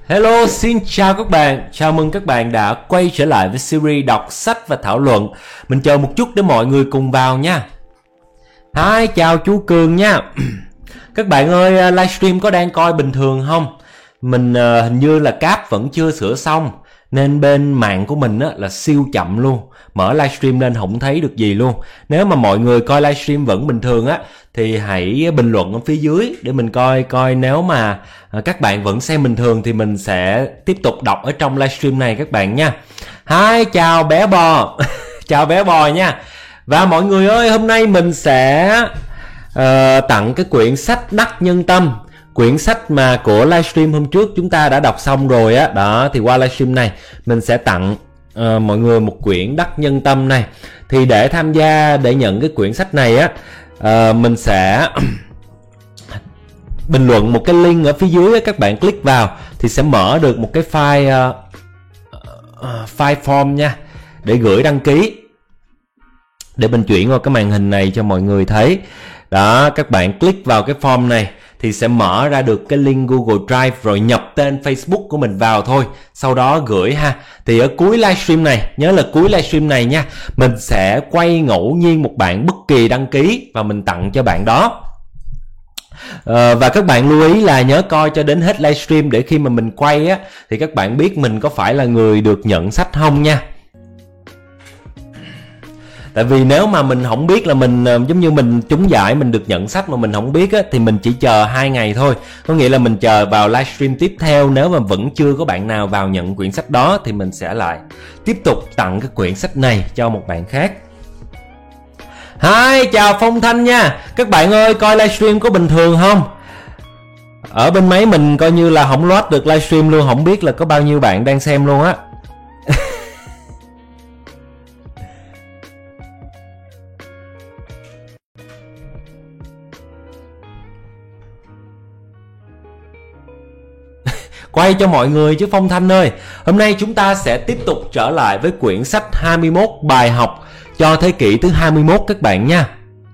Hello, xin chào các bạn. Chào mừng các bạn đã quay trở lại với series đọc sách và thảo luận. Mình chờ một chút để mọi người cùng vào nha. Hi, chào chú Cường nha. Các bạn ơi, livestream có đang coi bình thường không? Mình hình như là cáp vẫn chưa sửa xong, nên bên mạng của mình á, là siêu chậm luôn. Mở livestream lên không thấy được gì luôn. Nếu mà mọi người coi livestream vẫn bình thường á, thì hãy bình luận ở phía dưới để mình coi nếu mà các bạn vẫn xem bình thường thì mình sẽ tiếp tục đọc ở trong livestream này các bạn nha. Hi, chào bé bò. Chào bé bò nha. Và mọi người ơi, hôm nay mình sẽ tặng cái quyển sách Đắc Nhân Tâm. Quyển sách mà của livestream hôm trước chúng ta đã đọc xong rồi á. Đó, thì qua livestream này mình sẽ tặng mọi người một quyển Đắc Nhân Tâm này. Thì để tham gia, để nhận cái quyển sách này á, mình sẽ bình luận một cái link ở phía dưới á, các bạn click vào thì sẽ mở được một cái file form nha, để gửi đăng ký. Để mình chuyển qua cái màn hình này cho mọi người thấy. Đó, các bạn click vào cái form này thì sẽ mở ra được cái link Google Drive, rồi nhập tên Facebook của mình vào thôi, sau đó gửi ha. Thì ở cuối livestream này, nhớ là cuối livestream này nha, mình sẽ quay ngẫu nhiên một bạn bất kỳ đăng ký và mình tặng cho bạn đó. Và các bạn lưu ý là nhớ coi cho đến hết livestream, để khi mà mình quay á thì các bạn biết mình có phải là người được nhận sách không nha. Tại vì nếu mà mình không biết là mình, giống như mình trúng giải mình được nhận sách mà mình không biết á, thì mình chỉ chờ 2 ngày thôi. Có nghĩa là mình chờ vào livestream tiếp theo, nếu mà vẫn chưa có bạn nào vào nhận quyển sách đó thì mình sẽ lại tiếp tục tặng cái quyển sách này cho một bạn khác. Hi, chào Phong Thanh nha. Các bạn ơi, coi livestream có bình thường không? Ở bên máy mình coi như là không load được livestream luôn, không biết là có bao nhiêu bạn đang xem luôn á. Quay cho mọi người chứ Phong Thanh ơi. Hôm nay chúng ta sẽ tiếp tục trở lại với quyển sách 21 bài học cho thế kỷ thứ 21 các bạn nha.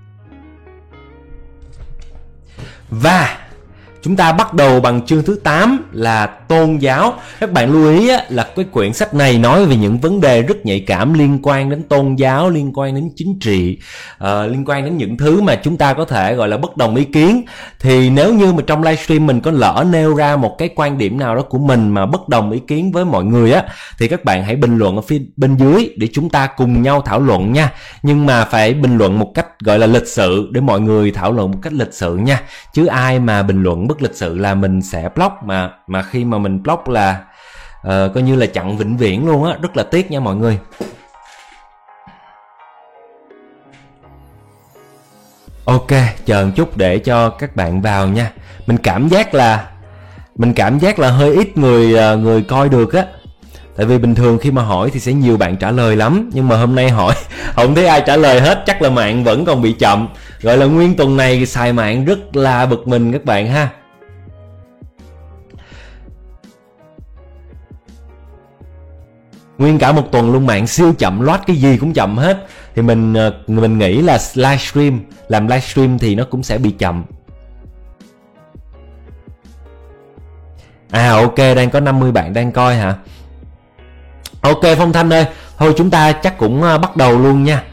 Và chúng ta bắt đầu bằng chương thứ 8 là tôn giáo. Các bạn lưu ý á, là cái quyển sách này nói về những vấn đề rất nhạy cảm liên quan đến tôn giáo, liên quan đến chính trị, liên quan đến những thứ mà chúng ta có thể gọi là bất đồng ý kiến. Thì nếu như mà trong livestream mình có lỡ nêu ra một cái quan điểm nào đó của mình mà bất đồng ý kiến với mọi người á, thì các bạn hãy bình luận ở phía bên dưới để chúng ta cùng nhau thảo luận nha. Nhưng mà phải bình luận một cách gọi là lịch sự, để mọi người thảo luận một cách lịch sự nha. Chứ ai mà bình luận bất lịch sự là mình sẽ block, mà khi mà mình block là coi như là chặn vĩnh viễn luôn á, rất là tiếc nha mọi người. Ok, chờ một chút để cho các bạn vào nha. Mình cảm giác là hơi ít người coi được á. Tại vì bình thường khi mà hỏi thì sẽ nhiều bạn trả lời lắm, nhưng mà hôm nay hỏi không thấy ai trả lời hết, chắc là mạng vẫn còn bị chậm. Gọi là nguyên tuần này xài mạng rất là bực mình các bạn ha. Nguyên cả một tuần luôn mạng siêu chậm, load cái gì cũng chậm hết. Thì mình nghĩ là làm livestream thì nó cũng sẽ bị chậm. Ok, đang có 50 bạn đang coi hả? Ok Phong Thanh ơi, thôi chúng ta chắc cũng bắt đầu luôn nha.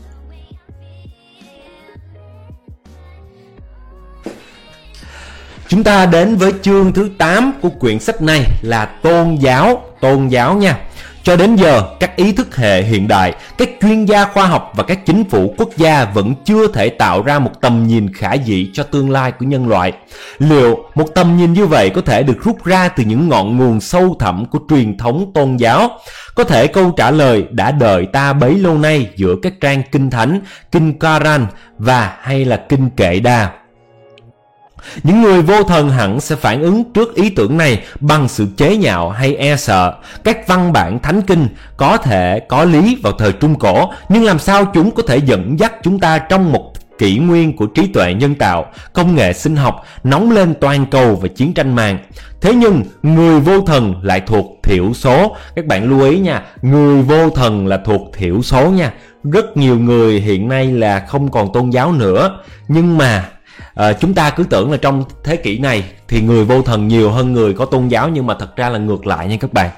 Chúng ta đến với chương thứ 8 của quyển sách này là tôn giáo nha. Cho đến giờ, các ý thức hệ hiện đại, các chuyên gia khoa học và các chính phủ quốc gia vẫn chưa thể tạo ra một tầm nhìn khả dĩ cho tương lai của nhân loại. Liệu một tầm nhìn như vậy có thể được rút ra từ những ngọn nguồn sâu thẳm của truyền thống tôn giáo? Có thể câu trả lời đã đợi ta bấy lâu nay giữa các trang kinh thánh, kinh Koran và hay là kinh Kệ Đà. Những người vô thần hẳn sẽ phản ứng trước ý tưởng này bằng sự chế nhạo hay e sợ. Các văn bản thánh kinh có thể có lý vào thời Trung Cổ, nhưng làm sao chúng có thể dẫn dắt chúng ta trong một kỷ nguyên của trí tuệ nhân tạo, công nghệ sinh học nóng lên toàn cầu và chiến tranh mạng. Thế nhưng người vô thần lại thuộc thiểu số. Các bạn lưu ý nha, người vô thần là thuộc thiểu số nha. Rất nhiều người hiện nay là không còn tôn giáo nữa, nhưng mà Chúng ta cứ tưởng là trong thế kỷ này thì người vô thần nhiều hơn người có tôn giáo, nhưng mà thật ra là ngược lại nha các bạn.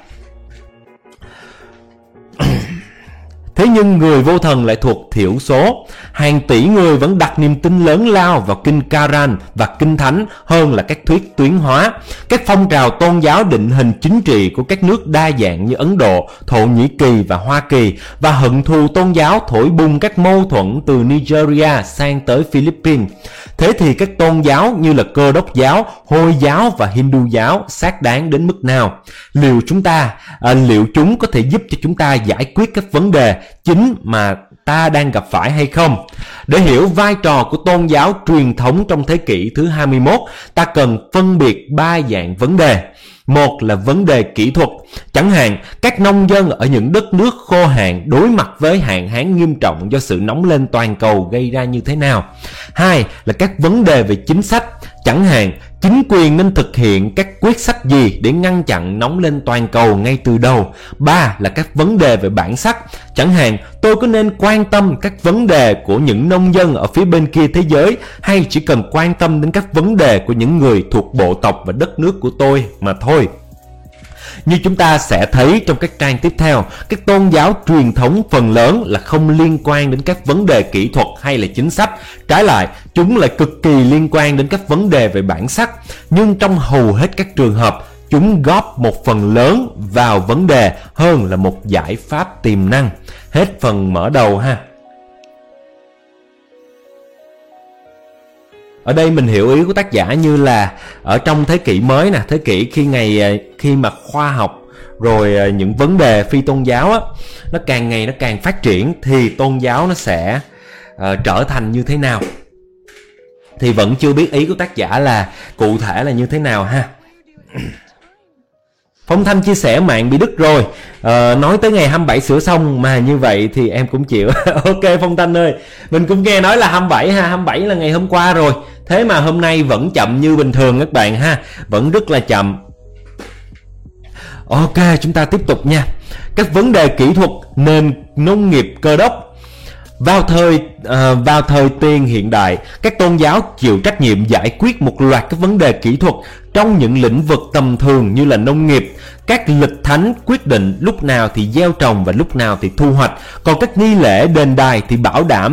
Thế nhưng người vô thần lại thuộc thiểu số. Hàng tỷ người vẫn đặt niềm tin lớn lao vào kinh Karan và kinh thánh hơn là các thuyết tuyến hóa. Các phong trào tôn giáo định hình chính trị của các nước đa dạng như Ấn Độ, Thổ Nhĩ Kỳ và Hoa Kỳ, và hận thù tôn giáo thổi bùng các mâu thuẫn từ Nigeria sang tới Philippines. Thế thì các tôn giáo như là Cơ Đốc giáo, Hồi giáo và Hindu giáo xác đáng đến mức nào? Liệu chúng có thể giúp cho chúng ta giải quyết các vấn đề chính mà ta đang gặp phải hay không? Để hiểu vai trò của tôn giáo truyền thống trong thế kỷ thứ 21, ta cần phân biệt 3 dạng vấn đề. Một là vấn đề kỹ thuật, chẳng hạn các nông dân ở những đất nước khô hạn đối mặt với hạn hán nghiêm trọng do sự nóng lên toàn cầu gây ra như thế nào. Hai là các vấn đề về chính sách, chẳng hạn chính quyền nên thực hiện các quyết sách gì để ngăn chặn nóng lên toàn cầu ngay từ đầu. Ba là các vấn đề về bản sắc, chẳng hạn tôi có nên quan tâm các vấn đề của những nông dân ở phía bên kia thế giới, hay chỉ cần quan tâm đến các vấn đề của những người thuộc bộ tộc và đất nước của tôi mà thôi. Như chúng ta sẽ thấy trong các trang tiếp theo, các tôn giáo truyền thống phần lớn là không liên quan đến các vấn đề kỹ thuật hay là chính sách. Trái lại, chúng lại cực kỳ liên quan đến các vấn đề về bản sắc. Nhưng trong hầu hết các trường hợp, chúng góp một phần lớn vào vấn đề hơn là một giải pháp tiềm năng. Hết phần mở đầu ha. Ở đây mình hiểu ý của tác giả như là ở trong thế kỷ mới nè, thế kỷ khi mà khoa học rồi những vấn đề phi tôn giáo á, nó càng ngày nó càng phát triển, thì tôn giáo nó sẽ trở thành như thế nào. Thì vẫn chưa biết ý của tác giả là cụ thể là như thế nào ha. Phong Thanh chia sẻ mạng bị đứt rồi, nói tới ngày 27 sửa xong mà như vậy thì em cũng chịu. Ok Phong Thanh ơi, mình cũng nghe nói là 27 ha, 27 là ngày hôm qua rồi, thế mà hôm nay vẫn chậm như bình thường các bạn ha, vẫn rất là chậm. Ok, chúng ta tiếp tục nha. Các vấn đề kỹ thuật nền nông nghiệp cơ đốc. Vào thời tiền hiện đại, các tôn giáo chịu trách nhiệm giải quyết một loạt các vấn đề kỹ thuật trong những lĩnh vực tầm thường như là nông nghiệp. Các lịch thánh quyết định lúc nào thì gieo trồng và lúc nào thì thu hoạch, còn các nghi lễ đền đài thì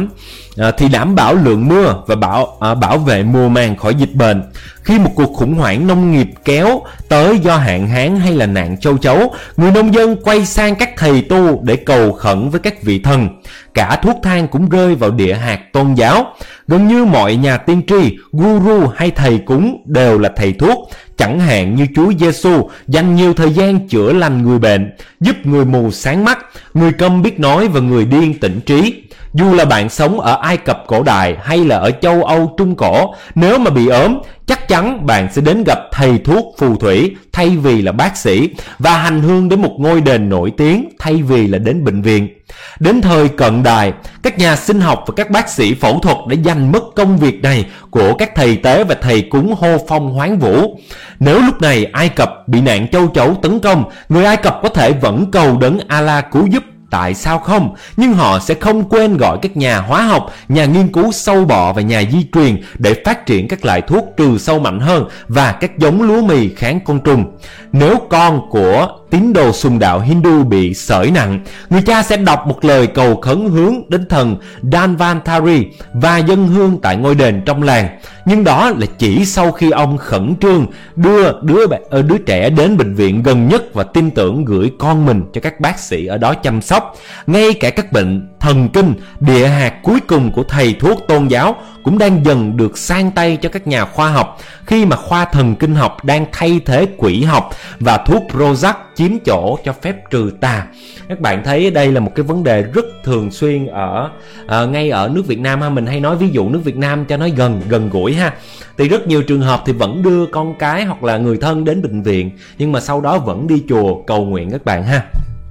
đảm bảo lượng mưa và bảo vệ mùa màng khỏi dịch bệnh. Khi một cuộc khủng hoảng nông nghiệp kéo tới do hạn hán hay là nạn châu chấu, người nông dân quay sang các thầy tu để cầu khẩn với các vị thần. Cả thuốc thang cũng rơi vào địa hạt tôn giáo. Gần như mọi nhà tiên tri, guru hay thầy cúng đều là thầy thuốc. Chẳng hạn như Chúa Giêsu dành nhiều thời gian chữa lành người bệnh, giúp người mù sáng mắt, người câm biết nói và người điên tỉnh trí. Dù là bạn sống ở Ai Cập cổ đại hay là ở châu Âu Trung Cổ, nếu mà bị ốm, chắc chắn bạn sẽ đến gặp thầy thuốc phù thủy thay vì là bác sĩ, và hành hương đến một ngôi đền nổi tiếng thay vì là đến bệnh viện. Đến thời cận đại, các nhà sinh học và các bác sĩ phẫu thuật đã giành mất công việc này của các thầy tế và thầy cúng hô phong hoán vũ. Nếu lúc này Ai Cập bị nạn châu chấu tấn công, người Ai Cập có thể vẫn cầu đấng Allah cứu giúp. Tại sao không? Nhưng họ sẽ không quên gọi các nhà hóa học, nhà nghiên cứu sâu bọ và nhà di truyền để phát triển các loại thuốc trừ sâu mạnh hơn và các giống lúa mì kháng côn trùng. Nếu con của tín đồ sùng đạo Hindu bị sởi nặng, người cha sẽ đọc một lời cầu khấn hướng đến thần Dhanvantari và dâng hương tại ngôi đền trong làng. Nhưng đó là chỉ sau khi ông khẩn trương đưa đứa trẻ đến bệnh viện gần nhất và tin tưởng gửi con mình cho các bác sĩ ở đó chăm sóc. Ngay cả các bệnh thần kinh, địa hạt cuối cùng của thầy thuốc tôn giáo cũng đang dần được sang tay cho các nhà khoa học, khi mà khoa thần kinh học đang thay thế quỷ học và thuốc Prozac chiếm chỗ cho phép trừ tà. Các bạn thấy đây là một cái vấn đề rất thường xuyên ngay ở nước Việt Nam ha. Mình hay nói ví dụ nước Việt Nam cho nó gần gũi ha. Thì rất nhiều trường hợp thì vẫn đưa con cái hoặc là người thân đến bệnh viện, nhưng mà sau đó vẫn đi chùa cầu nguyện các bạn ha.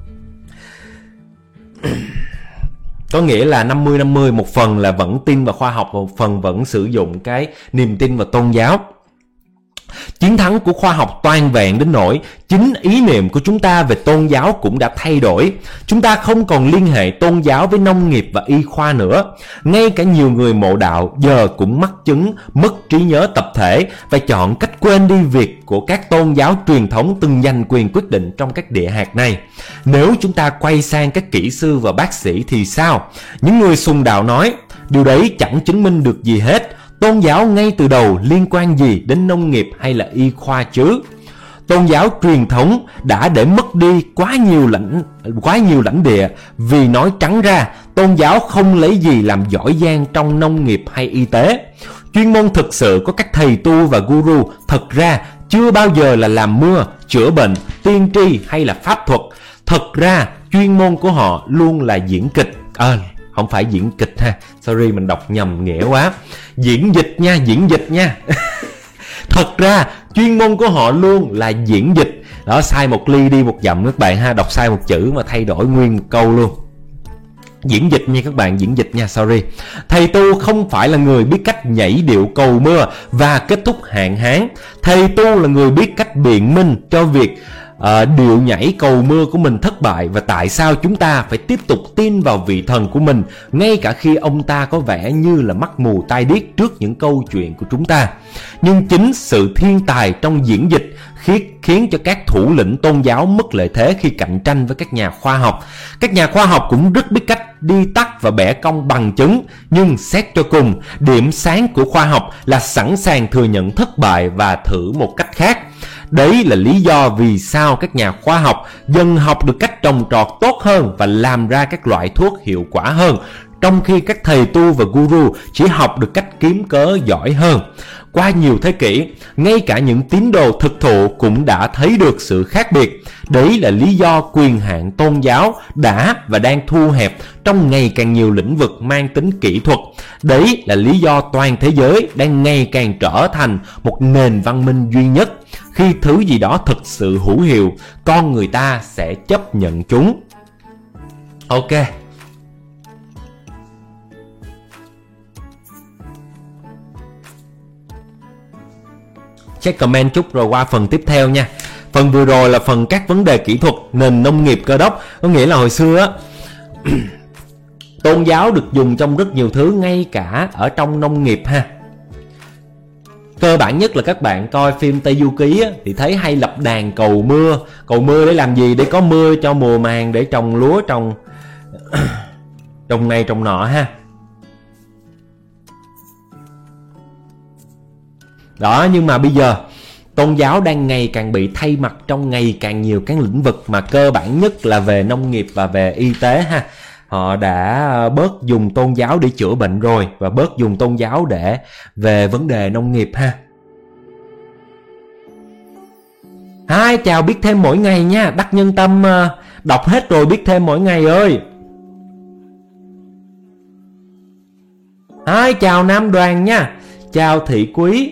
Có nghĩa là 50-50, một phần là vẫn tin vào khoa học và một phần vẫn sử dụng cái niềm tin vào tôn giáo. Chiến thắng của khoa học toàn vẹn đến nỗi chính ý niệm của chúng ta về tôn giáo cũng đã thay đổi. Chúng ta không còn liên hệ tôn giáo với nông nghiệp và y khoa nữa. Ngay cả nhiều người mộ đạo giờ cũng mắc chứng mất trí nhớ tập thể và chọn cách quên đi việc của các tôn giáo truyền thống từng giành quyền quyết định trong các địa hạt này. Nếu chúng ta quay sang các kỹ sư và bác sĩ thì sao? Những người sùng đạo nói, điều đấy chẳng chứng minh được gì hết. Tôn giáo ngay từ đầu liên quan gì đến nông nghiệp hay là y khoa chứ? Tôn giáo truyền thống đã để mất đi quá nhiều lãnh địa, vì nói trắng ra, tôn giáo không lấy gì làm giỏi giang trong nông nghiệp hay y tế. Chuyên môn thực sự của các thầy tu và guru thật ra chưa bao giờ là làm mưa, chữa bệnh, tiên tri hay là pháp thuật. Thật ra chuyên môn của họ luôn là diễn kịch. Không phải diễn kịch ha, sorry mình đọc nhầm nghĩa quá. Diễn dịch nha. Thật ra chuyên môn của họ luôn là diễn dịch. Đó, sai một ly đi một dặm các bạn ha, đọc sai một chữ mà thay đổi nguyên một câu luôn. Diễn dịch nha các bạn, diễn dịch nha, sorry. Thầy tu không phải là người biết cách nhảy điệu cầu mưa và kết thúc hạn hán. Thầy tu là người biết cách biện minh cho việc điệu nhảy cầu mưa của mình thất bại, và tại sao chúng ta phải tiếp tục tin vào vị thần của mình ngay cả khi ông ta có vẻ như là mắt mù tai điếc trước những câu chuyện của chúng ta. Nhưng chính sự thiên tài trong diễn dịch khiến cho các thủ lĩnh tôn giáo mất lợi thế khi cạnh tranh với các nhà khoa học. Các nhà khoa học cũng rất biết cách đi tắt và bẻ cong bằng chứng, nhưng xét cho cùng, điểm sáng của khoa học là sẵn sàng thừa nhận thất bại và thử một cách khác. Đấy là lý do vì sao các nhà khoa học dần học được cách trồng trọt tốt hơn và làm ra các loại thuốc hiệu quả hơn, trong khi các thầy tu và guru chỉ học được cách kiếm cớ giỏi hơn. Qua nhiều thế kỷ, ngay cả những tín đồ thực thụ cũng đã thấy được sự khác biệt. Đấy là lý do quyền hạn tôn giáo đã và đang thu hẹp trong ngày càng nhiều lĩnh vực mang tính kỹ thuật. Đấy là lý do toàn thế giới đang ngày càng trở thành một nền văn minh duy nhất. Khi thứ gì đó thực sự hữu hiệu, con người ta sẽ chấp nhận chúng. Ok. Check comment chút rồi qua phần tiếp theo nha. Phần vừa rồi là phần các vấn đề kỹ thuật nền nông nghiệp cơ đốc. Có nghĩa là hồi xưa á, tôn giáo được dùng trong rất nhiều thứ, ngay cả ở trong nông nghiệp ha. Cơ bản nhất là các bạn coi phim Tây Du Ký á, thì thấy hay lập đàn cầu mưa. Cầu mưa để làm gì? Để có mưa cho mùa màng, để trồng lúa, trồng này trồng nọ ha. Đó, nhưng mà bây giờ tôn giáo đang ngày càng bị thay mặt trong ngày càng nhiều các lĩnh vực, mà cơ bản nhất là về nông nghiệp và về y tế ha. Họ đã bớt dùng tôn giáo để chữa bệnh rồi, và bớt dùng tôn giáo để về vấn đề nông nghiệp ha. Hai, chào biết thêm mỗi ngày nha. Đắc Nhân Tâm đọc hết rồi, biết thêm mỗi ngày ơi. Hai, chào Nam Đoàn nha. Chào Thị Quý.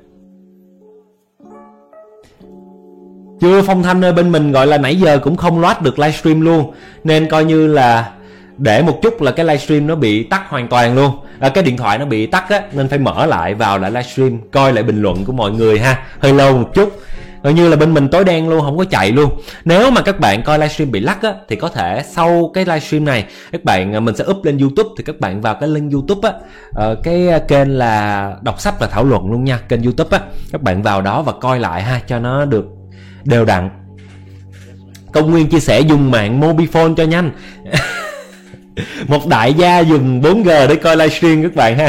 Chưa Phong Thanh ơi, bên mình gọi là nãy giờ cũng không load được livestream luôn, nên coi như là để một chút là cái livestream nó bị tắt hoàn toàn luôn. Cái điện thoại nó bị tắt á, nên phải mở lại vào lại livestream, coi lại bình luận của mọi người ha. Hơi lâu một chút, coi như là bên mình tối đen luôn, không có chạy luôn. Nếu mà các bạn coi livestream bị lắc á, thì có thể sau cái livestream này các bạn, mình sẽ up lên YouTube, thì các bạn vào cái link YouTube á, cái kênh là Đọc Sách và Thảo Luận luôn nha, kênh YouTube á, các bạn vào đó và coi lại ha, cho nó được đều đặn. Công Nguyên chia sẻ dùng mạng Mobifone cho nhanh. Một đại gia dùng 4G để coi livestream các bạn ha.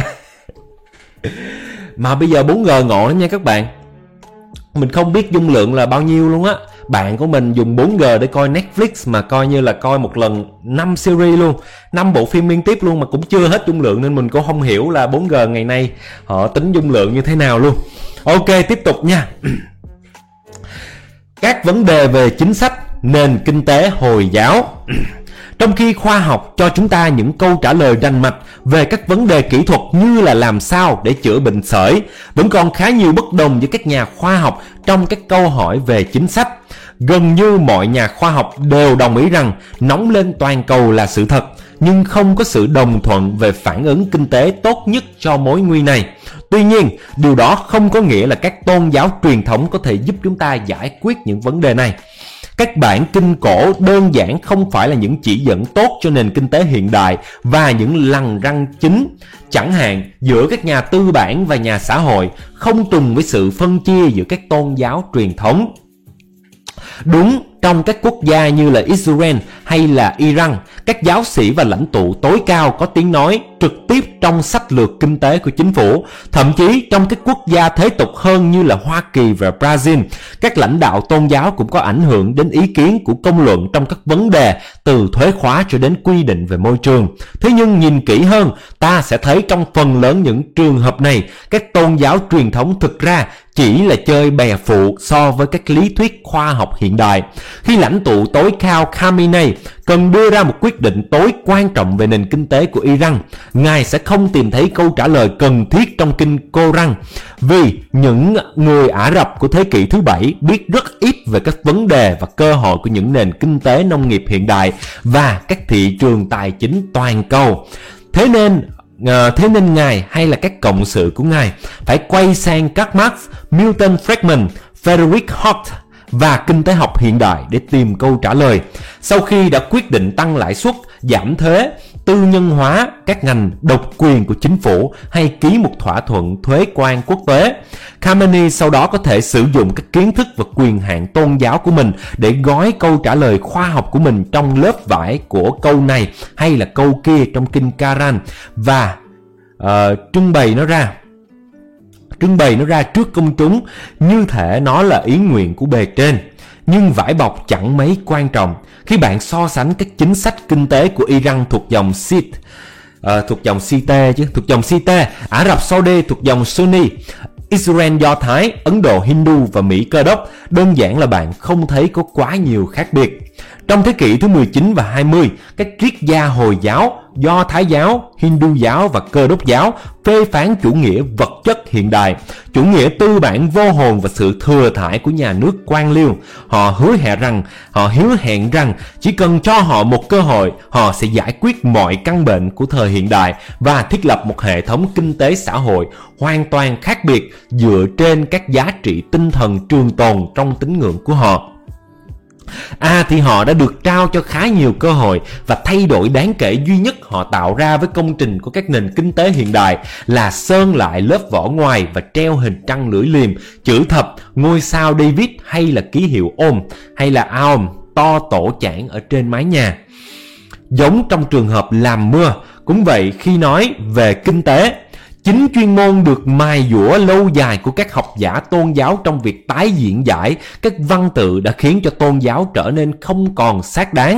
Mà bây giờ 4G ngộ lắm nha các bạn. Mình không biết dung lượng là bao nhiêu luôn á. Bạn của mình dùng 4G để coi Netflix mà coi như là coi một lần 5 series luôn, 5 bộ phim liên tiếp luôn, mà cũng chưa hết dung lượng, nên mình cũng không hiểu là 4G ngày nay họ tính dung lượng như thế nào luôn. Ok, tiếp tục nha. Các vấn đề về chính sách, nền kinh tế Hồi giáo. Trong khi khoa học cho chúng ta những câu trả lời rành mạch về các vấn đề kỹ thuật như là làm sao để chữa bệnh sởi, vẫn còn khá nhiều bất đồng giữa các nhà khoa học trong các câu hỏi về chính sách. Gần như mọi nhà khoa học đều đồng ý rằng nóng lên toàn cầu là sự thật, nhưng không có sự đồng thuận về phản ứng kinh tế tốt nhất cho mối nguy này. Tuy nhiên, điều đó không có nghĩa là các tôn giáo truyền thống có thể giúp chúng ta giải quyết những vấn đề này. Các bản kinh cổ đơn giản không phải là những chỉ dẫn tốt cho nền kinh tế hiện đại và những lằn ranh chính, chẳng hạn giữa các nhà tư bản và nhà xã hội, không trùng với sự phân chia giữa các tôn giáo truyền thống. Đúng, trong các quốc gia như là Israel hay là Iran, các giáo sĩ và lãnh tụ tối cao có tiếng nói trực tiếp trong sách lược kinh tế của chính phủ. Thậm chí trong các quốc gia thế tục hơn như là Hoa Kỳ và Brazil, các lãnh đạo tôn giáo cũng có ảnh hưởng đến ý kiến của công luận trong các vấn đề từ thuế khóa cho đến quy định về môi trường. Thế nhưng nhìn kỹ hơn, ta sẽ thấy trong phần lớn những trường hợp này, các tôn giáo truyền thống thực ra chỉ là chơi bè phụ so với các lý thuyết khoa học hiện đại. Khi lãnh tụ tối cao Khamenei cần đưa ra một quyết định tối quan trọng về nền kinh tế của Iran, Ngài sẽ không tìm thấy câu trả lời cần thiết trong kinh Koran, vì những người Ả Rập của thế kỷ thứ 7 biết rất ít về các vấn đề và cơ hội của những nền kinh tế nông nghiệp hiện đại và các thị trường tài chính toàn cầu. Thế nên Ngài hay là các cộng sự của Ngài phải quay sang Karl Marx, Milton Friedman, Frederick Hart và kinh tế học hiện đại để tìm câu trả lời. Sau khi đã quyết định tăng lãi suất, giảm thuế, tư nhân hóa các ngành độc quyền của chính phủ hay ký một thỏa thuận thuế quan quốc tế, Khamenei sau đó có thể sử dụng các kiến thức và quyền hạn tôn giáo của mình để gói câu trả lời khoa học của mình trong lớp vải của câu này hay là câu kia trong kinh Koran và trưng bày nó ra trước công chúng như thể nó là ý nguyện của bề trên. Nhưng vải bọc chẳng mấy quan trọng khi bạn so sánh các chính sách kinh tế của Iran thuộc dòng Shiite, Ả Rập Saudi thuộc dòng Sunni, Israel Do Thái, Ấn Độ Hindu và Mỹ Cơ Đốc. Đơn giản là bạn không thấy có quá nhiều khác biệt. Trong thế kỷ thứ 19 và 20, các triết gia Hồi giáo, Do Thái giáo, Hindu giáo và Cơ Đốc giáo phê phán chủ nghĩa vật chất hiện đại, chủ nghĩa tư bản vô hồn và sự thừa thãi của nhà nước quan liêu. Họ hứa hẹn rằng chỉ cần cho họ một cơ hội, họ sẽ giải quyết mọi căn bệnh của thời hiện đại và thiết lập một hệ thống kinh tế xã hội hoàn toàn khác biệt dựa trên các giá trị tinh thần trường tồn trong tín ngưỡng của họ. Thì họ đã được trao cho khá nhiều cơ hội và thay đổi đáng kể duy nhất họ tạo ra với công trình của các nền kinh tế hiện đại là sơn lại lớp vỏ ngoài và treo hình trăng lưỡi liềm, chữ thập, ngôi sao David hay là ký hiệu Om hay là Aum to tổ chảng ở trên mái nhà. Giống trong trường hợp làm mưa, cũng vậy khi nói về kinh tế, chính chuyên môn được mài dũa lâu dài của các học giả tôn giáo trong việc tái diễn giải các văn tự đã khiến cho tôn giáo trở nên không còn xác đáng.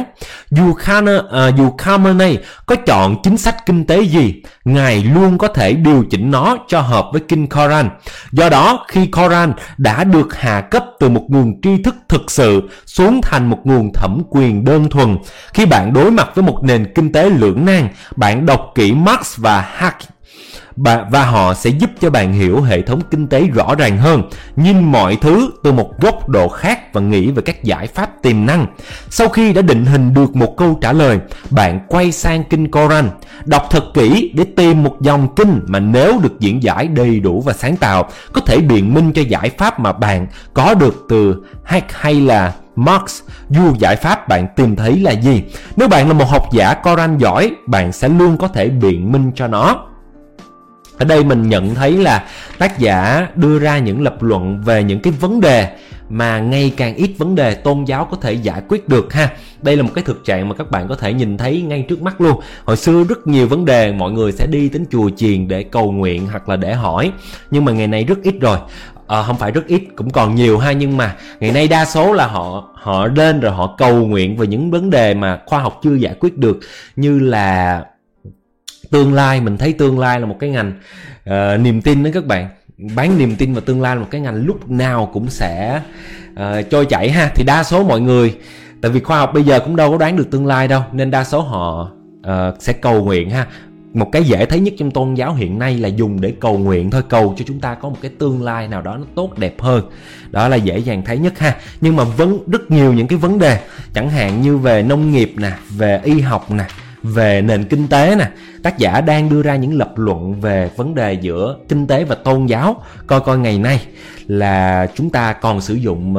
Dù Khamenei có chọn chính sách kinh tế gì, Ngài luôn có thể điều chỉnh nó cho hợp với kinh Koran. Do đó, khi Koran đã được hạ cấp từ một nguồn tri thức thực sự xuống thành một nguồn thẩm quyền đơn thuần, khi bạn đối mặt với một nền kinh tế lưỡng nan, bạn đọc kỹ Marx và Hart và họ sẽ giúp cho bạn hiểu hệ thống kinh tế rõ ràng hơn, nhìn mọi thứ từ một góc độ khác và nghĩ về các giải pháp tiềm năng. Sau khi đã định hình được một câu trả lời, bạn quay sang kinh Koran, đọc thật kỹ để tìm một dòng kinh mà nếu được diễn giải đầy đủ và sáng tạo, có thể biện minh cho giải pháp mà bạn có được từ Hart hay là Marx, dù giải pháp bạn tìm thấy là gì. Nếu bạn là một học giả Koran giỏi, bạn sẽ luôn có thể biện minh cho nó. Ở đây mình nhận thấy là tác giả đưa ra những lập luận về những cái vấn đề mà ngày càng ít vấn đề tôn giáo có thể giải quyết được ha. Đây là một cái thực trạng mà các bạn có thể nhìn thấy ngay trước mắt luôn. Hồi xưa rất nhiều vấn đề mọi người sẽ đi đến chùa chiền để cầu nguyện hoặc là để hỏi, nhưng mà ngày nay rất ít rồi. Không phải rất ít, cũng còn nhiều ha, nhưng mà ngày nay đa số là họ lên rồi họ cầu nguyện về những vấn đề mà khoa học chưa giải quyết được, như là tương lai. Mình thấy tương lai là một cái ngành niềm tin đó các bạn. Bán niềm tin vào tương lai là một cái ngành lúc nào cũng sẽ trôi chảy ha. Thì đa số mọi người, tại vì khoa học bây giờ cũng đâu có đoán được tương lai đâu, nên đa số họ sẽ cầu nguyện ha. một cái dễ thấy nhất trong tôn giáo hiện nay là dùng để cầu nguyện thôi, cầu cho chúng ta có một cái tương lai nào đó nó tốt đẹp hơn. Đó là dễ dàng thấy nhất ha. Nhưng mà rất nhiều những cái vấn đề, chẳng hạn như về nông nghiệp nè, về y học nè, về nền kinh tế nè, tác giả đang đưa ra những lập luận về vấn đề giữa kinh tế và tôn giáo. Coi ngày nay là chúng ta còn sử dụng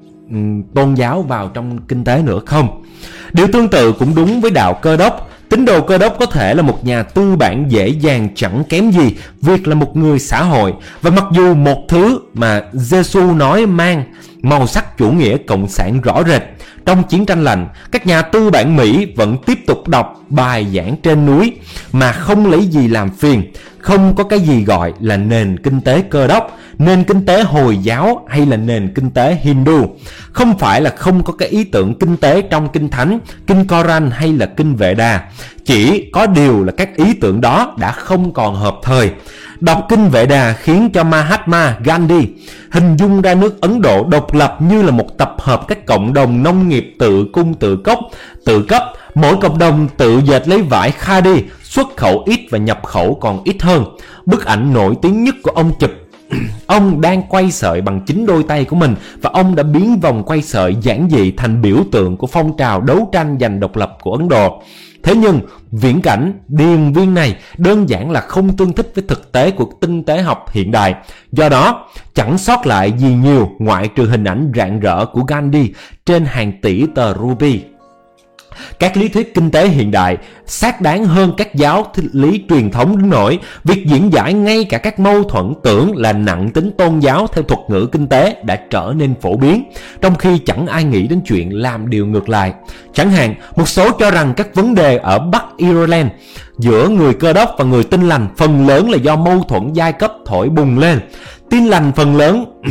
tôn giáo vào trong kinh tế nữa không? Điều tương tự cũng đúng với đạo Cơ Đốc. Tín đồ Cơ Đốc có thể là một nhà tư bản dễ dàng chẳng kém gì việc là một người xã hội. Và mặc dù một thứ mà Giêsu nói mang màu sắc chủ nghĩa cộng sản rõ rệt, trong chiến tranh lạnh, các nhà tư bản Mỹ vẫn tiếp tục đọc bài giảng trên núi mà không lấy gì làm phiền. Không có cái gì gọi là nền kinh tế Cơ Đốc, nền kinh tế Hồi giáo hay là nền kinh tế Hindu. Không phải là không có cái ý tưởng kinh tế trong Kinh Thánh, Kinh Koran hay là Kinh Vệ Đà. Chỉ có điều là các ý tưởng đó đã không còn hợp thời. Đọc Kinh Vệ Đà khiến cho Mahatma Gandhi hình dung ra nước Ấn Độ độc lập như là một tập hợp các cộng đồng nông nghiệp tự cung tự cấp. Mỗi cộng đồng tự dệt lấy vải khadi, xuất khẩu ít và nhập khẩu còn ít hơn. Bức ảnh nổi tiếng nhất của ông chụp ông đang quay sợi bằng chính đôi tay của mình, và ông đã biến vòng quay sợi giản dị thành biểu tượng của phong trào đấu tranh giành độc lập của Ấn Độ. Thế nhưng viễn cảnh điền viên này đơn giản là không tương thích với thực tế của tinh tế học hiện đại. Do đó chẳng sót lại gì nhiều ngoại trừ hình ảnh rạng rỡ của Gandhi trên hàng tỷ tờ ruby. Các lý thuyết kinh tế hiện đại xác đáng hơn các giáo lý truyền thống đến nỗi việc diễn giải ngay cả các mâu thuẫn tưởng là nặng tính tôn giáo theo thuật ngữ kinh tế đã trở nên phổ biến, trong khi chẳng ai nghĩ đến chuyện làm điều ngược lại. Chẳng hạn, một số cho rằng các vấn đề ở Bắc Ireland giữa người Cơ Đốc và người Tin Lành phần lớn là do mâu thuẫn giai cấp thổi bùng lên. Tin Lành phần lớn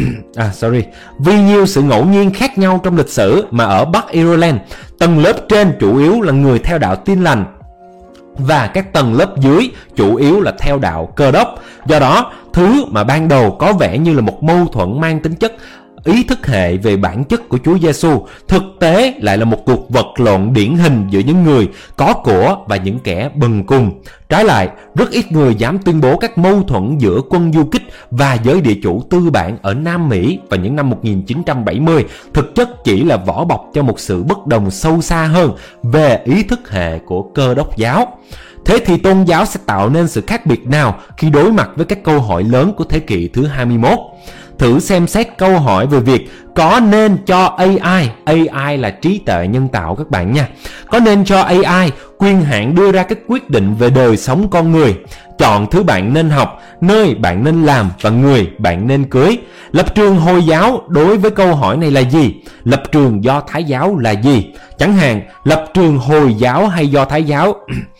vì nhiều sự ngẫu nhiên khác nhau trong lịch sử mà ở Bắc Ireland, tầng lớp trên chủ yếu là người theo đạo Tin Lành và các tầng lớp dưới chủ yếu là theo đạo Cơ Đốc. Do đó, thứ mà ban đầu có vẻ như là một mâu thuẫn mang tính chất ý thức hệ về bản chất của Chúa Giêsu, thực tế lại là một cuộc vật lộn điển hình giữa những người có của và những kẻ bần cùng. Trái lại, rất ít người dám tuyên bố các mâu thuẫn giữa quân du kích và giới địa chủ tư bản ở Nam Mỹ vào những năm 1970 thực chất chỉ là vỏ bọc cho một sự bất đồng sâu xa hơn về ý thức hệ của Cơ Đốc giáo. Thế thì tôn giáo sẽ tạo nên sự khác biệt nào khi đối mặt với các câu hỏi lớn của thế kỷ thứ 21? Thử xem xét câu hỏi về việc có nên cho AI là trí tuệ nhân tạo các bạn nha, có nên cho AI quyền hạn đưa ra các quyết định về đời sống con người, chọn thứ bạn nên học, nơi bạn nên làm và người bạn nên cưới. Lập trường Hồi giáo đối với câu hỏi này là gì? Lập trường Do Thái giáo là gì? Chẳng hạn, lập trường Hồi giáo hay Do Thái giáo?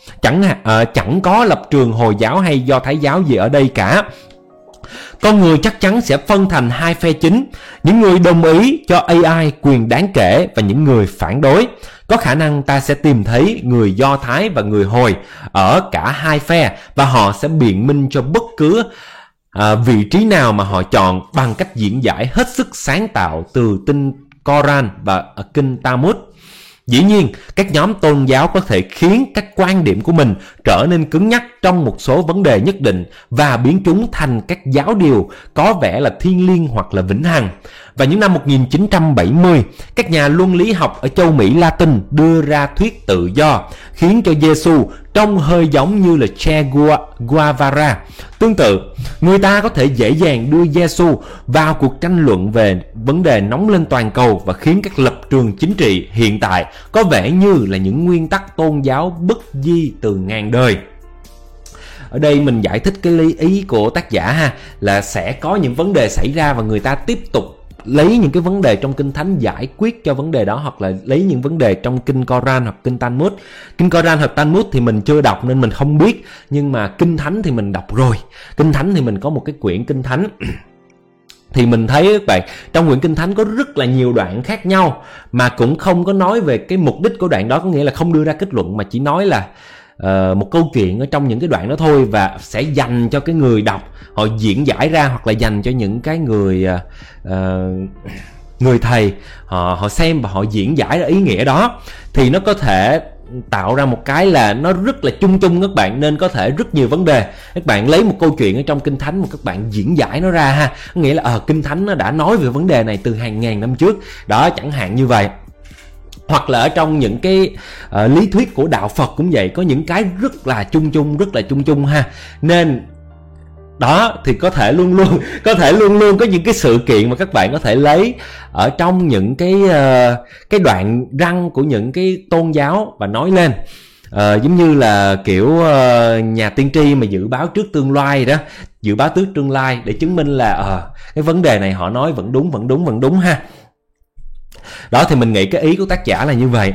Chẳng có lập trường Hồi giáo hay Do Thái giáo gì ở đây cả. Con người chắc chắn sẽ phân thành hai phe chính, những người đồng ý cho AI quyền đáng kể và những người phản đối. Có khả năng ta sẽ tìm thấy người Do Thái và người Hồi ở cả hai phe, và họ sẽ biện minh cho bất cứ vị trí nào mà họ chọn bằng cách diễn giải hết sức sáng tạo từ Kinh Koran và Kinh Talmud. Dĩ nhiên, các nhóm tôn giáo có thể khiến các quan điểm của mình trở nên cứng nhắc trong một số vấn đề nhất định và biến chúng thành các giáo điều có vẻ là thiêng liêng hoặc là vĩnh hằng. Vào những năm 1970, các nhà luân lý học ở châu Mỹ Latin đưa ra thuyết tự do, khiến cho Giêsu trông hơi giống như là Che Guevara. Tương tự, người ta có thể dễ dàng đưa Giêsu vào cuộc tranh luận về vấn đề nóng lên toàn cầu và khiến các lập trường chính trị hiện tại có vẻ như là những nguyên tắc tôn giáo bất di từ ngàn đời. Ở đây mình giải thích cái lý ý của tác giả ha, là sẽ có những vấn đề xảy ra và người ta tiếp tục lấy những cái vấn đề trong Kinh Thánh giải quyết cho vấn đề đó, hoặc là lấy những vấn đề trong Kinh Koran hoặc Kinh Talmud. Kinh Koran hoặc Talmud thì mình chưa đọc nên mình không biết, nhưng mà Kinh Thánh thì mình đọc rồi. Kinh Thánh thì mình có một cái quyển Kinh Thánh thì mình thấy các bạn, trong quyển Kinh Thánh có rất là nhiều đoạn khác nhau mà cũng không có nói về cái mục đích của đoạn đó, có nghĩa là không đưa ra kết luận mà chỉ nói là một câu chuyện ở trong những cái đoạn đó thôi, và sẽ dành cho cái người đọc họ diễn giải ra, hoặc là dành cho những cái người thầy họ xem và họ diễn giải ra ý nghĩa đó. Thì nó có thể tạo ra một cái là nó rất là chung chung các bạn, nên có thể rất nhiều vấn đề. Các bạn lấy một câu chuyện ở trong Kinh Thánh mà các bạn diễn giải nó ra ha, nghĩa là Kinh Thánh nó đã nói về vấn đề này từ hàng ngàn năm trước đó, chẳng hạn như vậy. Hoặc là ở trong những cái lý thuyết của đạo Phật cũng vậy, có những cái rất là chung chung ha. Nên đó thì có thể luôn luôn có những cái sự kiện mà các bạn có thể lấy ở trong những cái đoạn răng của những cái tôn giáo và nói lên. Giống như là kiểu nhà tiên tri mà dự báo trước tương lai đó, dự báo trước tương lai để chứng minh là cái vấn đề này họ nói vẫn đúng ha. Đó thì mình nghĩ cái ý của tác giả là như vậy.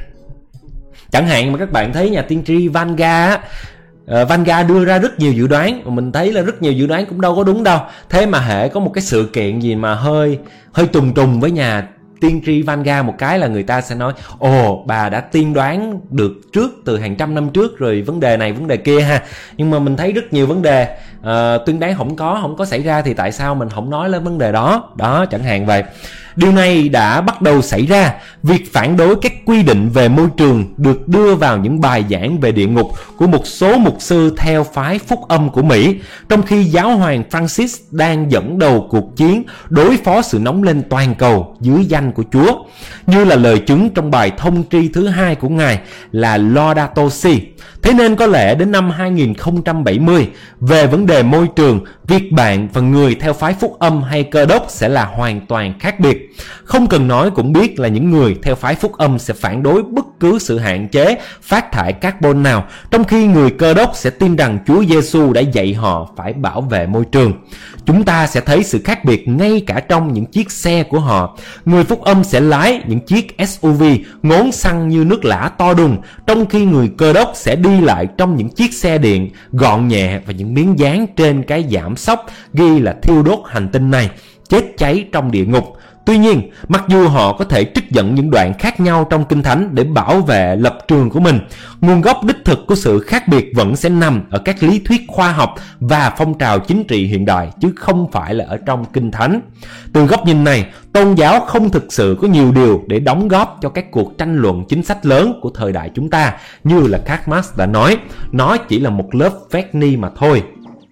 Chẳng hạn mà các bạn thấy nhà tiên tri Vanga Vanga đưa ra rất nhiều dự đoán, mình thấy là rất nhiều dự đoán cũng đâu có đúng đâu. Thế mà hễ có một cái sự kiện gì mà hơi trùng với nhà tiên tri Vanga một cái là người ta sẽ nói bà đã tiên đoán được trước từ hàng trăm năm trước rồi, vấn đề này vấn đề kia ha. Nhưng mà mình thấy rất nhiều vấn đề tiên đoán không có xảy ra, thì tại sao mình không nói lên vấn đề đó chẳng hạn vậy. Điều này đã bắt đầu xảy ra. Việc phản đối các quy định về môi trường được đưa vào những bài giảng về địa ngục của một số mục sư theo phái phúc âm của Mỹ, trong khi giáo hoàng Francis đang dẫn đầu cuộc chiến đối phó sự nóng lên toàn cầu dưới danh của Chúa, như là lời chứng trong bài thông tri thứ 2 của Ngài là Laudato Si. Thế nên có lẽ đến năm 2070, về vấn đề môi trường, việc bạn và người theo phái phúc âm hay Cơ đốc sẽ là hoàn toàn khác biệt. Không cần nói cũng biết là những người theo phái phúc âm sẽ phản đối bất cứ sự hạn chế phát thải carbon nào, trong khi người Cơ đốc sẽ tin rằng Chúa Giêsu đã dạy họ phải bảo vệ môi trường. Chúng ta sẽ thấy sự khác biệt ngay cả trong những chiếc xe của họ. Người phúc âm sẽ lái những chiếc SUV ngốn xăng như nước lã to đùng, trong khi người Cơ đốc sẽ đi lại trong những chiếc xe điện gọn nhẹ và những miếng dán trên cái giảm xóc ghi là thiêu đốt hành tinh này, chết cháy trong địa ngục. Tuy nhiên, mặc dù họ có thể trích dẫn những đoạn khác nhau trong Kinh Thánh để bảo vệ lập trường của mình, nguồn gốc đích thực của sự khác biệt vẫn sẽ nằm ở các lý thuyết khoa học và phong trào chính trị hiện đại, chứ không phải là ở trong Kinh Thánh. Từ góc nhìn này, tôn giáo không thực sự có nhiều điều để đóng góp cho các cuộc tranh luận chính sách lớn của thời đại chúng ta, như là Karl Marx đã nói, nó chỉ là một lớp vét ni mà thôi.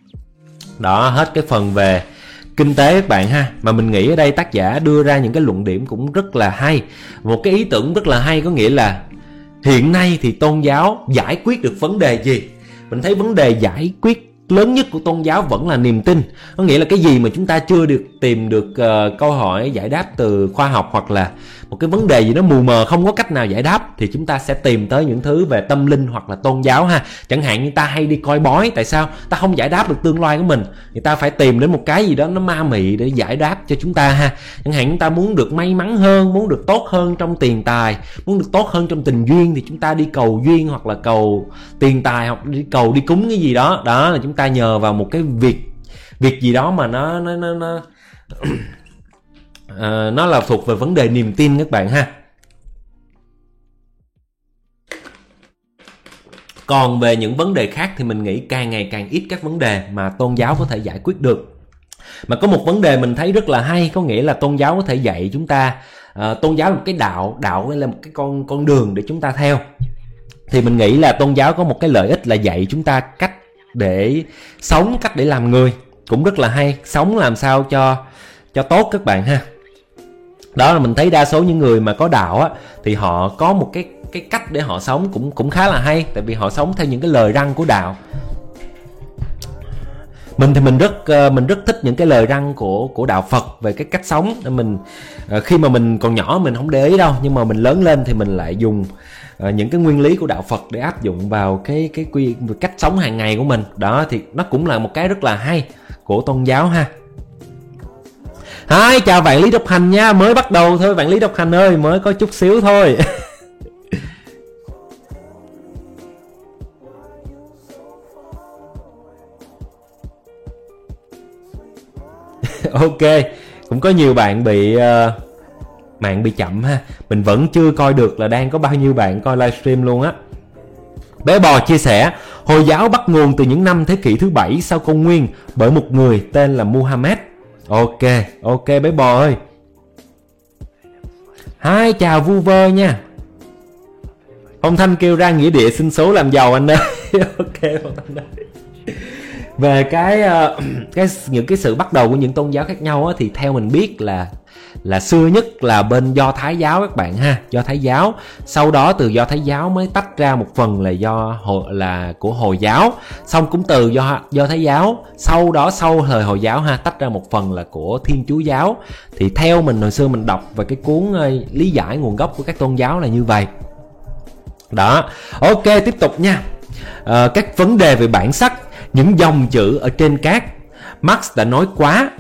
Đó, hết cái phần về kinh tế các bạn ha. Mà mình nghĩ ở đây tác giả đưa ra những cái luận điểm cũng rất là hay. Một cái ý tưởng rất là hay, có nghĩa là hiện nay thì tôn giáo giải quyết được vấn đề gì? Mình thấy vấn đề giải quyết lớn nhất của tôn giáo vẫn là niềm tin. Có nghĩa là cái gì mà chúng ta chưa được tìm được câu hỏi giải đáp từ khoa học, hoặc là một cái vấn đề gì đó mù mờ không có cách nào giải đáp, thì chúng ta sẽ tìm tới những thứ về tâm linh hoặc là tôn giáo ha. Chẳng hạn như ta hay đi coi bói, tại sao ta không giải đáp được tương lai của mình, người ta phải tìm đến một cái gì đó nó ma mị để giải đáp cho chúng ta ha. Chẳng hạn chúng ta muốn được may mắn hơn, muốn được tốt hơn trong tiền tài, muốn được tốt hơn trong tình duyên, thì chúng ta đi cầu duyên hoặc là cầu tiền tài, hoặc đi cầu đi cúng cái gì đó. Đó là chúng ta nhờ vào một cái việc gì đó mà nó là thuộc về vấn đề niềm tin các bạn ha. Còn về những vấn đề khác thì mình nghĩ càng ngày càng ít các vấn đề mà tôn giáo có thể giải quyết được. Mà có một vấn đề mình thấy rất là hay, có nghĩa là tôn giáo có thể dạy chúng ta, tôn giáo là một cái đạo là một cái con đường để chúng ta theo. Thì mình nghĩ là tôn giáo có một cái lợi ích là dạy chúng ta cách để sống, cách để làm người, cũng rất là hay. Sống làm sao cho tốt các bạn ha. Đó là mình thấy đa số những người mà có đạo á, thì họ có một cái cách để họ sống cũng khá là hay, tại vì họ sống theo những cái lời răn của đạo. Mình thì mình rất thích những cái lời răn của đạo Phật về cái cách sống. Mình khi mà mình còn nhỏ mình không để ý đâu, nhưng mà mình lớn lên thì mình lại dùng những cái nguyên lý của đạo Phật để áp dụng vào cái cách sống hàng ngày của mình. Đó thì nó cũng là một cái rất là hay của tôn giáo ha. Hi, chào Vạn Lý Độc Hành nha, mới bắt đầu thôi Vạn Lý Độc Hành ơi, mới có chút xíu thôi. Ok, cũng có nhiều bạn bị mạng bị chậm ha. Mình vẫn chưa coi được là đang có bao nhiêu bạn coi livestream luôn á. Bé Bò chia sẻ, Hồi giáo bắt nguồn từ những năm thế kỷ thứ 7 sau công nguyên bởi một người tên là Muhammad. Ok bé Bò ơi. Hi, chào vu vơ nha. Phong Thanh kêu ra nghĩa địa xin số làm giàu anh ơi. Ok Phong Thanh ơi. Về những cái sự bắt đầu của những tôn giáo khác nhau á, thì theo mình biết là xưa nhất là bên Do Thái giáo các bạn ha, Do Thái giáo. Sau đó từ Do Thái giáo mới tách ra một phần là của Hồi giáo, xong cũng từ Do Thái giáo, sau đó sau thời Hồi giáo ha, tách ra một phần là của Thiên Chúa giáo. Thì theo mình hồi xưa mình đọc về cái cuốn lý giải nguồn gốc của các tôn giáo là như vậy. Đó, ok tiếp tục nha. Các vấn đề về bản sắc, những dòng chữ ở trên cát. Marx đã nói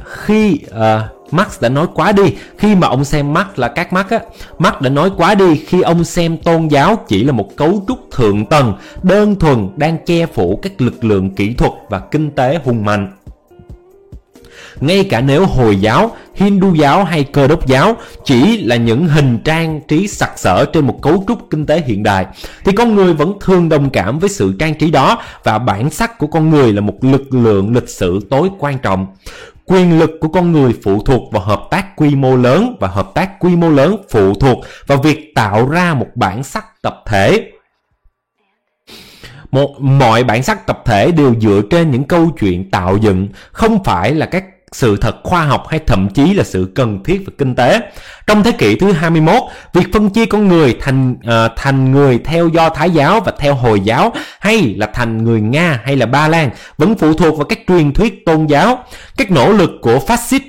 quá đi khi mà ông xem Marx là các Marx á. Marx đã nói quá đi khi ông xem tôn giáo chỉ là một cấu trúc thượng tầng đơn thuần đang che phủ các lực lượng kỹ thuật và kinh tế hùng mạnh. Ngay cả nếu Hồi giáo, Hindu giáo hay Cơ đốc giáo chỉ là những hình trang trí sặc sỡ trên một cấu trúc kinh tế hiện đại, thì con người vẫn thường đồng cảm với sự trang trí đó, và bản sắc của con người là một lực lượng lịch sử tối quan trọng. Quyền lực của con người phụ thuộc vào hợp tác quy mô lớn, và hợp tác quy mô lớn phụ thuộc vào việc tạo ra một bản sắc tập thể. Mọi bản sắc tập thể đều dựa trên những câu chuyện tạo dựng, không phải là các sự thật khoa học hay thậm chí là sự cần thiết về kinh tế. Trong thế kỷ thứ 21, việc phân chia con người thành người theo Do Thái giáo và theo Hồi giáo, hay là thành người Nga hay là Ba Lan, vẫn phụ thuộc vào các truyền thuyết tôn giáo. Các nỗ lực của phát xít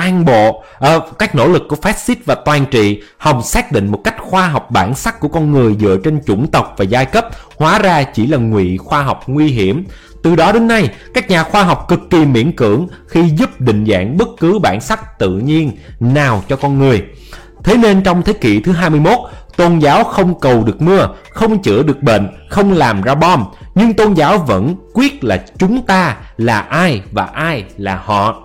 và toàn trị hòng xác định một cách khoa học bản sắc của con người dựa trên chủng tộc và giai cấp, hóa ra chỉ là ngụy khoa học nguy hiểm. Từ đó đến nay, các nhà khoa học cực kỳ miễn cưỡng khi giúp định dạng bất cứ bản sắc tự nhiên nào cho con người. Thế nên trong thế kỷ thứ 21, tôn giáo không cầu được mưa, không chữa được bệnh, không làm ra bom, nhưng tôn giáo vẫn quyết là chúng ta là ai và ai là họ.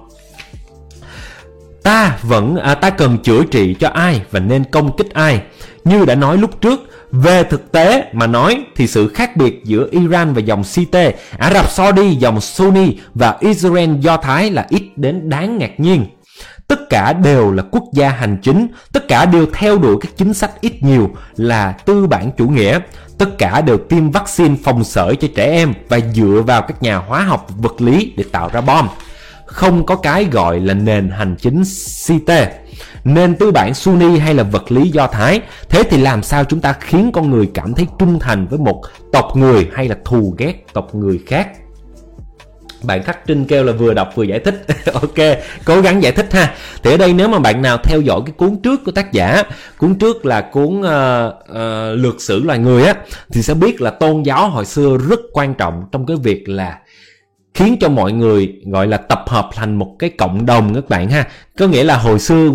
Ta cần chữa trị cho ai và nên công kích ai. Như đã nói lúc trước, về thực tế mà nói thì sự khác biệt giữa Iran và dòng Shiite, Ả Rập Saudi dòng Sunni và Israel Do Thái là ít đến đáng ngạc nhiên. Tất cả đều là quốc gia hành chính, tất cả đều theo đuổi các chính sách ít nhiều là tư bản chủ nghĩa, tất cả đều tiêm vaccine phòng sởi cho trẻ em và dựa vào các nhà hóa học vật lý để tạo ra bom. Không có cái gọi là nền hành chính Shiite, nền tư bản Sunni hay là vật lý Do Thái. Thế thì làm sao chúng ta khiến con người cảm thấy trung thành với một tộc người hay là thù ghét tộc người khác? Bạn Khắc Trinh kêu là vừa đọc vừa giải thích. Ok, cố gắng giải thích ha. Thì ở đây nếu mà bạn nào theo dõi cái cuốn trước của tác giả, cuốn trước là cuốn Lược sử loài người á, thì sẽ biết là tôn giáo hồi xưa rất quan trọng trong cái việc là khiến cho mọi người gọi là tập hợp thành một cái cộng đồng các bạn ha. Có nghĩa là hồi xưa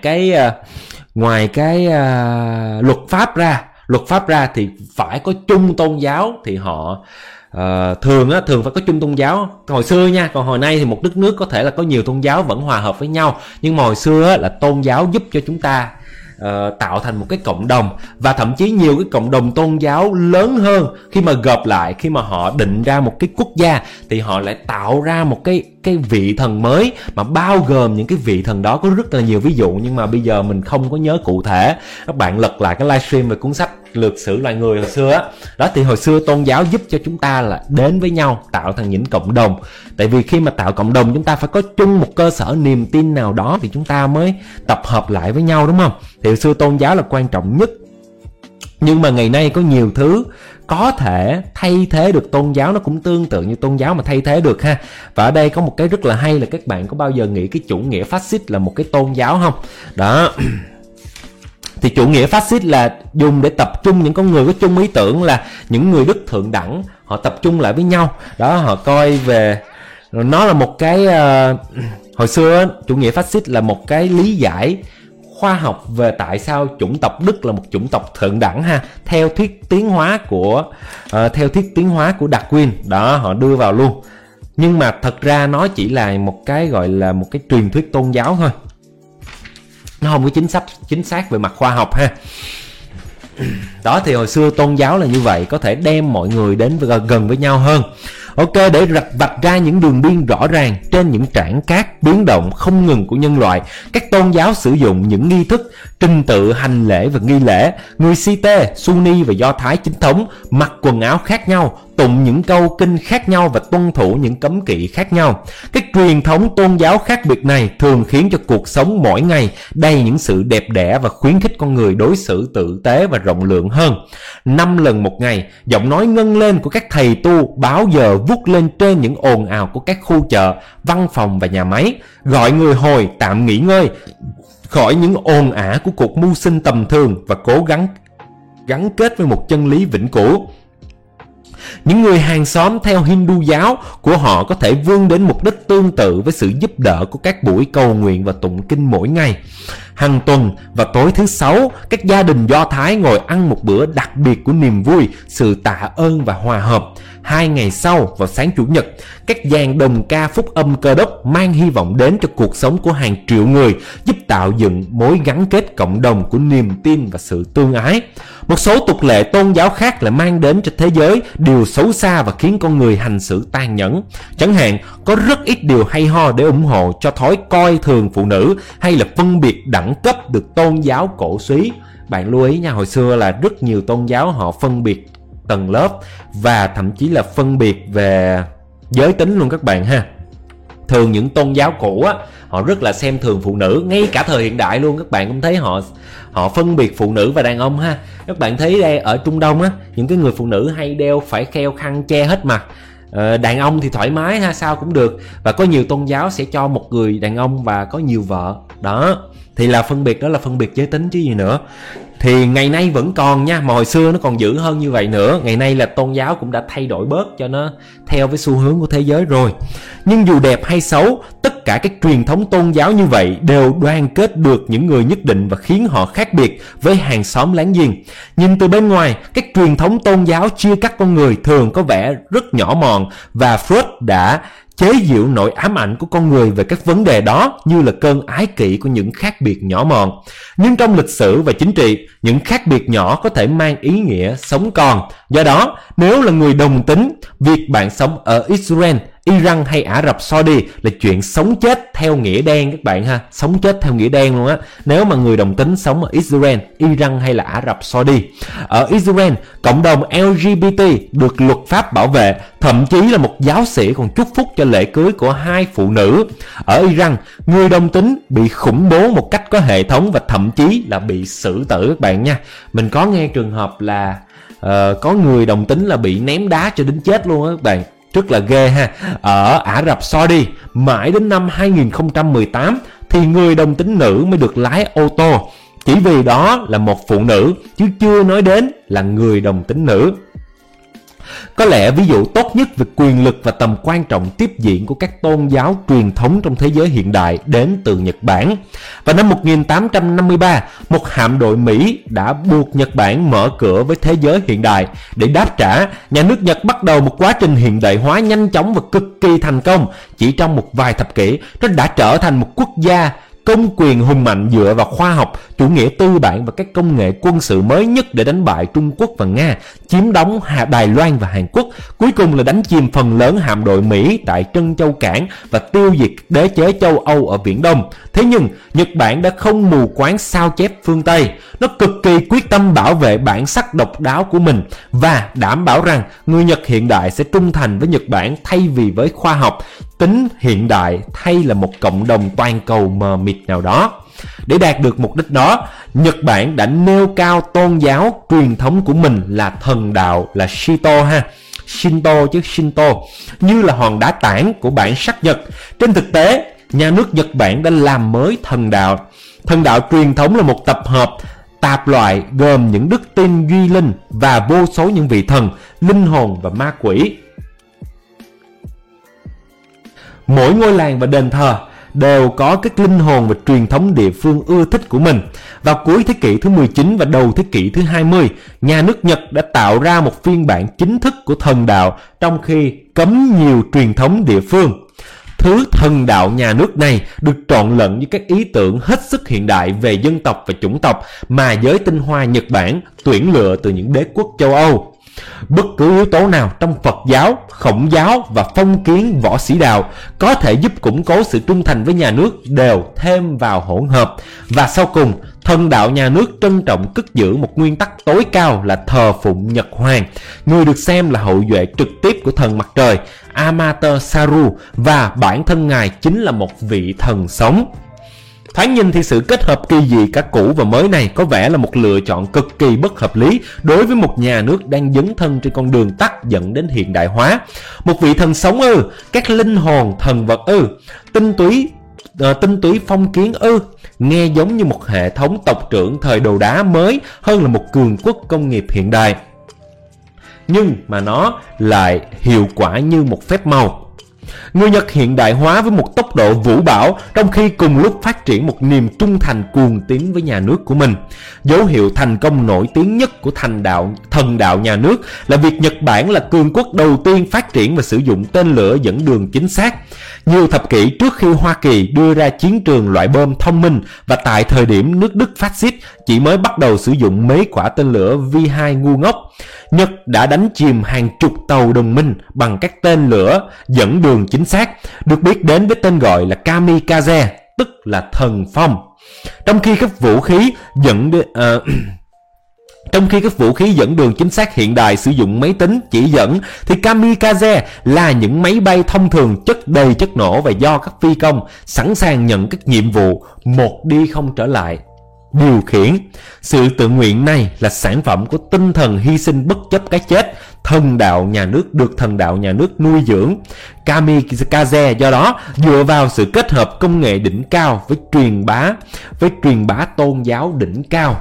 ngoài cái luật pháp ra thì phải có chung tôn giáo, thì họ thường phải có chung tôn giáo hồi xưa nha. Còn hồi nay thì một đất nước có thể là có nhiều tôn giáo vẫn hòa hợp với nhau, nhưng mà hồi xưa là tôn giáo giúp cho chúng ta tạo thành một cái cộng đồng, và thậm chí nhiều cái cộng đồng tôn giáo lớn hơn khi mà gộp lại, khi mà họ định ra một cái quốc gia thì họ lại tạo ra một cái vị thần mới, mà bao gồm những cái vị thần đó có rất là nhiều ví dụ, nhưng mà bây giờ mình không có nhớ cụ thể. Các bạn lật lại cái livestream về cuốn sách Lược sử loài người hồi xưa á, đó thì hồi xưa tôn giáo giúp cho chúng ta là đến với nhau, tạo thành những cộng đồng. Tại vì khi mà tạo cộng đồng chúng ta phải có chung một cơ sở niềm tin nào đó thì chúng ta mới tập hợp lại với nhau, đúng không? Thì hồi xưa tôn giáo là quan trọng nhất. Nhưng mà ngày nay có nhiều thứ có thể thay thế được tôn giáo, nó cũng tương tự như tôn giáo mà thay thế được ha. Và ở đây có một cái rất là hay là các bạn có bao giờ nghĩ cái chủ nghĩa phát xít là một cái tôn giáo không? Đó. Thì chủ nghĩa phát xít là dùng để tập trung những con người có chung ý tưởng, là những người Đức thượng đẳng, họ tập trung lại với nhau. Đó, họ coi về nó là một cái hồi xưa chủ nghĩa phát xít là một cái lý giải khoa học về tại sao chủng tộc Đức là một chủng tộc thượng đẳng ha, theo thuyết tiến hóa của Darwin. Đó, họ đưa vào luôn. Nhưng mà thật ra nó chỉ là một cái gọi là một cái truyền thuyết tôn giáo thôi, nó không có chính xác về mặt khoa học ha. Đó, thì hồi xưa tôn giáo là như vậy, có thể đem mọi người đến gần với nhau hơn. Ok, để vạch ra những đường biên rõ ràng trên những trảng cát biến động không ngừng của nhân loại, các tôn giáo sử dụng những nghi thức, trình tự hành lễ và nghi lễ. Người Site, Sunni và Do Thái chính thống mặc quần áo khác nhau, tụng những câu kinh khác nhau và tuân thủ những cấm kỵ khác nhau. Các truyền thống tôn giáo khác biệt này thường khiến cho cuộc sống mỗi ngày đầy những sự đẹp đẽ và khuyến khích con người đối xử tử tế và rộng lượng hơn. 5 lần một ngày, giọng nói ngân lên của các thầy tu báo giờ vút lên trên những ồn ào của các khu chợ, văn phòng và nhà máy, gọi người hồi tạm nghỉ ngơi khỏi những ồn ào của cuộc mưu sinh tầm thường và cố gắng gắn kết với một chân lý vĩnh cửu. Những người hàng xóm theo Hindu giáo của họ có thể vươn đến mục đích tương tự với sự giúp đỡ của các buổi cầu nguyện và tụng kinh mỗi ngày. Hàng tuần và tối thứ Sáu, các gia đình Do Thái ngồi ăn một bữa đặc biệt của niềm vui, sự tạ ơn và hòa hợp. 2 ngày sau, vào sáng Chủ nhật, các dàn đồng ca phúc âm Cơ Đốc mang hy vọng đến cho cuộc sống của hàng triệu người, giúp tạo dựng mối gắn kết cộng đồng của niềm tin và sự tương ái. Một số tục lệ tôn giáo khác lại mang đến cho thế giới điều xấu xa và khiến con người hành xử tàn nhẫn. Chẳng hạn, có rất ít điều hay ho để ủng hộ cho thói coi thường phụ nữ hay là phân biệt đẳng cấp được tôn giáo cổ suý. Bạn lưu ý nha, hồi xưa là rất nhiều tôn giáo họ phân biệt tầng lớp và thậm chí là phân biệt về giới tính luôn các bạn ha. Thường những tôn giáo cũ á, họ rất là xem thường phụ nữ, ngay cả thời hiện đại luôn các bạn cũng thấy họ phân biệt phụ nữ và đàn ông ha. Các bạn thấy đây ở Trung Đông á, những cái người phụ nữ hay đeo phải kheo khăn che hết mặt. Đàn ông thì thoải mái ha, sao cũng được. Và có nhiều tôn giáo sẽ cho một người đàn ông và có nhiều vợ. Đó, thì là phân biệt, đó là phân biệt giới tính chứ gì nữa. Thì ngày nay vẫn còn nha, mà hồi xưa nó còn dữ hơn như vậy nữa. Ngày nay là tôn giáo cũng đã thay đổi bớt cho nó theo với xu hướng của thế giới rồi. Nhưng dù đẹp hay xấu, tất cả các truyền thống tôn giáo như vậy đều đoàn kết được những người nhất định và khiến họ khác biệt với hàng xóm láng giềng. Nhìn từ bên ngoài, các truyền thống tôn giáo chia cắt con người thường có vẻ rất nhỏ mọn, và Freud đã chế giễu nỗi ám ảnh của con người về các vấn đề đó như là cơn ái kỷ của những khác biệt nhỏ mọn. Nhưng trong lịch sử và chính trị, những khác biệt nhỏ có thể mang ý nghĩa sống còn. Do đó, nếu là người đồng tính, việc bạn sống ở Israel, Iran hay Ả Rập Saudi là chuyện sống chết theo nghĩa đen các bạn ha, sống chết theo nghĩa đen luôn á. Nếu mà người đồng tính sống ở Israel, Iran hay là Ả Rập Saudi. Ở Israel, cộng đồng LGBT được luật pháp bảo vệ, thậm chí là một giáo sĩ còn chúc phúc cho lễ cưới của 2 phụ nữ. Ở Iran, người đồng tính bị khủng bố một cách có hệ thống và thậm chí là bị xử tử các bạn nha. Mình có nghe trường hợp là có người đồng tính là bị ném đá cho đến chết luôn á các bạn. Rất là ghê ha. Ở Ả Rập Saudi, mãi đến năm 2018 thì người đồng tính nữ mới được lái ô tô, chỉ vì đó là một phụ nữ, chứ chưa nói đến là người đồng tính nữ. Có lẽ ví dụ tốt nhất về quyền lực và tầm quan trọng tiếp diễn của các tôn giáo truyền thống trong thế giới hiện đại đến từ Nhật Bản. Vào năm 1853, một hạm đội Mỹ đã buộc Nhật Bản mở cửa với thế giới hiện đại. Để đáp trả, nhà nước Nhật bắt đầu một quá trình hiện đại hóa nhanh chóng và cực kỳ thành công. Chỉ trong một vài thập kỷ, nó đã trở thành một quốc gia công quyền hùng mạnh dựa vào khoa học, chủ nghĩa tư bản và các công nghệ quân sự mới nhất để đánh bại Trung Quốc và Nga, chiếm đóng Đài Loan và Hàn Quốc, cuối cùng là đánh chìm phần lớn hạm đội Mỹ tại Trân Châu Cảng và tiêu diệt đế chế châu Âu ở Viễn Đông. Thế nhưng, Nhật Bản đã không mù quáng sao chép phương Tây. Nó cực kỳ quyết tâm bảo vệ bản sắc độc đáo của mình và đảm bảo rằng người Nhật hiện đại sẽ trung thành với Nhật Bản thay vì với khoa học, tính hiện đại hay là một cộng đồng toàn cầu mờ mịt nào đó. Để đạt được mục đích đó, Nhật Bản đã nêu cao tôn giáo truyền thống của mình là thần đạo, là Shinto ha. Shinto như là hòn đá tảng của bản sắc Nhật. Trên thực tế, nhà nước Nhật Bản đã làm mới thần đạo. Thần đạo truyền thống là một tập hợp tạp loại gồm những đức tin duy linh và vô số những vị thần, linh hồn và ma quỷ. Mỗi ngôi làng và đền thờ đều có các linh hồn và truyền thống địa phương ưa thích của mình. Vào cuối thế kỷ thứ 19 và đầu thế kỷ thứ 20, nhà nước Nhật đã tạo ra một phiên bản chính thức của thần đạo, trong khi cấm nhiều truyền thống địa phương. Thứ thần đạo nhà nước này được trộn lẫn với các ý tưởng hết sức hiện đại về dân tộc và chủng tộc mà giới tinh hoa Nhật Bản tuyển lựa từ những đế quốc châu Âu. Bất cứ yếu tố nào trong Phật giáo, Khổng giáo và phong kiến võ sĩ đạo có thể giúp củng cố sự trung thành với nhà nước đều thêm vào hỗn hợp. Và sau cùng, thần đạo nhà nước trân trọng cất giữ một nguyên tắc tối cao là thờ phụng Nhật Hoàng, người được xem là hậu duệ trực tiếp của thần mặt trời Amaterasu, và bản thân ngài chính là một vị thần sống. Thoáng nhìn thì sự kết hợp kỳ dị cả cũ và mới này có vẻ là một lựa chọn cực kỳ bất hợp lý đối với một nhà nước đang dấn thân trên con đường tắt dẫn đến hiện đại hóa. Một vị thần sống ư? Các linh hồn thần vật ư? Tinh túy phong kiến ư? Nghe giống như một hệ thống tộc trưởng thời đồ đá mới hơn là một cường quốc công nghiệp hiện đại. Nhưng mà nó lại hiệu quả như một phép màu. Người Nhật hiện đại hóa với một tốc độ vũ bão, trong khi cùng lúc phát triển một niềm trung thành cuồng tín với nhà nước của mình. Dấu hiệu thành công nổi tiếng nhất của thần đạo nhà nước là việc Nhật Bản là cường quốc đầu tiên phát triển và sử dụng tên lửa dẫn đường chính xác. Nhiều thập kỷ trước khi Hoa Kỳ đưa ra chiến trường loại bom thông minh, và tại thời điểm nước Đức phát xít chỉ mới bắt đầu sử dụng mấy quả tên lửa V2 ngu ngốc, Nhật đã đánh chìm hàng chục tàu đồng minh bằng các tên lửa dẫn đường chính xác, được biết đến với tên gọi là Kamikaze, tức là thần phong. Trong khi các vũ khí dẫn đường chính xác hiện đại sử dụng máy tính chỉ dẫn, thì Kamikaze là những máy bay thông thường chất đầy chất nổ và do các phi công sẵn sàng nhận các nhiệm vụ một đi không trở lại điều khiển. Sự tự nguyện này là sản phẩm của tinh thần hy sinh bất chấp cái chết. Thần đạo nhà nước được thần đạo nhà nước nuôi dưỡng. Kamikaze do đó dựa vào sự kết hợp công nghệ đỉnh cao với truyền bá tôn giáo đỉnh cao.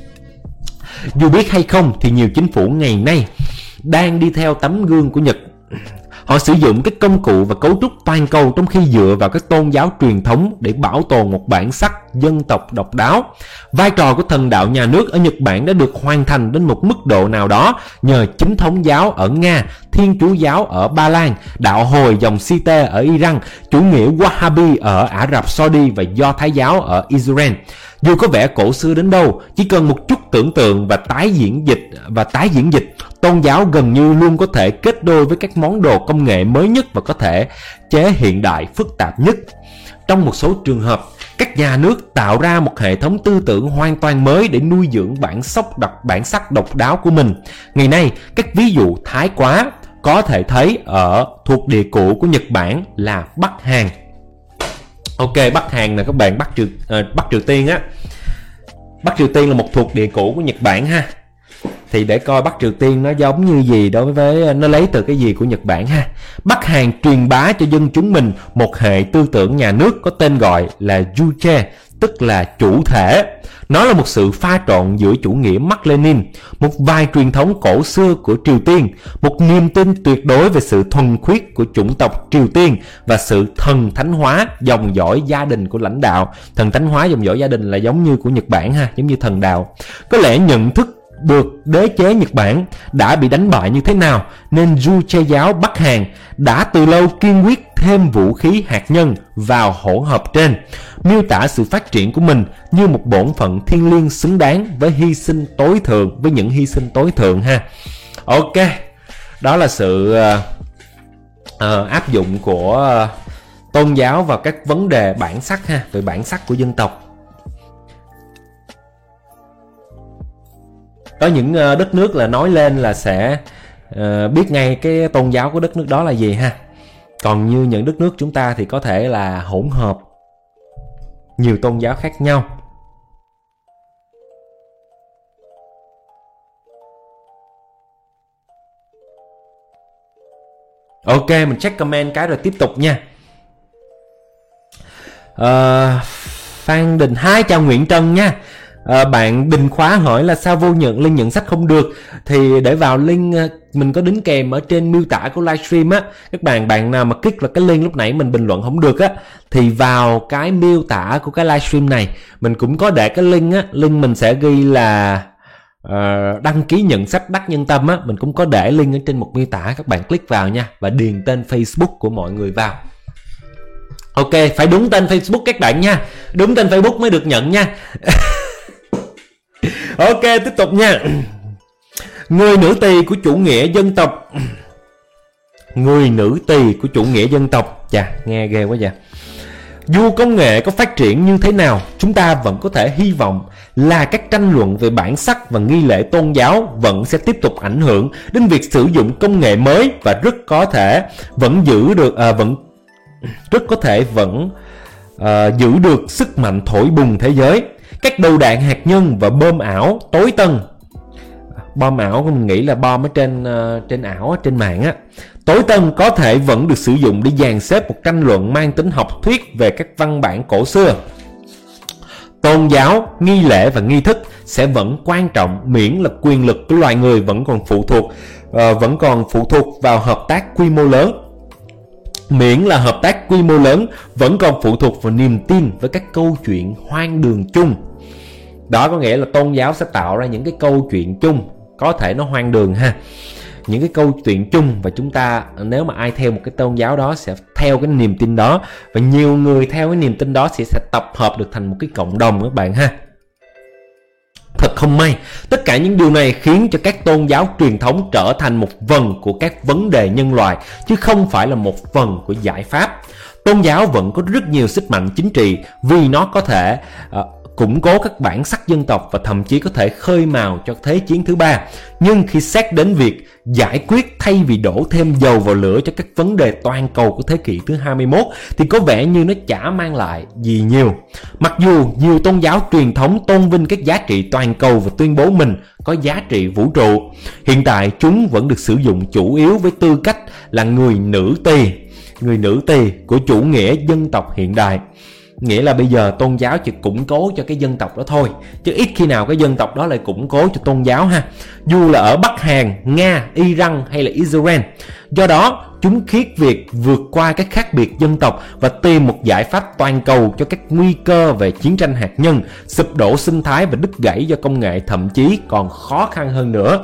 Dù biết hay không thì nhiều chính phủ ngày nay đang đi theo tấm gương của Nhật. Họ sử dụng các công cụ và cấu trúc toàn cầu trong khi dựa vào các tôn giáo truyền thống để bảo tồn một bản sắc dân tộc độc đáo. Vai trò của thần đạo nhà nước ở Nhật Bản đã được hoàn thành đến một mức độ nào đó nhờ chính thống giáo ở Nga, Thiên Chúa giáo ở Ba Lan, đạo Hồi dòng Shiite ở Iran, chủ nghĩa Wahhabi ở Ả Rập Saudi và Do Thái giáo ở Israel. Dù có vẻ cổ xưa đến đâu, chỉ cần một chút tưởng tượng và tái diễn dịch, tôn giáo gần như luôn có thể kết đôi với các món đồ công nghệ mới nhất và có thể chế hiện đại phức tạp nhất. Trong một số trường hợp, các nhà nước tạo ra một hệ thống tư tưởng hoàn toàn mới để nuôi dưỡng bản sắc độc đáo của mình. Ngày nay, các ví dụ thái quá có thể thấy ở thuộc địa cũ của Nhật Bản là Bắc Hàn. Ok, Bắc Hàn là các bạn, Bắc Triều Tiên á. Bắc Triều Tiên là một thuộc địa cũ của Nhật Bản ha. Thì để coi Bắc Triều Tiên nó giống như gì đối với nó lấy từ cái gì của Nhật Bản ha. Bắc Hàn truyền bá cho dân chúng mình một hệ tư tưởng nhà nước có tên gọi là Juche, tức là chủ thể. Nó là một sự pha trộn giữa chủ nghĩa Mác Lênin, một vài truyền thống cổ xưa của Triều Tiên, một niềm tin tuyệt đối về sự thuần khiết của chủng tộc Triều Tiên và sự thần thánh hóa dòng dõi gia đình của lãnh đạo. Thần thánh hóa dòng dõi gia đình là giống như của Nhật Bản ha, giống như thần đạo. Có lẽ nhận thức được đế chế Nhật Bản đã bị đánh bại như thế nào nên Juche giáo Bắc Hàn đã từ lâu kiên quyết thêm vũ khí hạt nhân vào hỗn hợp trên, miêu tả sự phát triển của mình như một bổn phận thiêng liêng xứng đáng với những hy sinh tối thượng ha. Ok, đó là sự áp dụng của tôn giáo vào các vấn đề bản sắc ha, về bản sắc của dân tộc. Có những đất nước là nói lên là sẽ biết ngay cái tôn giáo của đất nước đó là gì ha. Còn như những đất nước chúng ta thì có thể là hỗn hợp nhiều tôn giáo khác nhau. Ok, mình check comment cái rồi tiếp tục nha. Phan Đình Hai chào Nguyễn Trân nha. Bạn Đình Khóa hỏi là sao vô link nhận sách không được. Thì để vào link mình có đính kèm ở trên miêu tả của livestream á. Các bạn nào mà click vào cái link lúc nãy mình bình luận không được á, thì vào cái miêu tả của cái livestream này mình cũng có để cái link á. Link mình sẽ ghi là đăng ký nhận sách Đắc Nhân Tâm á. Mình cũng có để link ở trên một miêu tả. Các bạn click vào nha, và điền tên Facebook của mọi người vào. Ok, phải đúng tên Facebook các bạn nha. Đúng tên Facebook mới được nhận nha. Ok, tiếp tục nha. Người nữ tỳ của chủ nghĩa dân tộc. Người nữ tỳ của chủ nghĩa dân tộc. Chà, nghe ghê quá vậy. Dù công nghệ có phát triển như thế nào, chúng ta vẫn có thể hy vọng là các tranh luận về bản sắc và nghi lễ tôn giáo vẫn sẽ tiếp tục ảnh hưởng đến việc sử dụng công nghệ mới và rất có thể vẫn giữ được sức mạnh thổi bùng thế giới. Các đầu đạn hạt nhân và bom ảo tối tân. Bom ảo mình nghĩ là bom ở trên ảo trên mạng á. Tối tân có thể vẫn được sử dụng để dàn xếp một tranh luận mang tính học thuyết về các văn bản cổ xưa. Tôn giáo, nghi lễ và nghi thức sẽ vẫn quan trọng miễn là quyền lực của loài người vẫn còn phụ thuộc vào hợp tác quy mô lớn. Miễn là hợp tác quy mô lớn vẫn còn phụ thuộc vào niềm tin với các câu chuyện hoang đường chung. Đó có nghĩa là tôn giáo sẽ tạo ra những cái câu chuyện chung, có thể nó hoang đường ha, những cái câu chuyện chung, và chúng ta nếu mà ai theo một cái tôn giáo đó sẽ theo cái niềm tin đó, và nhiều người theo cái niềm tin đó sẽ tập hợp được thành một cái cộng đồng các bạn ha. Thật không may, tất cả những điều này khiến cho các tôn giáo truyền thống trở thành một phần của các vấn đề nhân loại, chứ không phải là một phần của giải pháp. Tôn giáo vẫn có rất nhiều sức mạnh chính trị vì nó có thể củng cố các bản sắc dân tộc và thậm chí có thể khơi mào cho Thế chiến thứ ba. Nhưng khi xét đến việc giải quyết thay vì đổ thêm dầu vào lửa cho các vấn đề toàn cầu của thế kỷ thứ 21 thì có vẻ như nó chả mang lại gì nhiều. Mặc dù nhiều tôn giáo truyền thống tôn vinh các giá trị toàn cầu và tuyên bố mình có giá trị vũ trụ, hiện tại chúng vẫn được sử dụng chủ yếu với tư cách là người nữ tỳ của chủ nghĩa dân tộc hiện đại. Nghĩa là bây giờ tôn giáo chỉ củng cố cho cái dân tộc đó thôi, chứ ít khi nào cái dân tộc đó lại củng cố cho tôn giáo ha. Dù là ở Bắc Hàn, Nga, Iran hay là Israel. Do đó, chúng khiết việc vượt qua các khác biệt dân tộc và tìm một giải pháp toàn cầu cho các nguy cơ về chiến tranh hạt nhân, sụp đổ sinh thái và đứt gãy do công nghệ thậm chí còn khó khăn hơn nữa.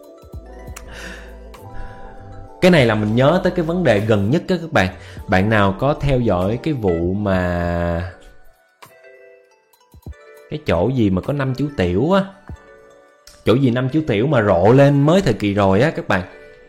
Cái này là mình nhớ tới cái vấn đề gần nhất đó các bạn. Bạn nào có theo dõi cái vụ mà cái chỗ gì mà có 5 chú tiểu á, chỗ gì 5 chú tiểu mà rộ lên mới thời kỳ rồi á các bạn.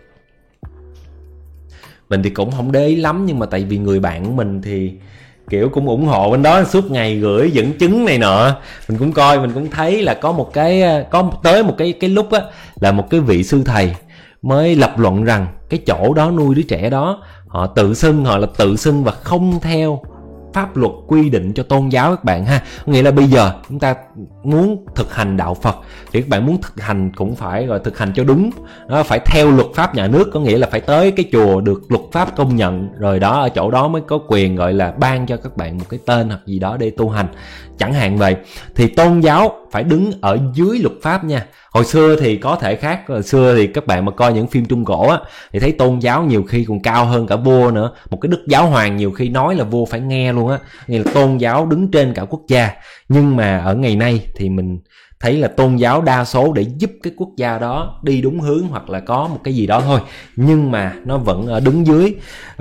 Mình thì cũng không để ý lắm, nhưng mà tại vì người bạn của mình thì kiểu cũng ủng hộ bên đó, suốt ngày gửi dẫn chứng này nọ, mình cũng coi, mình cũng thấy là có tới một cái lúc á là một cái vị sư thầy mới lập luận rằng cái chỗ đó nuôi đứa trẻ đó họ là tự xưng và không theo pháp luật quy định cho tôn giáo các bạn ha. Nghĩa là bây giờ chúng ta muốn thực hành đạo Phật thì các bạn muốn thực hành cũng phải rồi thực hành cho đúng, nó phải theo luật pháp nhà nước, có nghĩa là phải tới cái chùa được luật pháp công nhận rồi đó, ở chỗ đó mới có quyền gọi là ban cho các bạn một cái tên hoặc gì đó để tu hành, chẳng hạn vậy. Thì tôn giáo phải đứng ở dưới luật pháp nha. Hồi xưa thì có thể khác, hồi xưa thì các bạn mà coi những phim Trung Cổ á thì thấy tôn giáo nhiều khi còn cao hơn cả vua nữa. Một cái đức giáo hoàng nhiều khi nói là vua phải nghe luôn á, nghĩa là tôn giáo đứng trên cả quốc gia. Nhưng mà ở ngày nay thì mình thấy là tôn giáo đa số để giúp cái quốc gia đó đi đúng hướng hoặc là có một cái gì đó thôi, nhưng mà nó vẫn đứng dưới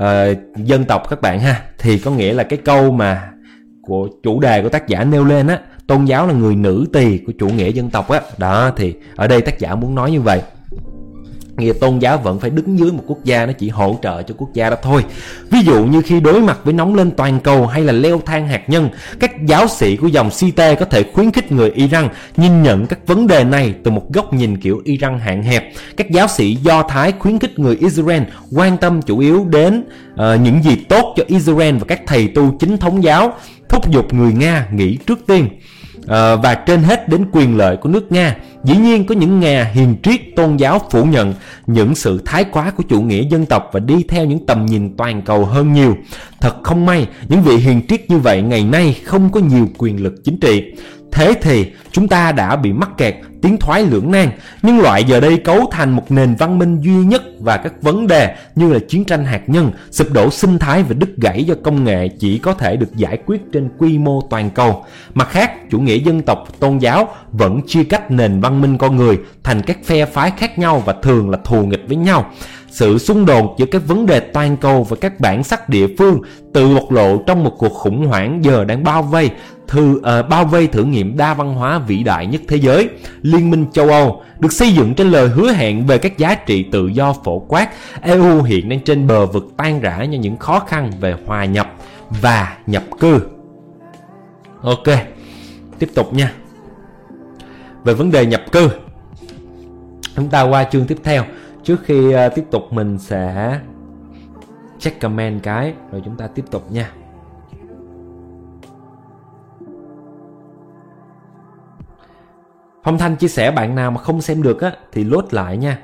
dân tộc các bạn ha. Thì có nghĩa là cái câu mà của chủ đề của tác giả nêu lên á, tôn giáo là người nữ tỳ của chủ nghĩa dân tộc á, đó thì ở đây tác giả muốn nói như vậy. Nghĩa tôn giáo vẫn phải đứng dưới một quốc gia, nó chỉ hỗ trợ cho quốc gia đó thôi. Ví dụ như khi đối mặt với nóng lên toàn cầu hay là leo thang hạt nhân, các giáo sĩ của dòng Shiite có thể khuyến khích người Iran nhìn nhận các vấn đề này từ một góc nhìn kiểu Iran hạn hẹp. Các giáo sĩ Do Thái khuyến khích người Israel quan tâm chủ yếu đến những gì tốt cho Israel và các thầy tu chính thống giáo, thúc giục người Nga nghĩ trước tiên và trên hết đến quyền lợi của nước Nga. Dĩ nhiên có những nhà hiền triết tôn giáo phủ nhận những sự thái quá của chủ nghĩa dân tộc và đi theo những tầm nhìn toàn cầu hơn nhiều. Thật không may, những vị hiền triết như vậy ngày nay không có nhiều quyền lực chính trị. Thế thì chúng ta đã bị mắc kẹt, tiến thoái lưỡng nan. Nhân loại giờ đây cấu thành một nền văn minh duy nhất và các vấn đề như là chiến tranh hạt nhân, sụp đổ sinh thái và đứt gãy do công nghệ chỉ có thể được giải quyết trên quy mô toàn cầu. Mặt khác, chủ nghĩa dân tộc tôn giáo vẫn chia cách nền văn minh con người thành các phe phái khác nhau và thường là thù nghịch với nhau. Sự xung đột giữa các vấn đề toàn cầu và các bản sắc địa phương tự bộc lộ trong một cuộc khủng hoảng giờ đang bao vây bao vây thử nghiệm đa văn hóa vĩ đại nhất thế giới. Liên minh châu Âu được xây dựng trên lời hứa hẹn về các giá trị tự do phổ quát. EU hiện đang trên bờ vực tan rã do những khó khăn về hòa nhập và nhập cư. Ok, tiếp tục nha. Về vấn đề nhập cư, chúng ta qua chương tiếp theo. Trước khi tiếp tục mình sẽ check comment cái rồi chúng ta tiếp tục nha. Phong Thanh chia sẻ bạn nào mà không xem được á thì load lại nha.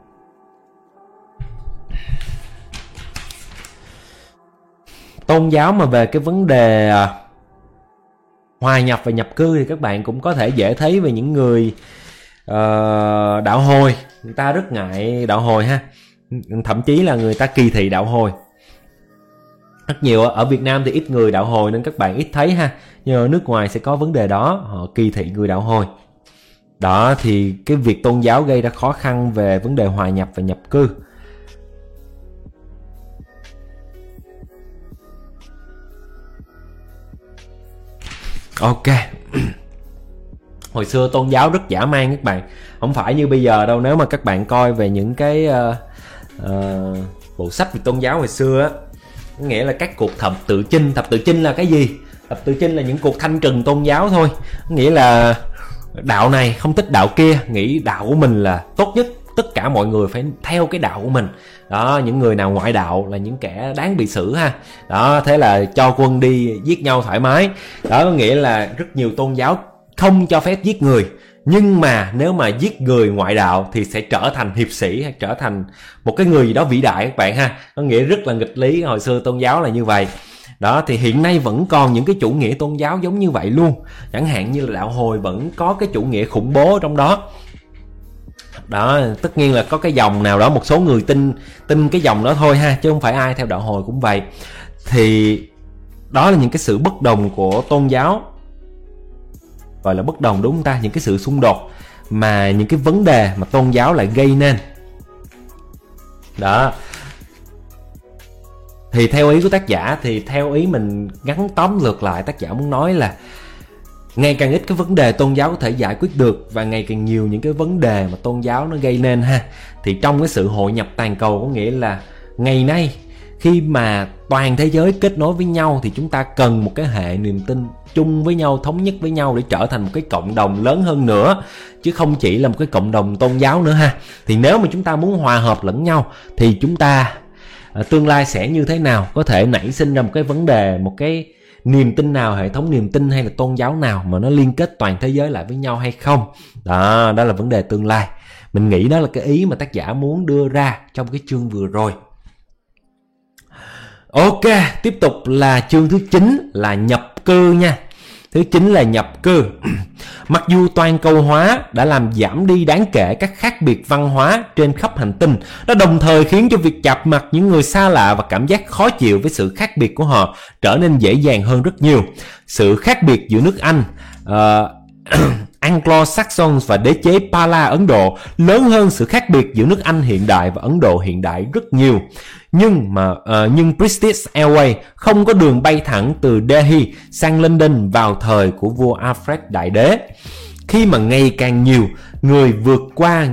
Tôn giáo mà về cái vấn đề hòa nhập và nhập cư thì các bạn cũng có thể dễ thấy về những người đạo hồi. Người ta rất ngại đạo hồi ha. Thậm chí là người ta kỳ thị đạo hồi. Rất nhiều ở Việt Nam thì ít người đạo hồi nên các bạn ít thấy ha. Nhưng ở nước ngoài sẽ có vấn đề đó, họ kỳ thị người đạo hồi. Đó thì cái việc tôn giáo gây ra khó khăn về vấn đề hòa nhập và nhập cư. Ok. Hồi xưa tôn giáo rất dã man các bạn. Không phải như bây giờ đâu. Nếu mà các bạn coi về những cái bộ sách về tôn giáo hồi xưa á, nghĩa là các cuộc thập tự chinh. Thập tự chinh là cái gì? Thập tự chinh là những cuộc thanh trừng tôn giáo thôi. Nghĩa là đạo này không thích đạo kia, nghĩ đạo của mình là tốt nhất, tất cả mọi người phải theo cái đạo của mình. Đó, những người nào ngoại đạo là những kẻ đáng bị xử ha. Đó, thế là cho quân đi giết nhau thoải mái. Đó có nghĩa là rất nhiều tôn giáo không cho phép giết người. Nhưng mà nếu mà giết người ngoại đạo thì sẽ trở thành hiệp sĩ hay trở thành một cái người gì đó vĩ đại các bạn ha. Có nghĩa rất là nghịch lý, hồi xưa tôn giáo là như vậy. Đó thì hiện nay vẫn còn những cái chủ nghĩa tôn giáo giống như vậy luôn. Chẳng hạn như là đạo hồi vẫn có cái chủ nghĩa khủng bố trong đó. Đó, tất nhiên là có cái dòng nào đó, một số người tin cái dòng đó thôi ha, chứ không phải ai theo đạo hồi cũng vậy. Thì đó là những cái sự bất đồng của tôn giáo. Gọi là bất đồng đúng không ta? Những cái sự xung đột mà những cái vấn đề mà tôn giáo lại gây nên. Đó. Thì theo ý của tác giả, thì theo ý mình ngắn tóm lược lại, tác giả muốn nói là ngày càng ít cái vấn đề tôn giáo có thể giải quyết được và ngày càng nhiều những cái vấn đề mà tôn giáo nó gây nên ha. Thì trong cái sự hội nhập toàn cầu, có nghĩa là ngày nay khi mà toàn thế giới kết nối với nhau thì chúng ta cần một cái hệ niềm tin chung với nhau, thống nhất với nhau để trở thành một cái cộng đồng lớn hơn nữa, chứ không chỉ là một cái cộng đồng tôn giáo nữa ha. Thì nếu mà chúng ta muốn hòa hợp lẫn nhau thì chúng ta tương lai sẽ như thế nào, có thể nảy sinh ra một cái vấn đề, một cái niềm tin nào, hệ thống niềm tin hay là tôn giáo nào mà nó liên kết toàn thế giới lại với nhau hay không. Đó là vấn đề tương lai. Mình nghĩ đó là cái ý mà tác giả muốn đưa ra trong cái chương vừa rồi. Ok, tiếp tục là chương thứ 9 là nhập cư nha. Thứ 9 là nhập cư. Mặc dù toàn cầu hóa đã làm giảm đi đáng kể các khác biệt văn hóa trên khắp hành tinh, nó đồng thời khiến cho việc chạm mặt những người xa lạ và cảm giác khó chịu với sự khác biệt của họ trở nên dễ dàng hơn rất nhiều. Sự khác biệt giữa nước Anh, Anglo-Saxon và đế chế Pala Ấn Độ lớn hơn sự khác biệt giữa nước Anh hiện đại và Ấn Độ hiện đại rất nhiều. Nhưng British Airways không có đường bay thẳng từ Delhi sang London vào thời của vua Alfred Đại Đế. Khi mà ngày càng nhiều người vượt qua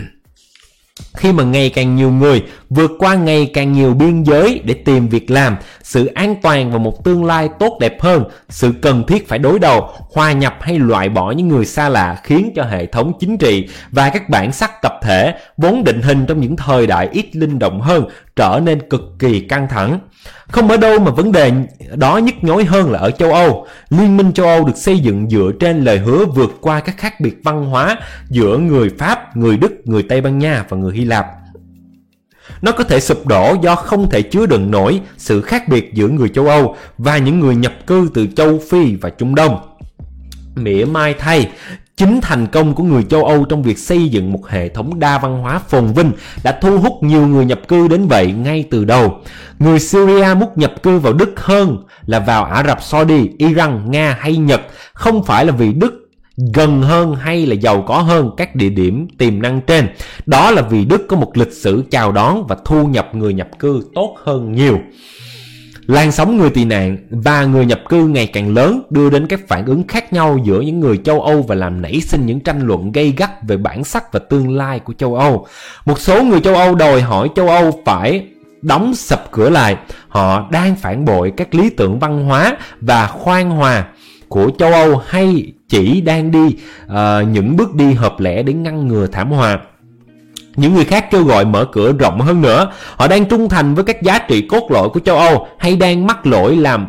ngày càng nhiều biên giới để tìm việc làm, sự an toàn và một tương lai tốt đẹp hơn, sự cần thiết phải đối đầu, hòa nhập hay loại bỏ những người xa lạ khiến cho hệ thống chính trị và các bản sắc tập thể vốn định hình trong những thời đại ít linh động hơn trở nên cực kỳ căng thẳng. Không ở đâu mà vấn đề đó nhức nhối hơn là ở châu Âu. Liên minh châu Âu được xây dựng dựa trên lời hứa vượt qua các khác biệt văn hóa giữa người Pháp, người Đức, người Tây Ban Nha và người Hy Lạp. Nó có thể sụp đổ do không thể chứa đựng nổi sự khác biệt giữa người châu Âu và những người nhập cư từ châu Phi và Trung Đông. Mỉa mai thay, chính thành công của người châu Âu trong việc xây dựng một hệ thống đa văn hóa phồn vinh đã thu hút nhiều người nhập cư đến vậy ngay từ đầu. Người Syria muốn nhập cư vào Đức hơn là vào Ả Rập Saudi, Iran, Nga hay Nhật, không phải là vì Đức gần hơn hay là giàu có hơn các địa điểm tiềm năng trên. Đó là vì Đức có một lịch sử chào đón và thu nhập người nhập cư tốt hơn nhiều. Làn sóng người tị nạn và người nhập cư ngày càng lớn đưa đến các phản ứng khác nhau giữa những người châu Âu và làm nảy sinh những tranh luận gay gắt về bản sắc và tương lai của châu Âu. Một số người châu Âu đòi hỏi châu Âu phải đóng sập cửa lại. Họ đang phản bội các lý tưởng văn hóa và khoan hòa của châu Âu hay chỉ đang đi những bước đi hợp lẽ để ngăn ngừa thảm họa. Những người khác kêu gọi mở cửa rộng hơn nữa. Họ đang trung thành với các giá trị cốt lõi của châu Âu hay đang mắc lỗi làm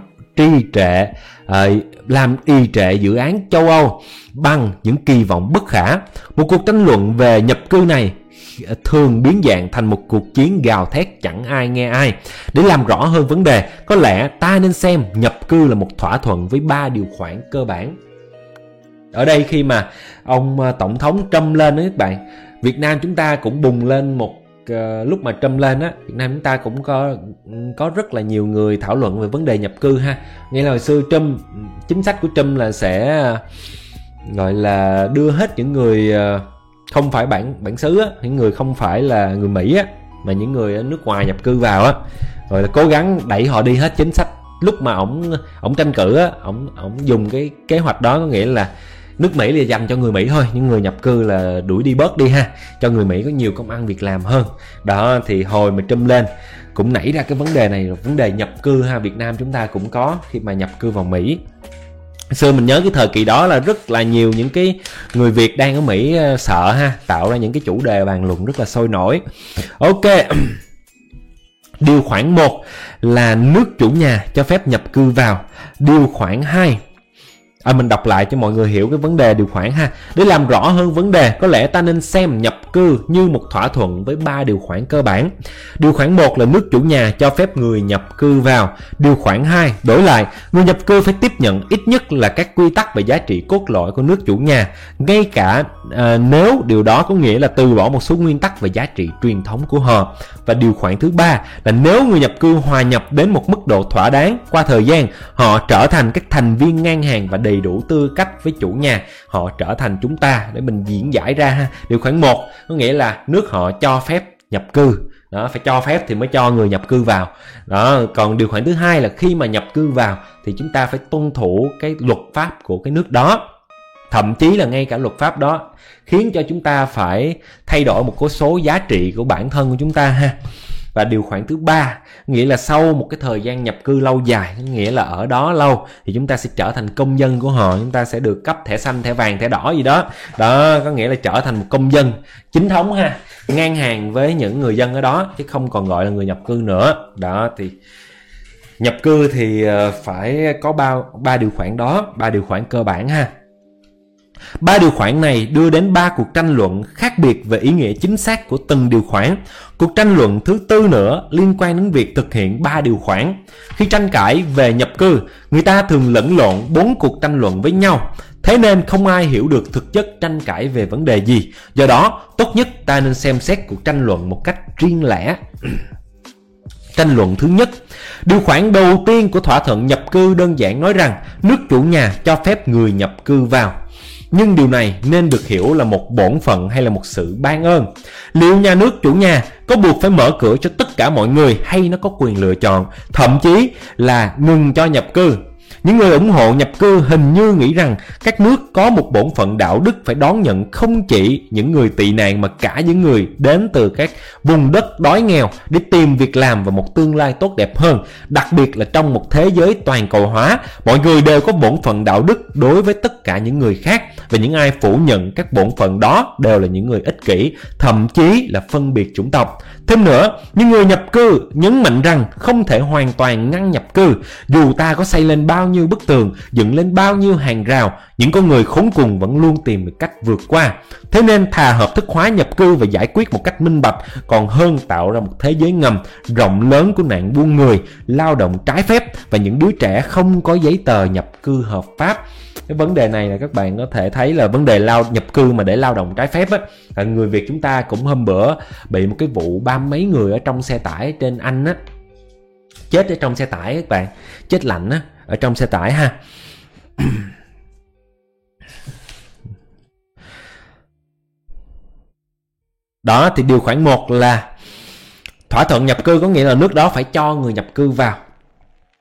trì trệ dự án châu Âu bằng những kỳ vọng bất khả. Một cuộc tranh luận về nhập cư này thường biến dạng thành một cuộc chiến gào thét chẳng ai nghe ai. Để làm rõ hơn vấn đề, có lẽ ta nên xem nhập cư là một thỏa thuận với 3 điều khoản cơ bản. Ở đây khi mà ông Tổng thống Trump lên đó các bạn, Việt Nam chúng ta cũng bùng lên một lúc mà Trump lên á, Việt Nam chúng ta cũng có rất là nhiều người thảo luận về vấn đề nhập cư ha. Nghĩa là hồi xưa Trump, chính sách của Trump là sẽ gọi là đưa hết những người không phải bản xứ á, những người không phải là người Mỹ á, mà những người ở nước ngoài nhập cư vào á, rồi là cố gắng đẩy họ đi hết chính sách. Lúc mà ổng tranh cử á, ổng dùng cái kế hoạch đó, có nghĩa là nước Mỹ là dành cho người Mỹ thôi, những người nhập cư là đuổi đi bớt đi ha, cho người Mỹ có nhiều công ăn việc làm hơn. Đó thì hồi mà Trump lên cũng nảy ra cái vấn đề này, vấn đề nhập cư ha. Việt Nam chúng ta cũng có khi mà nhập cư vào Mỹ. Xưa mình nhớ cái thời kỳ đó là rất là nhiều những cái người Việt đang ở Mỹ sợ ha, tạo ra những cái chủ đề bàn luận rất là sôi nổi. Ok. Điều khoản 1 là nước chủ nhà cho phép nhập cư vào. Điều khoản 2, mình đọc lại cho mọi người hiểu cái vấn đề điều khoản ha. Để làm rõ hơn vấn đề, có lẽ ta nên xem nhập cư như một thỏa thuận với 3 điều khoản cơ bản. Điều khoản 1 là nước chủ nhà cho phép người nhập cư vào. Điều khoản 2, đổi lại, người nhập cư phải tiếp nhận ít nhất là các quy tắc và giá trị cốt lõi của nước chủ nhà, ngay cả nếu điều đó có nghĩa là từ bỏ một số nguyên tắc và giá trị truyền thống của họ. Và điều khoản thứ 3 là nếu người nhập cư hòa nhập đến một mức độ thỏa đáng, qua thời gian họ trở thành các thành viên ngang hàng và đầy đủ tư cách với chủ nhà, họ trở thành chúng ta. Để mình diễn giải ra ha. Điều khoản 1 có nghĩa là nước họ cho phép nhập cư. Đó, phải cho phép thì mới cho người nhập cư vào. Đó, còn điều khoản thứ 2 là khi mà nhập cư vào thì chúng ta phải tuân thủ cái luật pháp của cái nước đó. Thậm chí là ngay cả luật pháp đó khiến cho chúng ta phải thay đổi một số giá trị của bản thân của chúng ta ha. Và điều khoản thứ 3 nghĩa là sau một cái thời gian nhập cư lâu dài, nghĩa là ở đó lâu, thì chúng ta sẽ trở thành công dân của họ. Chúng ta sẽ được cấp thẻ xanh, thẻ vàng, thẻ đỏ gì đó. Đó có nghĩa là trở thành một công dân chính thống ha, ngang hàng với những người dân ở đó, chứ không còn gọi là người nhập cư nữa. Đó thì nhập cư thì phải có ba điều khoản đó, 3 điều khoản cơ bản ha. 3 điều khoản này đưa đến 3 cuộc tranh luận khác biệt về ý nghĩa chính xác của từng điều khoản. Cuộc tranh luận thứ 4 nữa liên quan đến việc thực hiện 3 điều khoản. Khi tranh cãi về nhập cư, người ta thường lẫn lộn 4 cuộc tranh luận với nhau. Thế nên không ai hiểu được thực chất tranh cãi về vấn đề gì. Do đó, tốt nhất ta nên xem xét cuộc tranh luận một cách riêng lẻ. Tranh luận thứ nhất. Điều khoản đầu tiên của thỏa thuận nhập cư đơn giản nói rằng nước chủ nhà cho phép người nhập cư vào. Nhưng điều này nên được hiểu là một bổn phận hay là một sự ban ơn. Liệu nhà nước chủ nhà có buộc phải mở cửa cho tất cả mọi người hay nó có quyền lựa chọn, thậm chí là ngừng cho nhập cư? Những người ủng hộ nhập cư hình như nghĩ rằng các nước có một bổn phận đạo đức phải đón nhận không chỉ những người tị nạn mà cả những người đến từ các vùng đất đói nghèo để tìm việc làm và một tương lai tốt đẹp hơn. Đặc biệt là trong một thế giới toàn cầu hóa, mọi người đều có bổn phận đạo đức đối với tất cả những người khác, và những ai phủ nhận các bổn phận đó đều là những người ích kỷ, thậm chí là phân biệt chủng tộc. Thêm nữa, những người nhập cư nhấn mạnh rằng không thể hoàn toàn ngăn nhập cư. Dù ta có xây lên bao nhiêu bức tường, dựng lên bao nhiêu hàng rào, những con người khốn cùng vẫn luôn tìm được cách vượt qua. Thế nên thà hợp thức hóa nhập cư và giải quyết một cách minh bạch, còn hơn tạo ra một thế giới ngầm rộng lớn của nạn buôn người, lao động trái phép và những đứa trẻ không có giấy tờ nhập cư hợp pháp. Cái vấn đề này là các bạn có thể thấy là vấn đề nhập cư mà để lao động trái phép á. Người Việt chúng ta cũng hôm bữa bị một cái vụ 30 mấy người ở trong xe tải trên Anh á, chết ở trong xe tải các bạn, chết lạnh á, ở trong xe tải ha. Đó thì điều khoản 1 là thỏa thuận nhập cư có nghĩa là nước đó phải cho người nhập cư vào.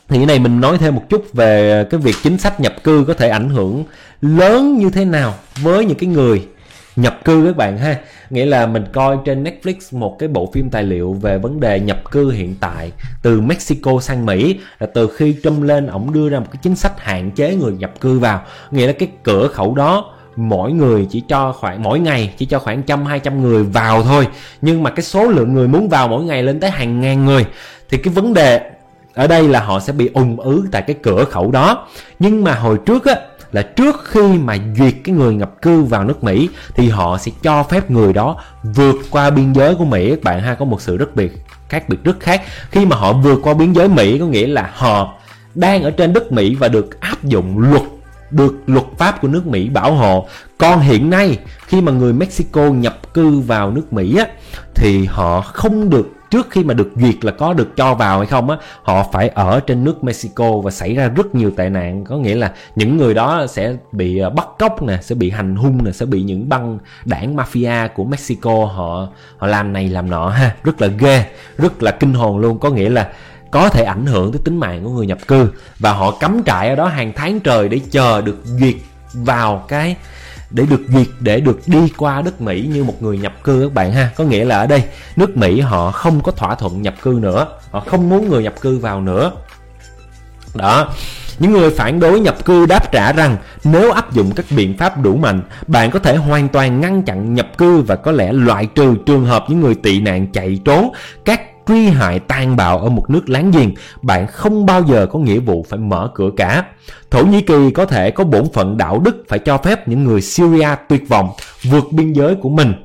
Thì cái này mình nói thêm một chút về cái việc chính sách nhập cư có thể ảnh hưởng lớn như thế nào với những cái người nhập cư các bạn ha. Nghĩa là mình coi trên Netflix một cái bộ phim tài liệu về vấn đề nhập cư hiện tại từ Mexico sang Mỹ, là từ khi Trump lên ổng đưa ra một cái chính sách hạn chế người nhập cư vào. Nghĩa là cái cửa khẩu đó mỗi ngày chỉ cho khoảng 100-200 người vào thôi, nhưng mà cái số lượng người muốn vào mỗi ngày lên tới hàng ngàn người. Thì cái vấn đề ở đây là họ sẽ bị ùn ứ tại cái cửa khẩu đó. Nhưng mà hồi trước á, là trước khi mà duyệt cái người nhập cư vào nước Mỹ thì họ sẽ cho phép người đó vượt qua biên giới của Mỹ các bạn ha. Có một sự khác biệt rất khác. Khi mà họ vượt qua biên giới Mỹ có nghĩa là họ đang ở trên đất Mỹ và được áp dụng luật pháp của nước Mỹ bảo hộ. Còn hiện nay khi mà người Mexico nhập cư vào nước Mỹ á, thì họ không được, trước khi mà được duyệt là có được cho vào hay không á, họ phải ở trên nước Mexico và xảy ra rất nhiều tệ nạn. Có nghĩa là những người đó sẽ bị bắt cóc nè, sẽ bị hành hung nè, sẽ bị những băng đảng mafia của Mexico họ làm này làm nọ ha. Rất là ghê, rất là kinh hồn luôn. Có nghĩa là có thể ảnh hưởng tới tính mạng của người nhập cư, và họ cắm trại ở đó hàng tháng trời để chờ được duyệt vào cái, để được đi qua đất Mỹ như một người nhập cư các bạn ha. Có nghĩa là ở đây nước Mỹ họ không có thỏa thuận nhập cư nữa, họ không muốn người nhập cư vào nữa. Đó. Những người phản đối nhập cư đáp trả rằng nếu áp dụng các biện pháp đủ mạnh, bạn có thể hoàn toàn ngăn chặn nhập cư và có lẽ loại trừ trường hợp những người tị nạn chạy trốn các truy hại tàn bạo ở một nước láng giềng. Bạn không bao giờ có nghĩa vụ phải mở cửa cả. Thổ Nhĩ Kỳ có thể có bổn phận đạo đức phải cho phép những người Syria tuyệt vọng vượt biên giới của mình.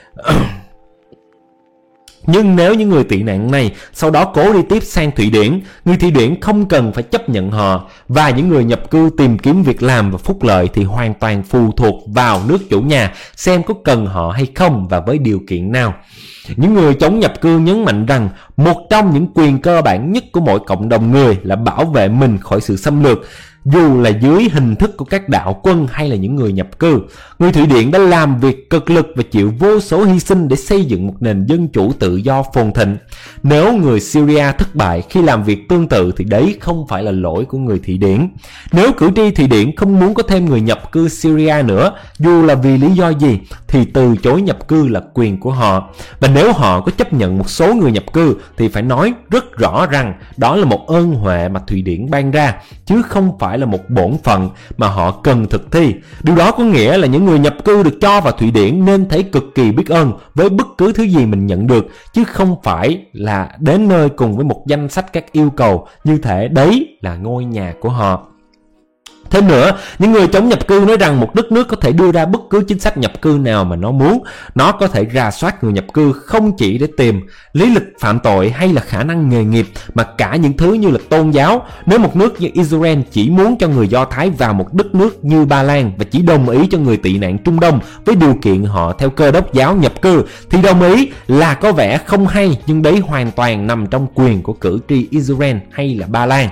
Nhưng nếu những người tị nạn này sau đó cố đi tiếp sang Thụy Điển, người Thụy Điển không cần phải chấp nhận họ, và những người nhập cư tìm kiếm việc làm và phúc lợi thì hoàn toàn phụ thuộc vào nước chủ nhà xem có cần họ hay không và với điều kiện nào. Những người chống nhập cư nhấn mạnh rằng một trong những quyền cơ bản nhất của mỗi cộng đồng người là bảo vệ mình khỏi sự xâm lược, dù là dưới hình thức của các đạo quân hay là những người nhập cư. Người Thụy Điển đã làm việc cực lực và chịu vô số hy sinh để xây dựng một nền dân chủ tự do phồn thịnh. Nếu người Syria thất bại khi làm việc tương tự thì đấy không phải là lỗi của người Thụy Điển. Nếu cử tri Thụy Điển không muốn có thêm người nhập cư Syria nữa, dù là vì lý do gì, thì từ chối nhập cư là quyền của họ. Và nếu họ có chấp nhận một số người nhập cư thì phải nói rất rõ rằng đó là một ơn huệ mà Thụy Điển ban ra, chứ không phải là một bổn phận mà họ cần thực thi. Điều đó có nghĩa là những người nhập cư được cho vào Thụy Điển nên thấy cực kỳ biết ơn với bất cứ thứ gì mình nhận được, chứ không phải là đến nơi cùng với một danh sách các yêu cầu như thể đấy là ngôi nhà của họ. Thêm nữa, những người chống nhập cư nói rằng một đất nước có thể đưa ra bất cứ chính sách nhập cư nào mà nó muốn. Nó có thể rà soát người nhập cư không chỉ để tìm lý lịch phạm tội hay là khả năng nghề nghiệp, mà cả những thứ như là tôn giáo. Nếu một nước như Israel chỉ muốn cho người Do Thái vào một đất nước như Ba Lan và chỉ đồng ý cho người tị nạn Trung Đông với điều kiện họ theo Cơ Đốc giáo nhập cư, thì đồng ý là có vẻ không hay, nhưng đấy hoàn toàn nằm trong quyền của cử tri Israel hay là Ba Lan.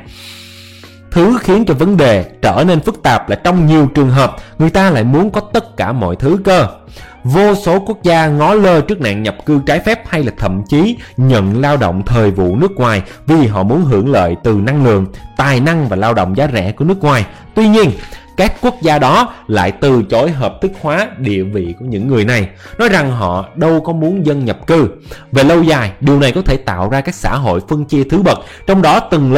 Thứ khiến cho vấn đề trở nên phức tạp là trong nhiều trường hợp người ta lại muốn có tất cả mọi thứ cơ. Vô số quốc gia ngó lơ trước nạn nhập cư trái phép hay là thậm chí nhận lao động thời vụ nước ngoài vì họ muốn hưởng lợi từ năng lượng, tài năng và lao động giá rẻ của nước ngoài. Tuy nhiên, các quốc gia đó lại từ chối hợp thức hóa địa vị của những người này, nói rằng họ đâu có muốn dân nhập cư. Về lâu dài, điều này có thể tạo ra các xã hội phân chia thứ bậc, trong đó tầng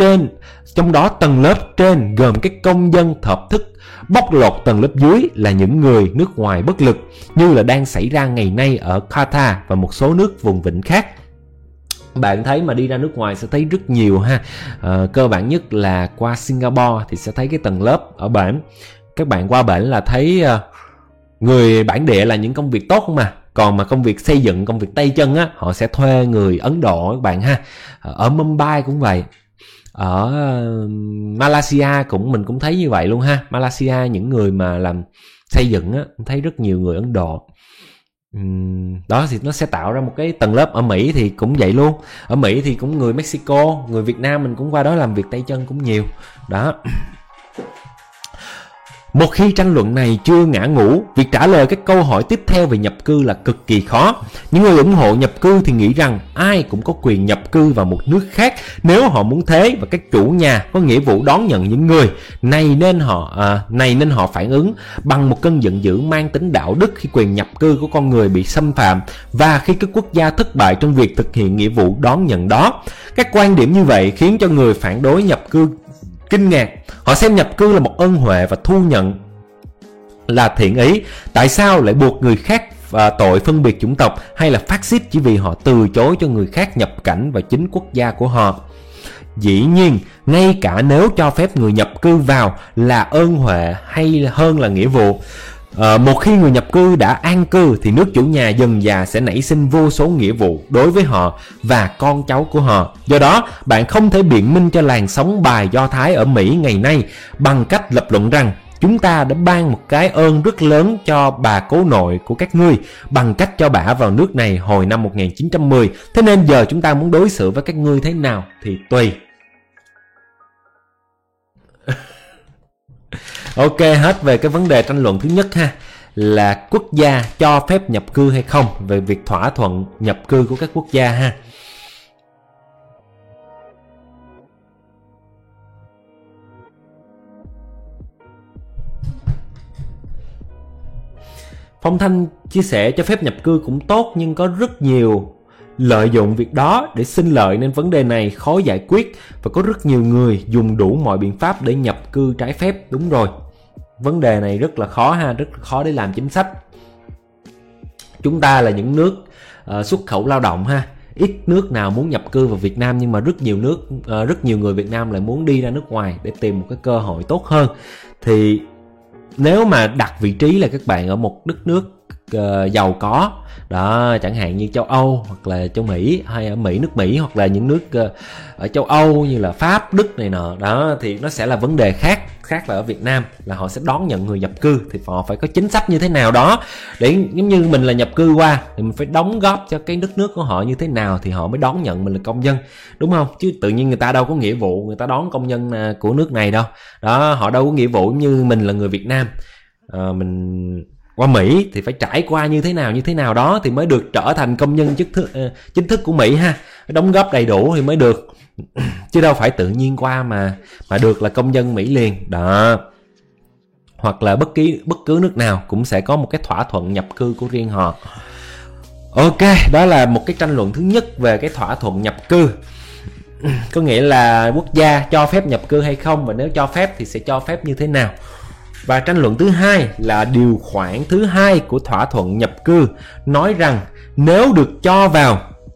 lớp trên gồm các công dân hợp thức, bóc lột tầng lớp dưới là những người nước ngoài bất lực, như là đang xảy ra ngày nay ở Qatar và một số nước vùng vịnh khác. Bạn thấy mà đi ra nước ngoài sẽ thấy rất nhiều ha. Cơ bản nhất là qua Singapore thì sẽ thấy cái tầng lớp ở bển. Các bạn qua bển là thấy người bản địa là những công việc tốt không mà. Còn mà công việc xây dựng, công việc tay chân á, họ sẽ thuê người Ấn Độ các bạn ha. Ở Mumbai cũng vậy. Ở Malaysia mình cũng thấy như vậy luôn ha. Malaysia những người mà làm xây dựng á, thấy rất nhiều người Ấn Độ. Đó thì nó sẽ tạo ra một cái tầng lớp. Ở Mỹ thì cũng vậy luôn. Ở Mỹ thì cũng người Mexico, người Việt Nam mình cũng qua đó làm việc tay chân cũng nhiều. Đó. Một khi tranh luận này chưa ngã ngũ, việc trả lời các câu hỏi tiếp theo về nhập cư là cực kỳ khó. Những người ủng hộ nhập cư thì nghĩ rằng ai cũng có quyền nhập cư vào một nước khác nếu họ muốn thế, và các chủ nhà có nghĩa vụ đón nhận những người này, nên họ phản ứng bằng một cơn giận dữ mang tính đạo đức khi quyền nhập cư của con người bị xâm phạm và khi các quốc gia thất bại trong việc thực hiện nghĩa vụ đón nhận đó. Các quan điểm như vậy khiến cho người phản đối nhập cư kinh ngạc. Họ xem nhập cư là một ân huệ và thu nhận là thiện ý. Tại sao lại buộc người khác tội phân biệt chủng tộc hay là phát xít chỉ vì họ từ chối cho người khác nhập cảnh vào chính quốc gia của họ? Dĩ nhiên, ngay cả nếu cho phép người nhập cư vào là ơn huệ hay hơn là nghĩa vụ, một khi người nhập cư đã an cư thì nước chủ nhà dần dà sẽ nảy sinh vô số nghĩa vụ đối với họ và con cháu của họ. Do đó, bạn không thể biện minh cho làn sóng bài Do Thái ở Mỹ ngày nay bằng cách lập luận rằng chúng ta đã ban một cái ơn rất lớn cho bà cố nội của các ngươi bằng cách cho bả vào nước này hồi năm 1910. Thế nên giờ chúng ta muốn đối xử với các ngươi thế nào thì tùy. Ok, hết về cái vấn đề tranh luận thứ nhất ha, là quốc gia cho phép nhập cư hay không, về việc thỏa thuận nhập cư của các quốc gia ha. Phong Thanh chia sẻ cho phép nhập cư cũng tốt, nhưng có rất nhiều lợi dụng việc đó để sinh lợi nên vấn đề này khó giải quyết và có rất nhiều người dùng đủ mọi biện pháp để nhập cư trái phép. Đúng rồi, vấn đề này rất là khó ha, rất khó để làm chính sách. Chúng ta là những nước xuất khẩu lao động ha, ít nước nào muốn nhập cư vào Việt Nam, nhưng mà rất nhiều người Việt Nam lại muốn đi ra nước ngoài để tìm một cái cơ hội tốt hơn. Thì nếu mà đặt vị trí là các bạn ở một đất nước giàu có đó, chẳng hạn như châu Âu hoặc là châu Mỹ, hay ở nước Mỹ, hoặc là những nước ở châu Âu như là Pháp, Đức này nọ đó, thì nó sẽ là vấn đề khác là ở Việt Nam là họ sẽ đón nhận người nhập cư, thì họ phải có chính sách như thế nào đó để giống như mình là nhập cư qua thì mình phải đóng góp cho cái đất nước của họ như thế nào thì họ mới đón nhận mình là công dân, đúng không? Chứ tự nhiên người ta đâu có nghĩa vụ người ta đón công dân của nước này đâu đó, họ đâu có nghĩa vụ như mình là người Việt Nam. Mình qua Mỹ thì phải trải qua như thế nào đó thì mới được trở thành công nhân chính thức của Mỹ ha, đóng góp đầy đủ thì mới được, chứ đâu phải tự nhiên qua mà được là công dân Mỹ liền đó. Hoặc là bất cứ nước nào cũng sẽ có một cái thỏa thuận nhập cư của riêng họ. Ok, đó là một cái tranh luận thứ nhất về cái thỏa thuận nhập cư, có nghĩa là quốc gia cho phép nhập cư hay không, và nếu cho phép thì sẽ cho phép như thế nào. Và tranh luận thứ hai là điều khoản thứ hai của thỏa thuận nhập cư, nói rằng nếu được cho vào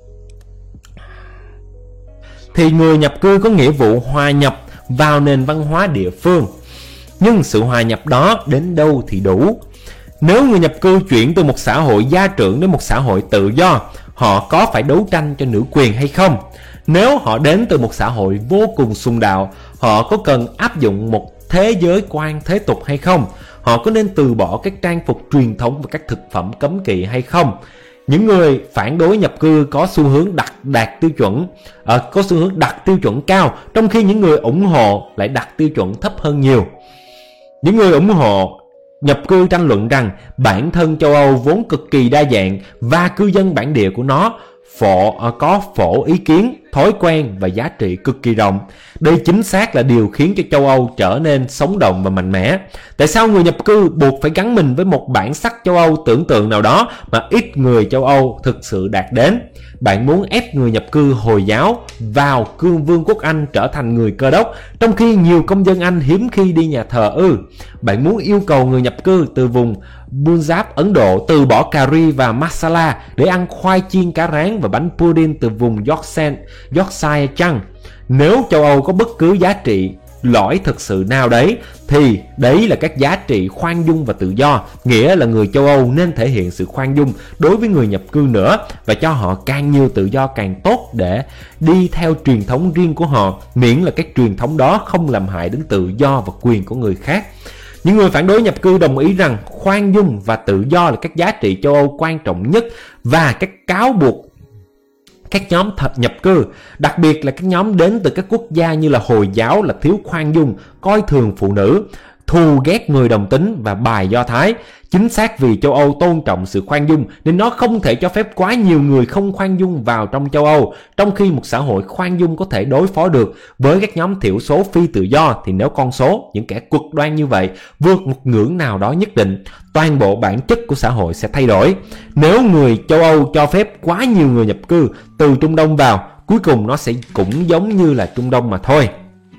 thì người nhập cư có nghĩa vụ hòa nhập vào nền văn hóa địa phương, nhưng sự hòa nhập đó đến đâu thì đủ. Nếu người nhập cư chuyển từ một xã hội gia trưởng đến một xã hội tự do, họ có phải đấu tranh cho nữ quyền hay không? Nếu họ đến từ một xã hội vô cùng sùng đạo, họ có cần áp dụng một thế giới quan thế tục hay không? Họ có nên từ bỏ các trang phục truyền thống và các thực phẩm cấm kỵ hay không? Những người phản đối nhập cư có xu hướng đặt tiêu chuẩn cao, trong khi những người ủng hộ lại đặt tiêu chuẩn thấp hơn nhiều. Những người ủng hộ nhập cư tranh luận rằng bản thân châu Âu vốn cực kỳ đa dạng và cư dân bản địa của nó có phổ ý kiến, thói quen và giá trị cực kỳ rộng. Đây chính xác là điều khiến cho châu Âu trở nên sống động và mạnh mẽ. Tại sao người nhập cư buộc phải gắn mình với một bản sắc châu Âu tưởng tượng nào đó mà ít người châu Âu thực sự đạt đến? Bạn muốn ép người nhập cư Hồi giáo vào Vương quốc Anh trở thành người Cơ đốc, trong khi nhiều công dân Anh hiếm khi đi nhà thờ ư? Bạn muốn yêu cầu người nhập cư từ vùng Punjab, Ấn Độ từ bỏ cà ri và masala để ăn khoai chiên cá rán và bánh pudding từ vùng Yorkshire chăng? Nếu châu Âu có bất cứ giá trị lõi thực sự nào đấy thì đấy là các giá trị khoan dung và tự do, nghĩa là người châu Âu nên thể hiện sự khoan dung đối với người nhập cư nữa và cho họ càng nhiều tự do càng tốt để đi theo truyền thống riêng của họ, miễn là các truyền thống đó không làm hại đến tự do và quyền của người khác. Những người phản đối nhập cư đồng ý rằng khoan dung và tự do là các giá trị châu Âu quan trọng nhất, và các cáo buộc các nhóm nhập cư, đặc biệt là các nhóm đến từ các quốc gia như là Hồi giáo, là thiếu khoan dung, coi thường phụ nữ, thù ghét người đồng tính và bài Do Thái. Chính xác vì châu Âu tôn trọng sự khoan dung nên nó không thể cho phép quá nhiều người không khoan dung vào trong châu Âu. Trong khi một xã hội khoan dung có thể đối phó được với các nhóm thiểu số phi tự do, thì nếu con số những kẻ cực đoan như vậy vượt một ngưỡng nào đó nhất định, toàn bộ bản chất của xã hội sẽ thay đổi. Nếu người châu Âu cho phép quá nhiều người nhập cư từ Trung Đông vào, cuối cùng nó sẽ cũng giống như là Trung Đông mà thôi.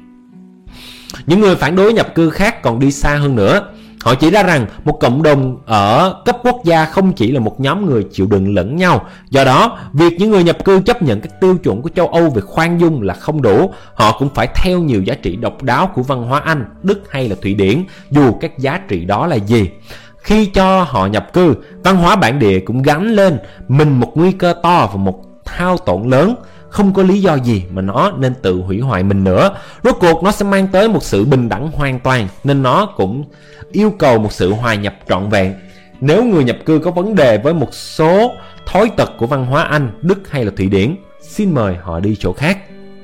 Những người phản đối nhập cư khác còn đi xa hơn nữa. Họ chỉ ra rằng một cộng đồng ở cấp quốc gia không chỉ là một nhóm người chịu đựng lẫn nhau. Do đó, việc những người nhập cư chấp nhận các tiêu chuẩn của châu Âu về khoan dung là không đủ. Họ cũng phải theo nhiều giá trị độc đáo của văn hóa Anh, Đức hay là Thụy Điển, dù các giá trị đó là gì. Khi cho họ nhập cư, văn hóa bản địa cũng gánh lên mình một nguy cơ to và một hao tổn lớn. Không có lý do gì mà nó nên tự hủy hoại mình nữa. Rốt cuộc nó sẽ mang tới một sự bình đẳng hoàn toàn, nên nó cũng yêu cầu một sự hòa nhập trọn vẹn. Nếu người nhập cư có vấn đề với một số thói tật của văn hóa Anh, Đức hay là Thụy Điển, xin mời họ đi chỗ khác.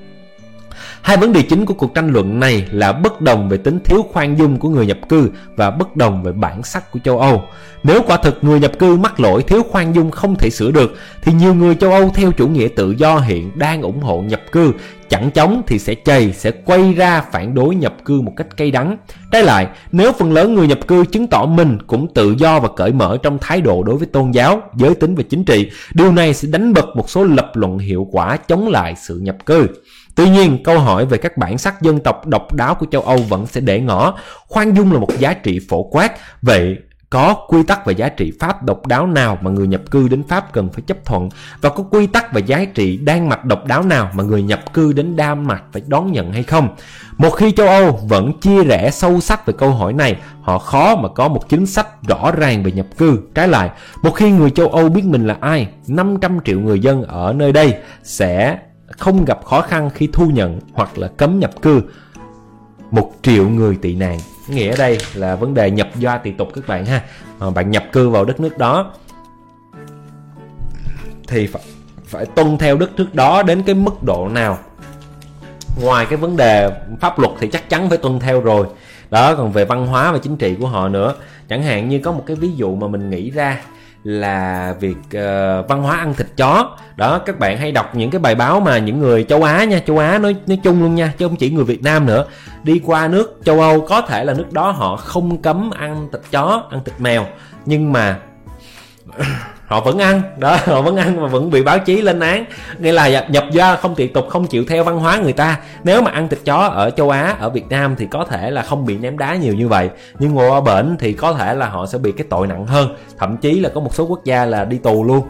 Hai vấn đề chính của cuộc tranh luận này là bất đồng về tính thiếu khoan dung của người nhập cư và bất đồng về bản sắc của châu Âu. Nếu quả thực người nhập cư mắc lỗi thiếu khoan dung không thể sửa được, thì nhiều người châu Âu theo chủ nghĩa tự do hiện đang ủng hộ nhập cư, chẳng chóng thì sẽ quay ra phản đối nhập cư một cách cay đắng. Trái lại, nếu phần lớn người nhập cư chứng tỏ mình cũng tự do và cởi mở trong thái độ đối với tôn giáo, giới tính và chính trị, điều này sẽ đánh bật một số lập luận hiệu quả chống lại sự nhập cư. Tuy nhiên, câu hỏi về các bản sắc dân tộc độc đáo của châu Âu vẫn sẽ để ngỏ. Khoan dung là một giá trị phổ quát, vậy có quy tắc và giá trị Pháp độc đáo nào mà người nhập cư đến Pháp cần phải chấp thuận, và có quy tắc và giá trị Đan Mạch độc đáo nào mà người nhập cư đến Đan Mạch phải đón nhận hay không? Một khi châu Âu vẫn chia rẽ sâu sắc về câu hỏi này, họ khó mà có một chính sách rõ ràng về nhập cư. Trái lại, một khi người châu Âu biết mình là ai, 500 triệu người dân ở nơi đây sẽ không gặp khó khăn khi thu nhận hoặc là cấm nhập cư 1 triệu người tị nạn. Nghĩa ở đây là vấn đề nhập gia tị tục các bạn ha. Bạn nhập cư vào đất nước đó thì phải tuân theo đất nước đó đến cái mức độ nào. Ngoài cái vấn đề pháp luật thì chắc chắn phải tuân theo rồi. Đó, còn về văn hóa và chính trị của họ nữa. Chẳng hạn như có một cái ví dụ mà mình nghĩ ra là việc văn hóa ăn thịt chó. Đó, các bạn hay đọc những cái bài báo mà những người châu Á nha, châu Á nói chung luôn nha, chứ không chỉ người Việt Nam nữa, đi qua nước châu Âu, có thể là nước đó họ không cấm ăn thịt chó, ăn thịt mèo, nhưng mà họ vẫn ăn. Đó, họ vẫn ăn mà vẫn bị báo chí lên án. Nghĩa là nhập gia không tị tục, không chịu theo văn hóa người ta. Nếu mà ăn thịt chó ở châu Á, ở Việt Nam thì có thể là không bị ném đá nhiều như vậy, nhưng ngồi ở bển thì có thể là họ sẽ bị cái tội nặng hơn. Thậm chí là có một số quốc gia là đi tù luôn.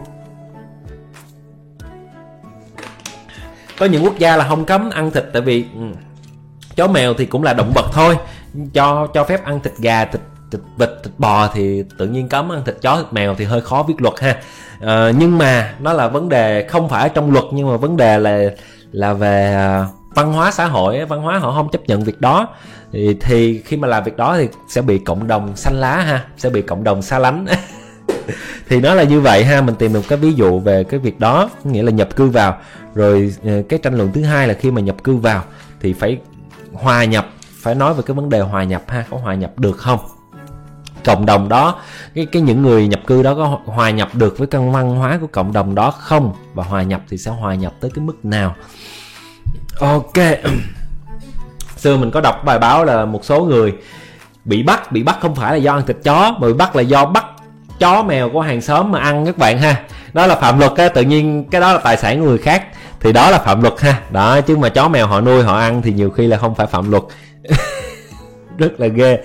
Có những quốc gia là không cấm ăn thịt, tại vì chó mèo thì cũng là động vật thôi. Cho phép ăn thịt gà, thịt vịt, thịt bò thì tự nhiên cấm ăn thịt chó, thịt mèo thì hơi khó viết luật ha. Nhưng mà nó là vấn đề không phải ở trong luật, nhưng mà vấn đề là về văn hóa xã hội, văn hóa họ không chấp nhận việc đó. Thì khi mà làm việc đó thì sẽ bị cộng đồng xanh lá ha, sẽ bị cộng đồng xa lánh. Thì nó là như vậy ha. Mình tìm được cái ví dụ về cái việc đó, nghĩa là nhập cư vào. Rồi cái tranh luận thứ hai là khi mà nhập cư vào thì phải hòa nhập, phải nói về cái vấn đề hòa nhập ha, có hòa nhập được không? Cộng đồng đó, cái những người nhập cư đó có hòa nhập được với căn văn hóa của cộng đồng đó không? Và hòa nhập thì sẽ hòa nhập tới cái mức nào? Ok. Xưa mình có đọc bài báo là một số người bị bắt không phải là do ăn thịt chó, mà bị bắt là do bắt chó mèo của hàng xóm mà ăn các bạn ha. Đó là phạm luật á, tự nhiên cái đó là tài sản của người khác thì đó là phạm luật ha. Đó, chứ mà chó mèo họ nuôi họ ăn thì nhiều khi là không phải phạm luật. Rất là ghê.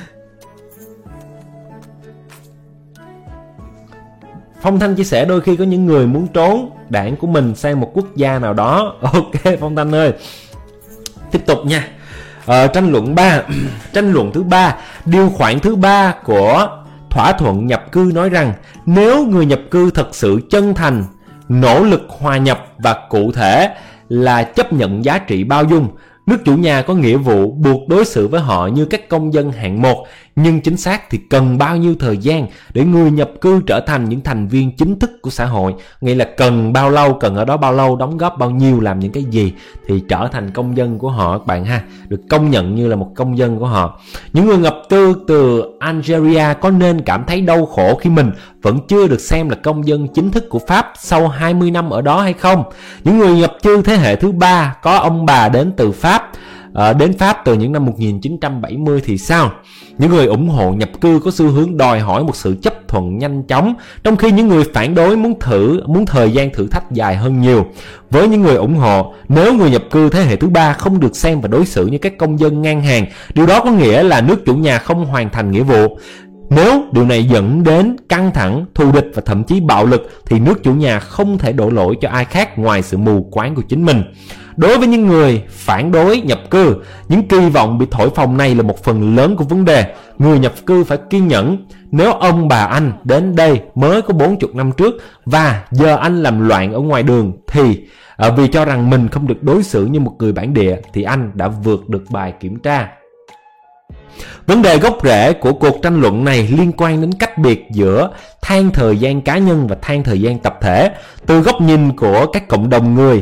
Phong Thanh chia sẻ đôi khi có những người muốn trốn đảng của mình sang một quốc gia nào đó. Ok Phong Thanh ơi. Tiếp tục nha. Tranh luận 3. Tranh luận thứ 3, điều khoản thứ 3 của thỏa thuận nhập cư nói rằng nếu người nhập cư thật sự chân thành, nỗ lực hòa nhập và cụ thể là chấp nhận giá trị bao dung, nước chủ nhà có nghĩa vụ buộc đối xử với họ như các công dân hạng 1, Nhưng chính xác thì cần bao nhiêu thời gian để người nhập cư trở thành những thành viên chính thức của xã hội? Nghĩa là cần bao lâu, cần ở đó bao lâu, đóng góp bao nhiêu, làm những cái gì thì trở thành công dân của họ các bạn ha, được công nhận như là một công dân của họ. Những người nhập cư từ Algeria có nên cảm thấy đau khổ khi mình vẫn chưa được xem là công dân chính thức của Pháp sau 20 năm ở đó hay không? Những người nhập cư thế hệ thứ 3 có ông bà đến Pháp từ những năm 1970 thì sao? Những người ủng hộ nhập cư có xu hướng đòi hỏi một sự chấp thuận nhanh chóng, trong khi những người phản đối muốn thời gian thử thách dài hơn nhiều. Với những người ủng hộ, nếu người nhập cư thế hệ thứ 3 không được xem và đối xử như các công dân ngang hàng, điều đó có nghĩa là nước chủ nhà không hoàn thành nghĩa vụ. Nếu điều này dẫn đến căng thẳng, thù địch và thậm chí bạo lực thì nước chủ nhà không thể đổ lỗi cho ai khác ngoài sự mù quáng của chính mình. Đối với những người phản đối nhập cư, những kỳ vọng bị thổi phồng này là một phần lớn của vấn đề. Người nhập cư phải kiên nhẫn. Nếu ông bà anh đến đây mới có 40 năm trước và giờ anh làm loạn ở ngoài đường thì vì cho rằng mình không được đối xử như một người bản địa thì anh đã vượt được bài kiểm tra. Vấn đề gốc rễ của cuộc tranh luận này liên quan đến cách biệt giữa than thời gian cá nhân và than thời gian tập thể. Từ góc nhìn của các cộng đồng người,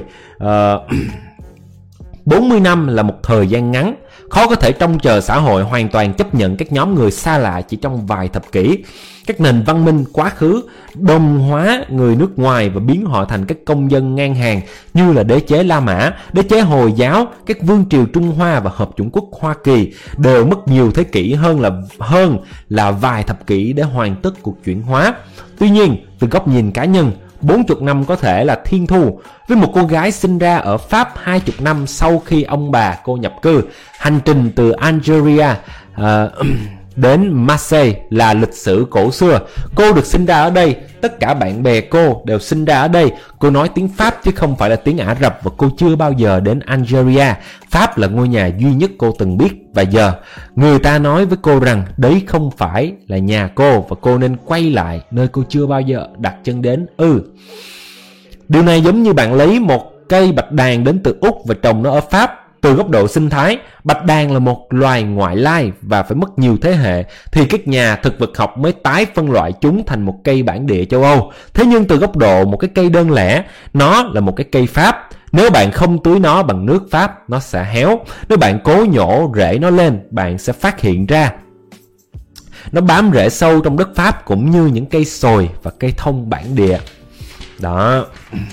40 năm là một thời gian ngắn, khó có thể trông chờ xã hội hoàn toàn chấp nhận các nhóm người xa lạ chỉ trong vài thập kỷ. Các nền văn minh quá khứ đồng hóa người nước ngoài và biến họ thành các công dân ngang hàng như là đế chế La Mã, đế chế Hồi giáo, các vương triều Trung Hoa và Hợp chủng quốc Hoa Kỳ đều mất nhiều thế kỷ hơn là vài thập kỷ để hoàn tất cuộc chuyển hóa. Tuy nhiên, từ góc nhìn cá nhân, 40 năm có thể là thiên thu. Với một cô gái sinh ra ở Pháp 20 năm sau khi ông bà cô nhập cư, hành trình từ Algeria đến Marseille là lịch sử cổ xưa. Cô được sinh ra ở đây, tất cả bạn bè cô đều sinh ra ở đây. Cô nói tiếng Pháp chứ không phải là tiếng Ả Rập và cô chưa bao giờ đến Algeria. Pháp là ngôi nhà duy nhất cô từng biết và giờ người ta nói với cô rằng đấy không phải là nhà cô và cô nên quay lại nơi cô chưa bao giờ đặt chân đến. Điều này giống như bạn lấy một cây bạch đàn đến từ Úc và trồng nó ở Pháp. Từ góc độ sinh thái, bạch đàn là một loài ngoại lai và phải mất nhiều thế hệ thì các nhà thực vật học mới tái phân loại chúng thành một cây bản địa châu Âu. Thế nhưng từ góc độ một cái cây đơn lẻ, nó là một cái cây Pháp. Nếu bạn không tưới nó bằng nước Pháp, nó sẽ héo. Nếu bạn cố nhổ rễ nó lên, bạn sẽ phát hiện ra nó bám rễ sâu trong đất Pháp cũng như những cây sồi và cây thông bản địa. Đó.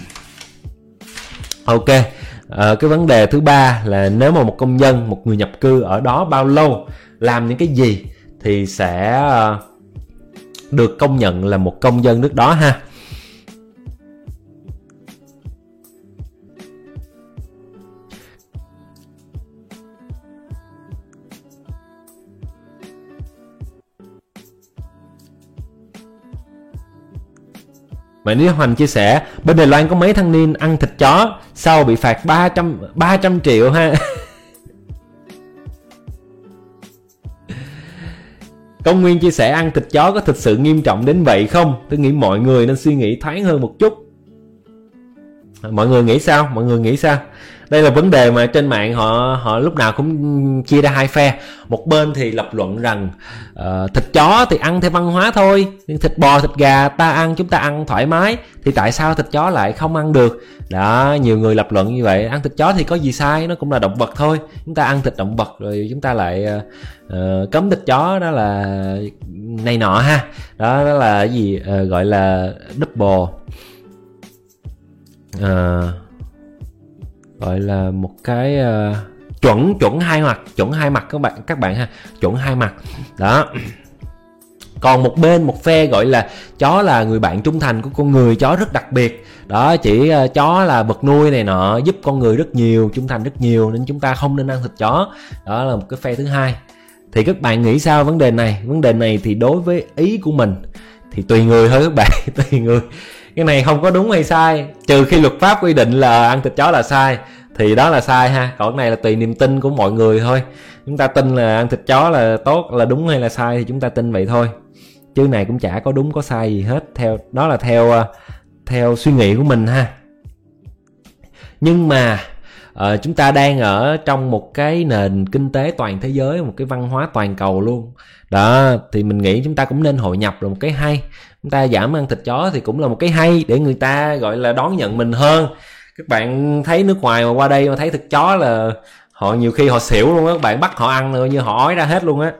Ok. Cái vấn đề thứ ba là nếu mà một công dân, một người nhập cư ở đó bao lâu, làm những cái gì thì sẽ được công nhận là một công dân nước đó ha. Mà Lý Hoành chia sẻ bên Đài Loan có mấy thanh niên ăn thịt chó sau bị phạt 300 triệu ha. Công Nguyên chia sẻ ăn thịt chó có thực sự nghiêm trọng đến vậy không? Tôi nghĩ mọi người nên suy nghĩ thoáng hơn một chút. Mọi người nghĩ sao? Đây là vấn đề mà trên mạng họ lúc nào cũng chia ra hai phe. Một bên thì lập luận rằng thịt chó thì ăn theo văn hóa thôi, thịt bò, thịt gà chúng ta ăn thoải mái, thì tại sao thịt chó lại không ăn được? Đó, nhiều người lập luận như vậy. Ăn thịt chó thì có gì sai, nó cũng là động vật thôi. Chúng ta ăn thịt động vật rồi chúng ta lại cấm thịt chó, đó là này nọ ha. Đó là cái gì gọi là double, gọi là một cái chuẩn hai mặt các bạn ha, chuẩn hai mặt đó. Còn một phe gọi là chó là người bạn trung thành của con người, chó rất đặc biệt đó, chỉ chó là vật nuôi này nọ, giúp con người rất nhiều, trung thành rất nhiều, nên chúng ta không nên ăn thịt chó. Đó là một cái phe thứ hai. Thì các bạn nghĩ sao vấn đề này? Vấn đề này thì đối với ý của mình thì tùy người thôi các bạn. Tùy người, cái này không có đúng hay sai, trừ khi luật pháp quy định là ăn thịt chó là sai thì đó là sai ha. Còn cái này là tùy niềm tin của mọi người thôi. Chúng ta tin là ăn thịt chó là tốt, là đúng hay là sai thì chúng ta tin vậy thôi, chứ này cũng chả có đúng có sai gì hết. Đó là theo suy nghĩ của mình ha. Nhưng mà Chúng ta đang ở trong một cái nền kinh tế toàn thế giới, một cái văn hóa toàn cầu luôn đó, thì mình nghĩ chúng ta cũng nên hội nhập là một cái hay. Chúng ta giảm ăn thịt chó thì cũng là một cái hay để người ta gọi là đón nhận mình hơn. Các bạn thấy nước ngoài mà qua đây mà thấy thịt chó là họ nhiều khi họ xỉu luôn á, các bạn bắt họ ăn rồi như họ ói ra hết luôn á.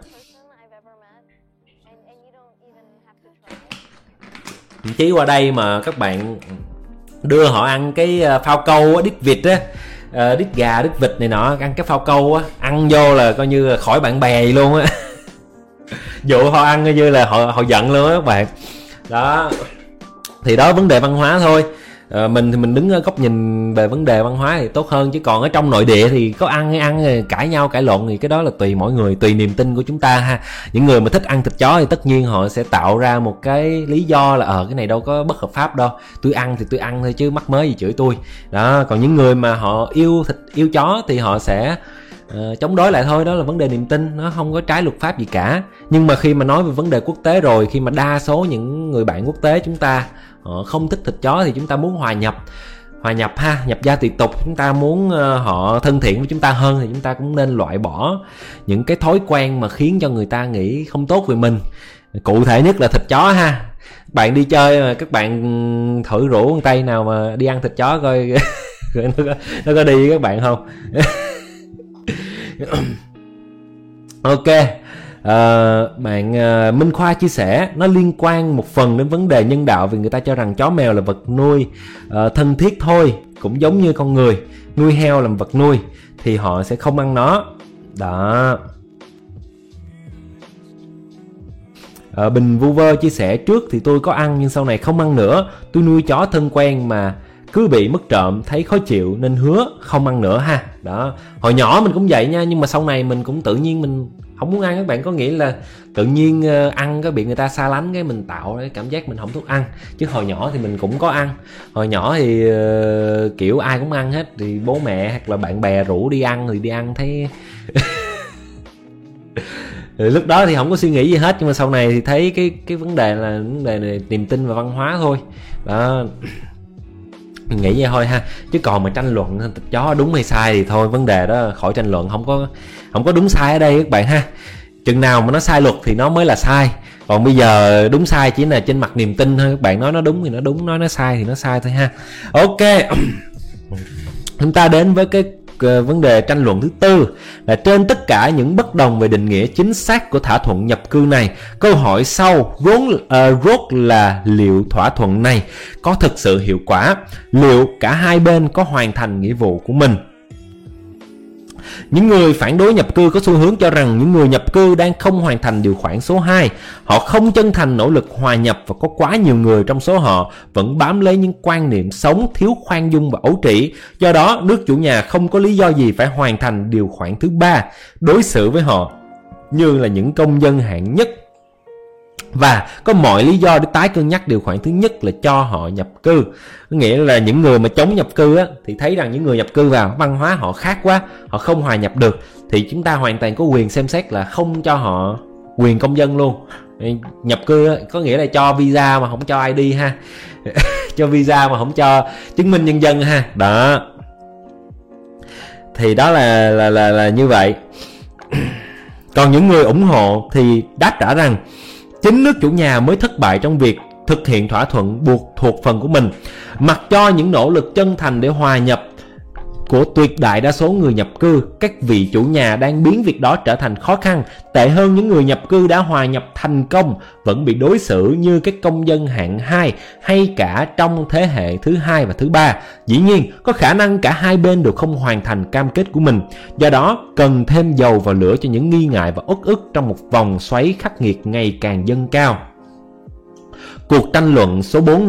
Thậm chí qua đây mà các bạn đưa họ ăn cái phao câu á, đít vịt á, đít gà, đít vịt này nọ, ăn cái phao câu á, ăn vô là coi như là khỏi bạn bè gì luôn á. Dụ họ ăn coi như là họ giận luôn á các bạn. Đó. Thì đó, vấn đề văn hóa thôi. Mình thì mình đứng ở góc nhìn về vấn đề văn hóa thì tốt hơn, chứ còn ở trong nội địa thì có ăn hay ăn, cãi nhau cãi lộn thì cái đó là tùy mỗi người, tùy niềm tin của chúng ta ha. Những người mà thích ăn thịt chó thì tất nhiên họ sẽ tạo ra một cái lý do là cái này đâu có bất hợp pháp đâu, tôi ăn thì tôi ăn thôi chứ mắc mớ gì chửi tôi. Đó, còn những người mà họ yêu thịt yêu chó thì họ sẽ chống đối lại thôi, đó là vấn đề niềm tin, nó không có trái luật pháp gì cả. Nhưng mà khi mà nói về vấn đề quốc tế rồi, khi mà đa số những người bạn quốc tế chúng ta họ không thích thịt chó thì chúng ta muốn hòa nhập ha, nhập gia tùy tục, chúng ta muốn họ thân thiện với chúng ta hơn thì chúng ta cũng nên loại bỏ những cái thói quen mà khiến cho người ta nghĩ không tốt về mình. Cụ thể nhất là thịt chó ha. Bạn đi chơi mà các bạn thử rủ con Tây nào mà đi ăn thịt chó coi nó có đi với các bạn không. Ok. Bạn Minh Khoa chia sẻ nó liên quan một phần đến vấn đề nhân đạo, vì người ta cho rằng chó mèo là vật nuôi thân thiết thôi, cũng giống như con người nuôi heo làm vật nuôi thì họ sẽ không ăn nó đó. Bình Vu Vơ chia sẻ trước thì tôi có ăn nhưng sau này không ăn nữa, tôi nuôi chó thân quen mà cứ bị mất trộm thấy khó chịu nên hứa không ăn nữa ha. Đó, hồi nhỏ mình cũng vậy nha, nhưng mà sau này mình cũng tự nhiên mình không muốn ăn. Các bạn có nghĩa là tự nhiên ăn cái bị người ta xa lánh, cái mình tạo cái cảm giác mình không thích ăn. Chứ hồi nhỏ thì mình cũng có ăn, hồi nhỏ thì kiểu ai cũng ăn hết, thì bố mẹ hoặc là bạn bè rủ đi ăn thì đi ăn thấy lúc đó thì không có suy nghĩ gì hết, nhưng mà sau này thì thấy cái vấn đề là vấn đề này, niềm tin và văn hóa thôi đó. Mình nghĩ vậy thôi ha, chứ còn mà tranh luận thịt chó đúng hay sai thì thôi, vấn đề đó khỏi tranh luận, không có đúng sai ở đây các bạn ha. Chừng nào mà nó sai luật thì nó mới là sai, còn bây giờ đúng sai chỉ là trên mặt niềm tin thôi. Các bạn nói nó đúng thì nó đúng, nói nó sai thì nó sai thôi ha. Ok. Chúng ta đến với cái vấn đề tranh luận thứ tư là trên tất cả những bất đồng về định nghĩa chính xác của thỏa thuận nhập cư này, câu hỏi sau rốt là liệu thỏa thuận này có thực sự hiệu quả, liệu cả hai bên có hoàn thành nghĩa vụ của mình. Những người phản đối nhập cư có xu hướng cho rằng những người nhập cư đang không hoàn thành điều khoản số 2. Họ không chân thành nỗ lực hòa nhập và có quá nhiều người trong số họ vẫn bám lấy những quan niệm sống thiếu khoan dung và ấu trĩ. Do đó, nước chủ nhà không có lý do gì phải hoàn thành điều khoản thứ 3, đối xử với họ như là những công dân hạng nhất. Và có mọi lý do để tái cân nhắc điều khoản thứ nhất là cho họ nhập cư. Nghĩa là những người mà chống nhập cư á, thì thấy rằng những người nhập cư vào văn hóa họ khác quá, họ không hòa nhập được, thì chúng ta hoàn toàn có quyền xem xét là không cho họ quyền công dân luôn. Nhập cư á, có nghĩa là cho visa mà không cho ID ha. Cho visa mà không cho chứng minh nhân dân ha. Đó. Thì đó là như vậy. Còn những người ủng hộ thì đáp trả rằng chính nước chủ nhà mới thất bại trong việc thực hiện thỏa thuận buộc thuộc phần của mình, mặc cho những nỗ lực chân thành để hòa nhập của tuyệt đại đa số người nhập cư. Các vị chủ nhà đang biến việc đó trở thành khó khăn. Tệ hơn, những người nhập cư đã hòa nhập thành công vẫn bị đối xử như các công dân hạng 2 hay cả trong thế hệ thứ 2 và thứ 3. Dĩ nhiên, có khả năng cả hai bên đều không hoàn thành cam kết của mình. Do đó, cần thêm dầu vào lửa cho những nghi ngại và uất ức trong một vòng xoáy khắc nghiệt ngày càng dâng cao. Cuộc tranh luận số 4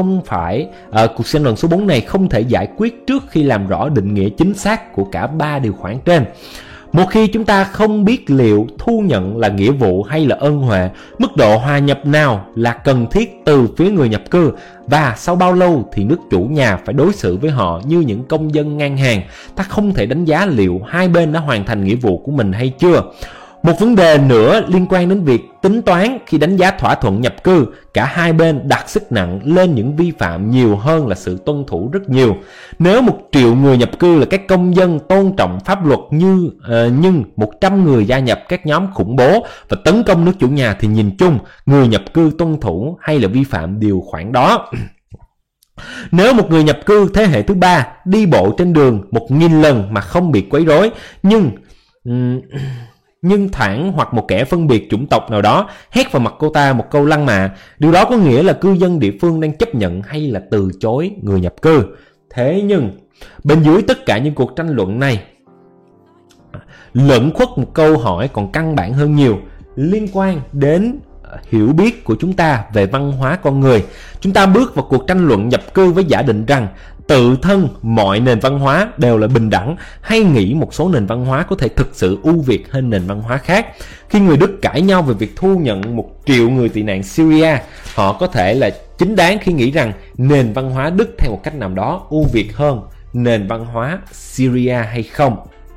này không thể giải quyết trước khi làm rõ định nghĩa chính xác của cả 3 điều khoản trên. Một khi chúng ta không biết liệu thu nhận là nghĩa vụ hay là ân huệ, mức độ hòa nhập nào là cần thiết từ phía người nhập cư, và sau bao lâu thì nước chủ nhà phải đối xử với họ như những công dân ngang hàng, ta không thể đánh giá liệu hai bên đã hoàn thành nghĩa vụ của mình hay chưa. Một vấn đề nữa liên quan đến việc tính toán khi đánh giá thỏa thuận nhập cư, cả hai bên đặt sức nặng lên những vi phạm nhiều hơn là sự tuân thủ rất nhiều. Nếu 1 triệu người nhập cư là các công dân tôn trọng pháp luật nhưng 100 người gia nhập các nhóm khủng bố và tấn công nước chủ nhà thì nhìn chung người nhập cư tuân thủ hay là vi phạm điều khoản đó. Nếu một người nhập cư thế hệ thứ 3 đi bộ trên đường 1000 lần mà không bị quấy rối, nhưng thoảng hoặc một kẻ phân biệt chủng tộc nào đó hét vào mặt cô ta một câu lăng mạ, điều đó có nghĩa là cư dân địa phương đang chấp nhận hay là từ chối người nhập cư. Thế nhưng bên dưới tất cả những cuộc tranh luận này lẫn khuất một câu hỏi còn căn bản hơn nhiều, liên quan đến hiểu biết của chúng ta về văn hóa con người. Chúng ta bước vào cuộc tranh luận nhập cư với giả định rằng tự thân mọi nền văn hóa đều là bình đẳng, hay nghĩ một số nền văn hóa có thể thực sự ưu việt hơn nền văn hóa khác. Khi người Đức cãi nhau về việc thu nhận 1 triệu người tị nạn Syria, họ có thể là chính đáng khi nghĩ rằng nền văn hóa Đức theo một cách nào đó ưu việt hơn nền văn hóa Syria hay không.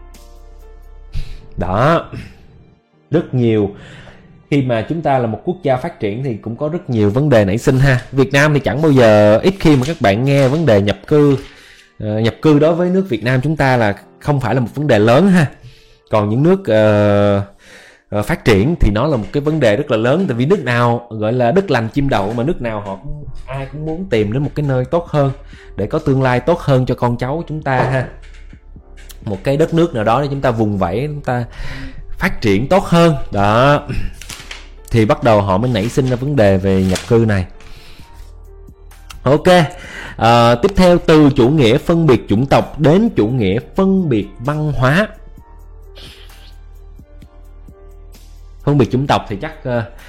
Đó, rất nhiều. Khi mà chúng ta là một quốc gia phát triển thì cũng có rất nhiều vấn đề nảy sinh ha. Việt Nam thì chẳng bao giờ, ít khi mà các bạn nghe vấn đề nhập cư. Nhập cư đối với nước Việt Nam chúng ta là không phải là một vấn đề lớn ha. Còn những nước phát triển thì nó là một cái vấn đề rất là lớn. Tại vì nước nào gọi là đất lành chim đậu, mà nước nào ai cũng muốn tìm đến một cái nơi tốt hơn để có tương lai tốt hơn cho con cháu chúng ta ha. Một cái đất nước nào đó để chúng ta vùng vẫy, chúng ta phát triển tốt hơn đó, thì bắt đầu họ mới nảy sinh ra vấn đề về nhập cư này. Ok, tiếp theo từ chủ nghĩa phân biệt chủng tộc đến chủ nghĩa phân biệt văn hóa. Phân biệt chủng tộc thì chắc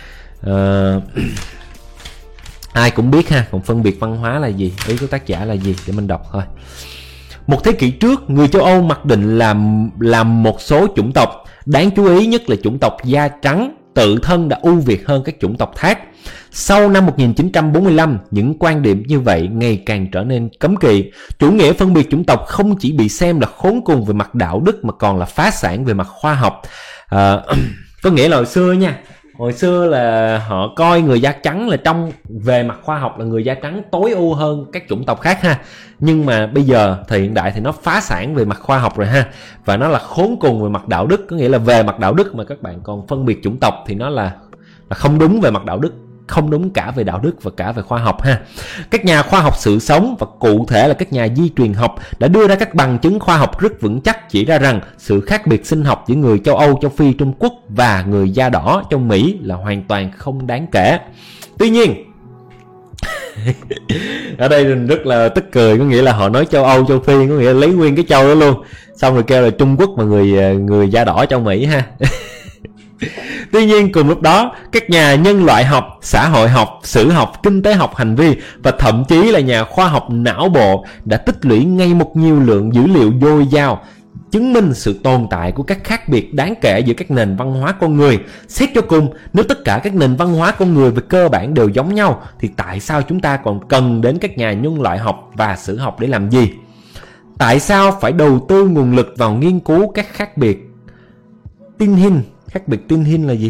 ai cũng biết ha, còn phân biệt văn hóa là gì, ý của tác giả là gì để mình đọc thôi. Một thế kỷ trước, người châu Âu mặc định làm một số chủng tộc, đáng chú ý nhất là chủng tộc da trắng, tự thân đã ưu việt hơn các chủng tộc khác. Sau năm 1945, những quan điểm như vậy ngày càng trở nên cấm kỵ. Chủ nghĩa phân biệt chủng tộc không chỉ bị xem là khốn cùng về mặt đạo đức mà còn là phá sản về mặt khoa học. Có nghĩa là hồi xưa là họ coi người da trắng là về mặt khoa học là người da trắng tối ưu hơn các chủng tộc khác ha. Nhưng mà bây giờ thời hiện đại thì nó phá sản về mặt khoa học rồi ha, và nó là khốn cùng về mặt đạo đức. Có nghĩa là về mặt đạo đức mà các bạn còn phân biệt chủng tộc thì nó là không đúng về mặt đạo đức, không đúng cả về đạo đức và cả về khoa học ha. Các nhà khoa học sự sống và cụ thể là các nhà di truyền học đã đưa ra các bằng chứng khoa học rất vững chắc chỉ ra rằng sự khác biệt sinh học giữa người châu Âu, châu Phi, Trung Quốc và người da đỏ châu Mỹ là hoàn toàn không đáng kể. Tuy nhiên ở đây mình rất là tức cười, có nghĩa là họ nói châu Âu, châu Phi, có nghĩa là lấy nguyên cái châu đó luôn, xong rồi kêu là Trung Quốc và người da đỏ châu Mỹ ha. Tuy nhiên cùng lúc đó, các nhà nhân loại học, xã hội học, sử học, kinh tế học hành vi và thậm chí là nhà khoa học não bộ đã tích lũy ngay một nhiều lượng dữ liệu dồi dào chứng minh sự tồn tại của các khác biệt đáng kể giữa các nền văn hóa con người. Xét cho cùng, nếu tất cả các nền văn hóa con người về cơ bản đều giống nhau thì tại sao chúng ta còn cần đến các nhà nhân loại học và sử học để làm gì? Tại sao phải đầu tư nguồn lực vào nghiên cứu các khác biệt tinh hình? Khác biệt tinh hình là gì?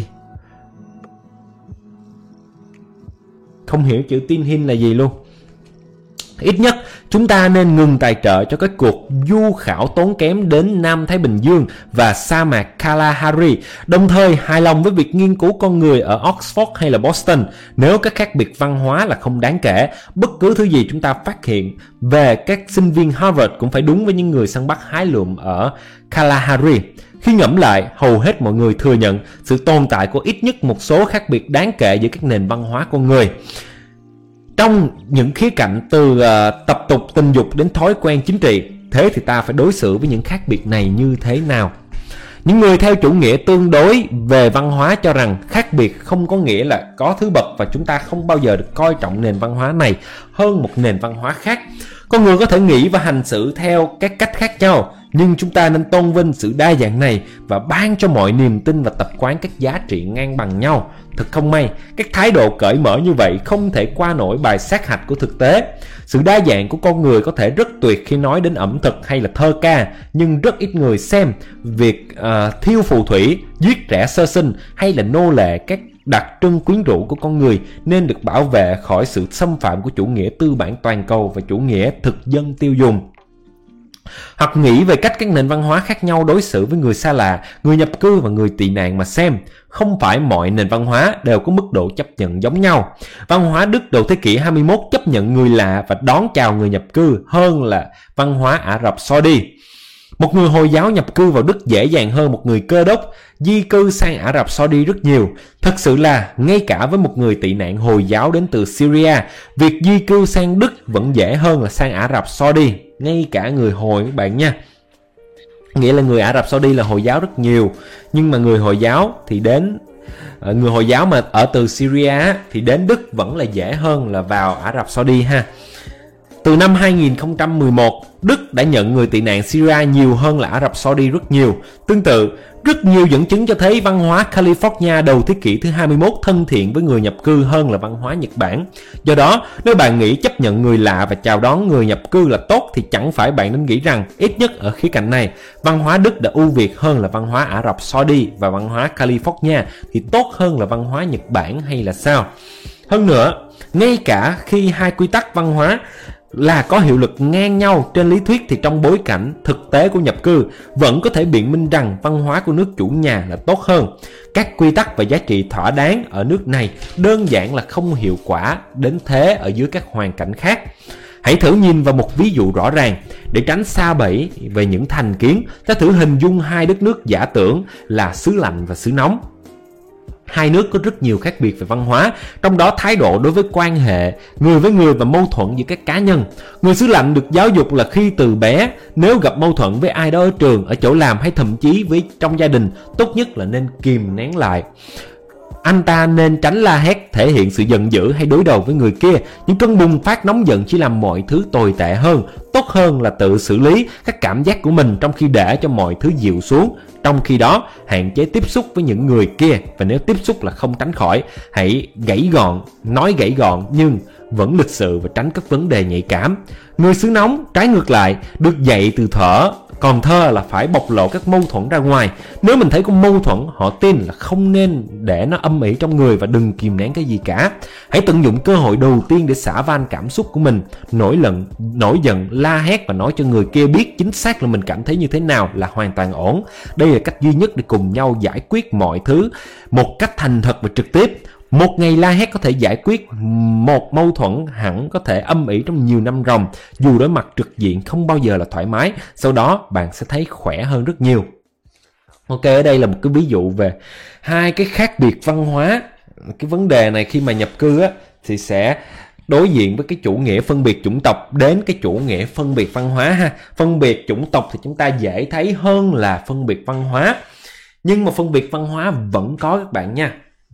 Không hiểu chữ tinh hình là gì luôn. Ít nhất chúng ta nên ngừng tài trợ cho các cuộc du khảo tốn kém đến Nam Thái Bình Dương và sa mạc Kalahari, đồng thời hài lòng với việc nghiên cứu con người ở Oxford hay là Boston. Nếu các khác biệt văn hóa là không đáng kể, bất cứ thứ gì chúng ta phát hiện về các sinh viên Harvard cũng phải đúng với những người săn bắt hái lượm ở Kalahari. Khi ngẫm lại, hầu hết mọi người thừa nhận sự tồn tại của ít nhất một số khác biệt đáng kể giữa các nền văn hóa con người. Trong những khía cạnh từ tập tục tình dục đến thói quen chính trị, thế thì ta phải đối xử với những khác biệt này như thế nào? Những người theo chủ nghĩa tương đối về văn hóa cho rằng khác biệt không có nghĩa là có thứ bậc và chúng ta không bao giờ được coi trọng nền văn hóa này hơn một nền văn hóa khác. Con người có thể nghĩ và hành xử theo các cách khác nhau, nhưng chúng ta nên tôn vinh sự đa dạng này và ban cho mọi niềm tin và tập quán các giá trị ngang bằng nhau. Thật không may, các thái độ cởi mở như vậy không thể qua nổi bài sát hạch của thực tế. Sự đa dạng của con người có thể rất tuyệt khi nói đến ẩm thực hay là thơ ca, nhưng rất ít người xem việc thiêu phù thủy, giết trẻ sơ sinh hay là nô lệ, các đặc trưng quyến rũ của con người nên được bảo vệ khỏi sự xâm phạm của chủ nghĩa tư bản toàn cầu và chủ nghĩa thực dân tiêu dùng. Hoặc nghĩ về cách các nền văn hóa khác nhau đối xử với người xa lạ, người nhập cư và người tị nạn mà xem. Không phải mọi nền văn hóa đều có mức độ chấp nhận giống nhau. Văn hóa Đức đầu thế kỷ 21 chấp nhận người lạ và đón chào người nhập cư hơn là văn hóa Ả Rập Saudi. Một người Hồi giáo nhập cư vào Đức dễ dàng hơn một người Cơ đốc di cư sang Ả Rập Saudi rất nhiều. Thật sự là, ngay cả với một người tị nạn Hồi giáo đến từ Syria, việc di cư sang Đức vẫn dễ hơn là sang Ả Rập Saudi. Ngay cả người Hồi các bạn nha. Nghĩa là người Ả Rập Saudi là Hồi giáo rất nhiều, nhưng mà người Hồi giáo thì người Hồi giáo mà ở từ Syria thì đến Đức vẫn là dễ hơn là vào Ả Rập Saudi ha. Từ năm 2011, Đức đã nhận người tị nạn Syria nhiều hơn là Ả Rập Saudi rất nhiều. Tương tự, rất nhiều dẫn chứng cho thấy văn hóa California đầu thế kỷ thứ 21 thân thiện với người nhập cư hơn là văn hóa Nhật Bản. Do đó, nếu bạn nghĩ chấp nhận người lạ và chào đón người nhập cư là tốt thì chẳng phải bạn nên nghĩ rằng, ít nhất ở khía cạnh này, văn hóa Đức đã ưu việt hơn là văn hóa Ả Rập Saudi và văn hóa California thì tốt hơn là văn hóa Nhật Bản hay là sao? Hơn nữa, ngay cả khi hai quy tắc văn hóa là có hiệu lực ngang nhau trên lý thuyết thì trong bối cảnh thực tế của nhập cư vẫn có thể biện minh rằng văn hóa của nước chủ nhà là tốt hơn. Các quy tắc và giá trị thỏa đáng ở nước này đơn giản là không hiệu quả đến thế ở dưới các hoàn cảnh khác. Hãy thử nhìn vào một ví dụ rõ ràng. Để tránh sa bẫy về những thành kiến, ta thử hình dung hai đất nước giả tưởng là xứ lạnh và xứ nóng. Hai nước có rất nhiều khác biệt về văn hóa, trong đó thái độ đối với quan hệ người với người và mâu thuẫn giữa các cá nhân. Người xứ lạnh được giáo dục là khi từ bé, nếu gặp mâu thuẫn với ai đó ở trường, ở chỗ làm hay thậm chí với trong gia đình, tốt nhất là nên kìm nén lại. Anh ta nên tránh la hét, thể hiện sự giận dữ hay đối đầu với người kia. Những cơn bùng phát nóng giận chỉ làm mọi thứ tồi tệ hơn. Tốt hơn là tự xử lý các cảm giác của mình trong khi để cho mọi thứ dịu xuống. Trong khi đó, hạn chế tiếp xúc với những người kia, và nếu tiếp xúc là không tránh khỏi, hãy nói gãy gọn nhưng vẫn lịch sự và tránh các vấn đề nhạy cảm. Người xứ nóng, trái ngược lại, được dạy từ thuở, còn thơ là phải bộc lộ các mâu thuẫn ra ngoài. Nếu mình thấy có mâu thuẫn, họ tin là không nên để nó âm ỉ trong người và đừng kìm nén cái gì cả. Hãy tận dụng cơ hội đầu tiên để xả van cảm xúc của mình, nổi giận, la hét và nói cho người kia biết chính xác là mình cảm thấy như thế nào là hoàn toàn ổn. Đây là cách duy nhất để cùng nhau giải quyết mọi thứ một cách thành thật và trực tiếp. Một ngày la hét có thể giải quyết một mâu thuẫn hẳn có thể âm ỉ trong nhiều năm ròng, dù đối mặt trực diện không bao giờ là thoải mái. Sau đó bạn sẽ thấy khỏe hơn rất nhiều. Ok, ở đây là một cái ví dụ về hai cái khác biệt văn hóa. Cái vấn đề này khi mà nhập cư á, thì sẽ đối diện với cái chủ nghĩa phân biệt chủng tộc đến cái chủ nghĩa phân biệt văn hóa ha. Phân biệt chủng tộc thì chúng ta dễ thấy hơn là phân biệt văn hóa, nhưng mà phân biệt văn hóa vẫn có các bạn nha.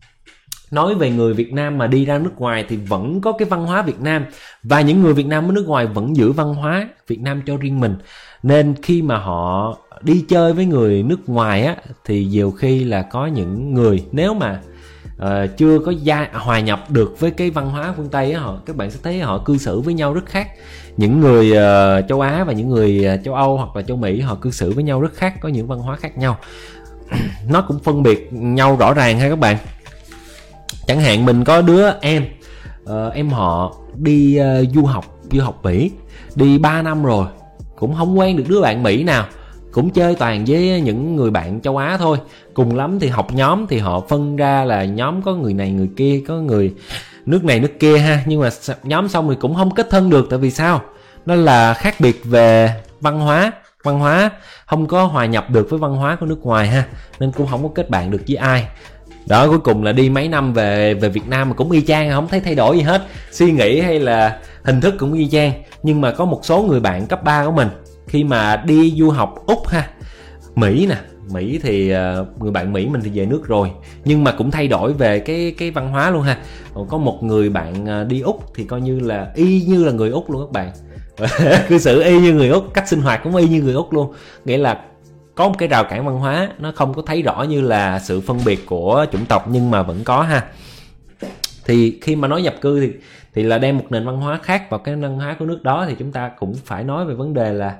Nói về người Việt Nam mà đi ra nước ngoài thì vẫn có cái văn hóa Việt Nam, và những người Việt Nam ở nước ngoài vẫn giữ văn hóa Việt Nam cho riêng mình. Nên khi mà họ đi chơi với người nước ngoài á, thì nhiều khi là có những người nếu mà chưa có hòa nhập được với cái văn hóa phương Tây á, các bạn sẽ thấy họ cư xử với nhau rất khác. Những người châu Á và những người châu Âu hoặc là châu Mỹ, họ cư xử với nhau rất khác, có những văn hóa khác nhau. Nó cũng phân biệt nhau rõ ràng ha các bạn. Chẳng hạn mình có đứa em họ đi du học Mỹ, đi 3 năm rồi, cũng không quen được đứa bạn Mỹ nào, cũng chơi toàn với những người bạn châu Á thôi. Cùng lắm thì học nhóm thì họ phân ra là nhóm có người này người kia, có người nước này nước kia ha. Nhưng mà nhóm xong thì cũng không kết thân được, tại vì sao? Đó là khác biệt về văn hóa không có hòa nhập được với văn hóa của nước ngoài ha, nên cũng không có kết bạn được với ai. Đó, cuối cùng là đi mấy năm về Việt Nam mà cũng y chang, không thấy thay đổi gì hết. Suy nghĩ hay là hình thức cũng y chang. Nhưng mà có một số người bạn cấp 3 của mình, khi mà đi du học Úc ha, Mỹ nè, Mỹ thì người bạn Mỹ mình thì về nước rồi, nhưng mà cũng thay đổi về cái văn hóa luôn ha. Có một người bạn đi Úc thì coi như là y như là người Úc luôn các bạn. Cư xử y như người Úc, cách sinh hoạt cũng y như người Úc luôn, nghĩa là có một cái rào cản văn hóa, nó không có thấy rõ như là sự phân biệt của chủng tộc nhưng mà vẫn có ha. Thì khi mà nói nhập cư thì là đem một nền văn hóa khác vào cái văn hóa của nước đó, thì chúng ta cũng phải nói về vấn đề là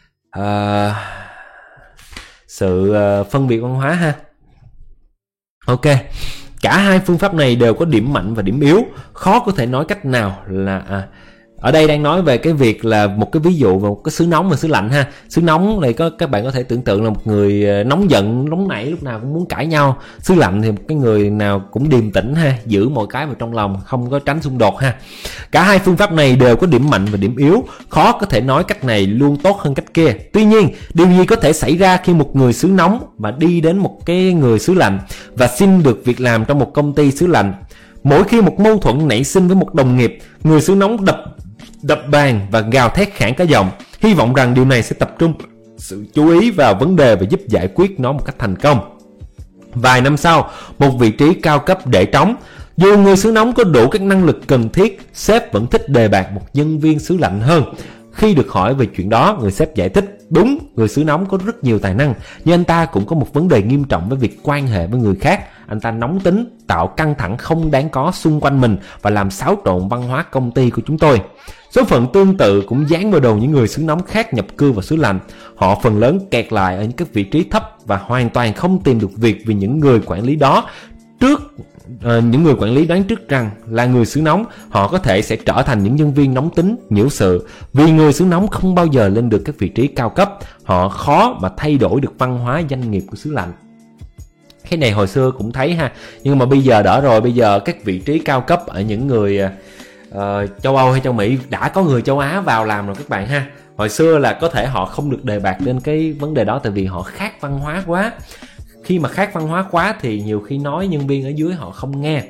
sự phân biệt văn hóa ha. Ok, cả hai phương pháp này đều có điểm mạnh và điểm yếu, khó có thể nói cách nào là ở đây đang nói về cái việc là một cái ví dụ về một cái xứ nóng và xứ lạnh ha. Xứ nóng này các bạn có thể tưởng tượng là một người nóng giận, nóng nảy, lúc nào cũng muốn cãi nhau. Xứ lạnh thì một cái người nào cũng điềm tĩnh ha, giữ mọi cái vào trong lòng, không có tránh xung đột ha. Cả hai phương pháp này đều có điểm mạnh và điểm yếu, khó có thể nói cách này luôn tốt hơn cách kia. Tuy nhiên, điều gì có thể xảy ra khi một người xứ nóng mà đi đến một cái người xứ lạnh và xin được việc làm trong một công ty xứ lạnh? Mỗi khi một mâu thuẫn nảy sinh với một đồng nghiệp, người xứ nóng đập bàn và gào thét khản cả giọng, hy vọng rằng điều này sẽ tập trung sự chú ý vào vấn đề và giúp giải quyết nó một cách thành công. Vài năm sau, một vị trí cao cấp để trống. Dù người xứ nóng có đủ các năng lực cần thiết, sếp vẫn thích đề bạt một nhân viên xứ lạnh hơn. Khi được hỏi về chuyện đó, người sếp giải thích, đúng, người xứ nóng có rất nhiều tài năng, nhưng anh ta cũng có một vấn đề nghiêm trọng với việc quan hệ với người khác. Anh ta nóng tính, tạo căng thẳng không đáng có xung quanh mình và làm xáo trộn văn hóa công ty của chúng tôi. Số phận tương tự cũng dán vào đầu những người xứ nóng khác nhập cư vào xứ lạnh. Họ phần lớn kẹt lại ở những các vị trí thấp và hoàn toàn không tìm được việc vì những người quản lý đoán trước rằng là người xứ nóng, họ có thể sẽ trở thành những nhân viên nóng tính, nhiễu sự. Vì người xứ nóng không bao giờ lên được các vị trí cao cấp, họ khó mà thay đổi được văn hóa doanh nghiệp của xứ lạnh. Cái này hồi xưa cũng thấy ha, nhưng mà bây giờ đỡ rồi. Bây giờ các vị trí cao cấp ở những người châu Âu hay châu Mỹ đã có người châu Á vào làm rồi các bạn ha. Hồi xưa là có thể họ không được đề bạt lên cái vấn đề đó tại vì họ khác văn hóa quá. Khi mà khác văn hóa quá thì nhiều khi nói nhân viên ở dưới họ không nghe.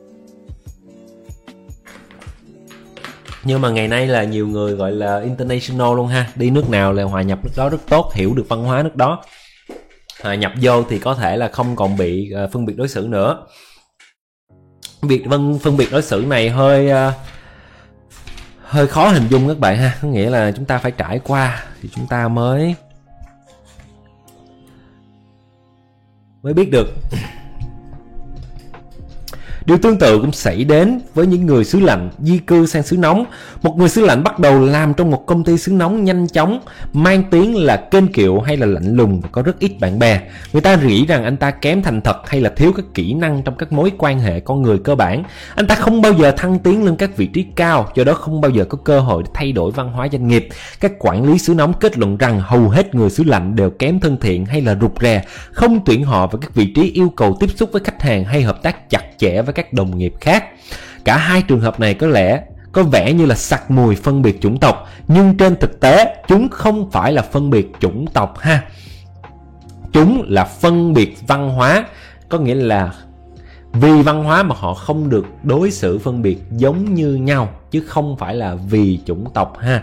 Nhưng mà ngày nay là nhiều người gọi là international luôn ha, đi nước nào là hòa nhập nước đó rất tốt, hiểu được văn hóa nước đó. Nhập vô thì có thể là không còn bị phân biệt đối xử nữa. Việc phân biệt đối xử này hơi khó hình dung các bạn ha, có nghĩa là chúng ta phải trải qua thì chúng ta mới biết được. Điều tương tự cũng xảy đến với những người xứ lạnh di cư sang xứ nóng. Một người xứ lạnh bắt đầu làm trong một công ty xứ nóng nhanh chóng, mang tiếng là kênh kiệu hay là lạnh lùng và có rất ít bạn bè. Người ta nghĩ rằng anh ta kém thành thật hay là thiếu các kỹ năng trong các mối quan hệ con người cơ bản. Anh ta không bao giờ thăng tiến lên các vị trí cao, do đó không bao giờ có cơ hội để thay đổi văn hóa doanh nghiệp. Các quản lý xứ nóng kết luận rằng hầu hết người xứ lạnh đều kém thân thiện hay là rụt rè, không tuyển họ vào các vị trí yêu cầu tiếp xúc với khách hàng hay hợp tác chặt chẽ với các đồng nghiệp khác. Cả hai trường hợp này có vẻ như là sặc mùi phân biệt chủng tộc, nhưng trên thực tế chúng không phải là phân biệt chủng tộc ha. Chúng là phân biệt văn hóa, có nghĩa là vì văn hóa mà họ không được đối xử phân biệt giống như nhau, chứ không phải là vì chủng tộc ha.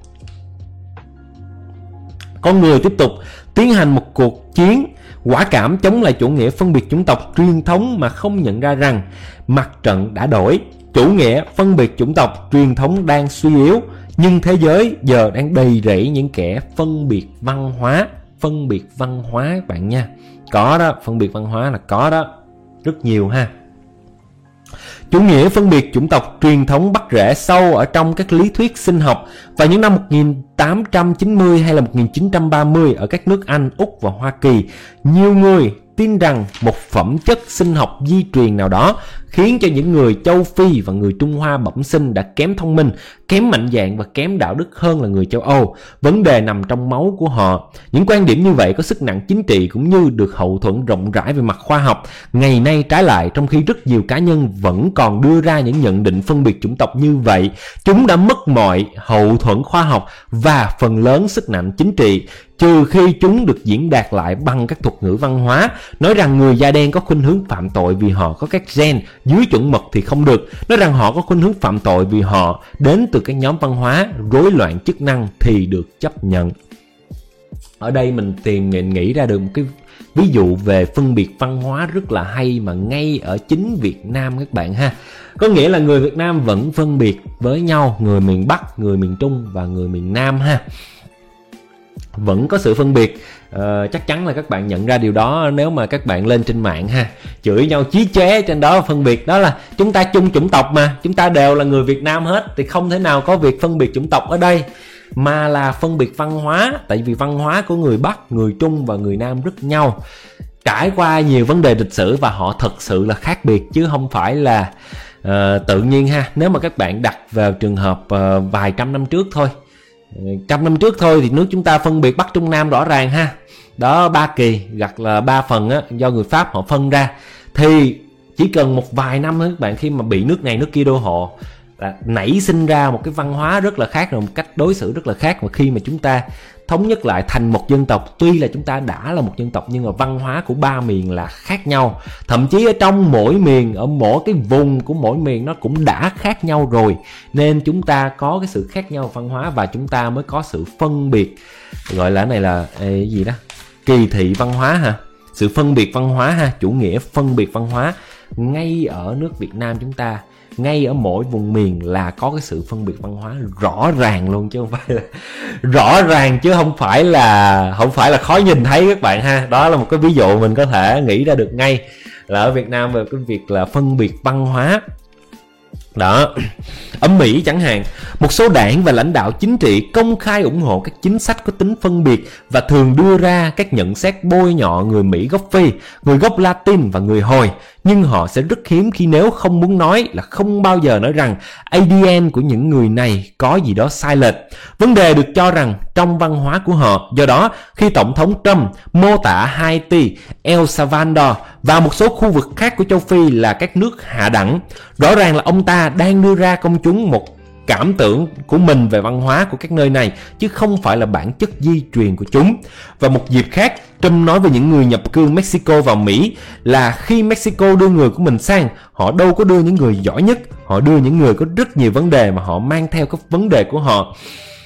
Con người tiếp tục tiến hành một cuộc chiến quả cảm chống lại chủ nghĩa phân biệt chủng tộc truyền thống mà không nhận ra rằng mặt trận đã đổi. Chủ nghĩa phân biệt chủng tộc truyền thống đang suy yếu, nhưng thế giới giờ đang đầy rẫy những kẻ phân biệt văn hóa. Phân biệt văn hóa bạn nha. Có đó, phân biệt văn hóa là có đó. Rất nhiều ha. Chủ nghĩa phân biệt chủng tộc truyền thống bắt rễ sâu ở trong các lý thuyết sinh học. Vào những năm 1890 hay là 1930 ở các nước Anh, Úc và Hoa Kỳ, nhiều người tin rằng một phẩm chất sinh học di truyền nào đó khiến cho những người châu Phi và người Trung Hoa bẩm sinh đã kém thông minh, kém mạnh dạn và kém đạo đức hơn là người châu Âu. Vấn đề nằm trong máu của họ. Những quan điểm như vậy có sức nặng chính trị cũng như được hậu thuẫn rộng rãi về mặt khoa học. Ngày nay trái lại, trong khi rất nhiều cá nhân vẫn còn đưa ra những nhận định phân biệt chủng tộc như vậy, chúng đã mất mọi hậu thuẫn khoa học và phần lớn sức nặng chính trị, trừ khi chúng được diễn đạt lại bằng các thuật ngữ văn hóa. Nói rằng người da đen có khuynh hướng phạm tội vì họ có các gen dưới chuẩn mực thì không được. Nói rằng họ có khuynh hướng phạm tội vì họ đến từ các nhóm văn hóa rối loạn chức năng thì được chấp nhận. Ở đây mình nghĩ ra được một ví dụ về phân biệt văn hóa rất là hay mà ngay ở chính Việt Nam các bạn ha. Có nghĩa là người Việt Nam vẫn phân biệt với nhau, người miền Bắc, người miền Trung và người miền Nam ha. Vẫn có sự phân biệt. Chắc chắn là các bạn nhận ra điều đó nếu mà các bạn lên trên mạng ha, chửi nhau chí chóe trên đó. Phân biệt đó là chúng ta chung chủng tộc mà, chúng ta đều là người Việt Nam hết, thì không thể nào có việc phân biệt chủng tộc ở đây, mà là phân biệt văn hóa. Tại vì văn hóa của người Bắc, người Trung và người Nam rất nhau, trải qua nhiều vấn đề lịch sử và họ thật sự là khác biệt chứ không phải là tự nhiên ha. Nếu mà các bạn đặt vào trường hợp vài trăm năm trước thôi, trăm năm trước thôi, thì nước chúng ta phân biệt Bắc Trung Nam rõ ràng ha. Đó, Ba Kỳ gặt là 3 phần á, do người Pháp họ phân ra. Thì chỉ cần một vài năm thôi các bạn, khi mà bị nước này nước kia đô hộ, là nảy sinh ra một cái văn hóa rất là khác, rồi một cách đối xử rất là khác. Mà khi mà chúng ta thống nhất lại thành một dân tộc, tuy là chúng ta đã là một dân tộc nhưng mà văn hóa của ba miền là khác nhau. Thậm chí ở trong mỗi miền, ở mỗi cái vùng của mỗi miền nó cũng đã khác nhau rồi, nên chúng ta có cái sự khác nhau văn hóa và chúng ta mới có sự phân biệt, gọi là cái này là gì đó, kỳ thị văn hóa ha, sự phân biệt văn hóa ha, chủ nghĩa phân biệt văn hóa. Ngay ở nước Việt Nam chúng ta, ngay ở mỗi vùng miền là có cái sự phân biệt văn hóa rõ ràng luôn, chứ không phải là rõ ràng chứ không phải là khó nhìn thấy các bạn ha. Đó là một cái ví dụ mình có thể nghĩ ra được ngay, là ở Việt Nam về cái việc là phân biệt văn hóa. Đó, ở Mỹ chẳng hạn, một số đảng và lãnh đạo chính trị công khai ủng hộ các chính sách có tính phân biệt và thường đưa ra các nhận xét bôi nhọ người Mỹ gốc Phi, người gốc Latin và người Hồi. Nhưng họ sẽ rất hiếm khi, nếu không muốn nói là không bao giờ nói rằng ADN của những người này có gì đó sai lệch. Vấn đề được cho rằng trong văn hóa của họ. Do đó, khi Tổng thống Trump mô tả Haiti, El Salvador và một số khu vực khác của châu Phi là các nước hạ đẳng, rõ ràng là ông ta đang đưa ra công chúng một cảm tưởng của mình về văn hóa của các nơi này, chứ không phải là bản chất di truyền của chúng. Và một dịp khác, Trump nói về những người nhập cư Mexico vào Mỹ là khi Mexico đưa người của mình sang, họ đâu có đưa những người giỏi nhất, họ đưa những người có rất nhiều vấn đề mà họ mang theo các vấn đề của họ.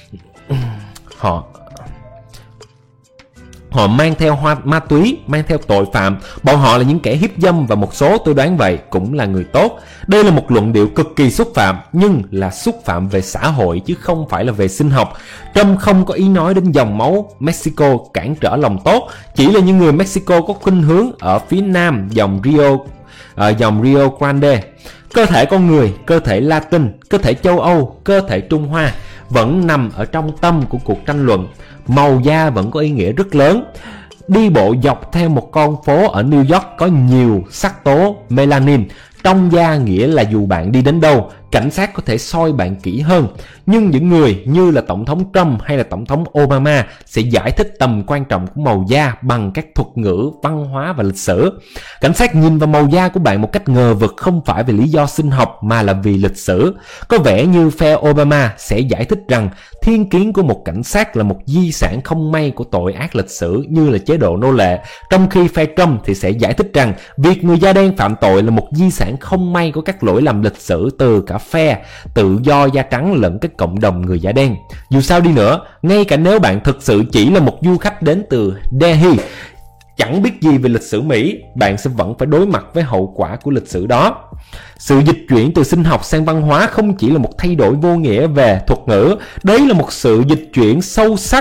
Họ mang theo ma túy, mang theo tội phạm. Bọn họ là những kẻ hiếp dâm và một số, tôi đoán vậy, cũng là người tốt. Đây là một luận điệu cực kỳ xúc phạm, nhưng là xúc phạm về xã hội chứ không phải là về sinh học. Trump không có ý nói đến dòng máu Mexico cản trở lòng tốt, chỉ là những người Mexico có khuynh hướng ở phía nam dòng Rio Grande. Cơ thể con người, cơ thể Latin, cơ thể châu Âu, cơ thể Trung Hoa vẫn nằm ở trong tâm của cuộc tranh luận. Màu da vẫn có ý nghĩa rất lớn. Đi bộ dọc theo một con phố ở New York có nhiều sắc tố melanin trong da, nghĩa là dù bạn đi đến đâu, cảnh sát có thể soi bạn kỹ hơn. Nhưng những người như là Tổng thống Trump hay là Tổng thống Obama sẽ giải thích tầm quan trọng của màu da bằng các thuật ngữ, văn hóa và lịch sử. Cảnh sát nhìn vào màu da của bạn một cách ngờ vực, không phải vì lý do sinh học mà là vì lịch sử. Có vẻ như phe Obama sẽ giải thích rằng thiên kiến của một cảnh sát là một di sản không may của tội ác lịch sử như là chế độ nô lệ, trong khi phe Trump thì sẽ giải thích rằng việc người da đen phạm tội là một di sản không may của các lỗi lầm lịch sử từ cả phe tự do da trắng lẫn các cộng đồng người da đen. Dù sao đi nữa, ngay cả nếu bạn thực sự chỉ là một du khách đến từ Delhi, chẳng biết gì về lịch sử Mỹ, bạn sẽ vẫn phải đối mặt với hậu quả của lịch sử đó. Sự dịch chuyển từ sinh học sang văn hóa không chỉ là một thay đổi vô nghĩa về thuật ngữ, đấy là một sự dịch chuyển sâu sắc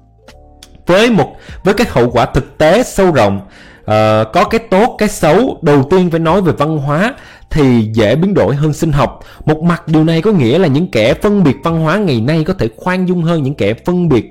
với các hậu quả thực tế sâu rộng. Có cái tốt, cái xấu. Đầu tiên phải nói về văn hóa thì dễ biến đổi hơn sinh học. Một mặt điều này có nghĩa là những kẻ phân biệt văn hóa ngày nay có thể khoan dung hơn những kẻ phân biệt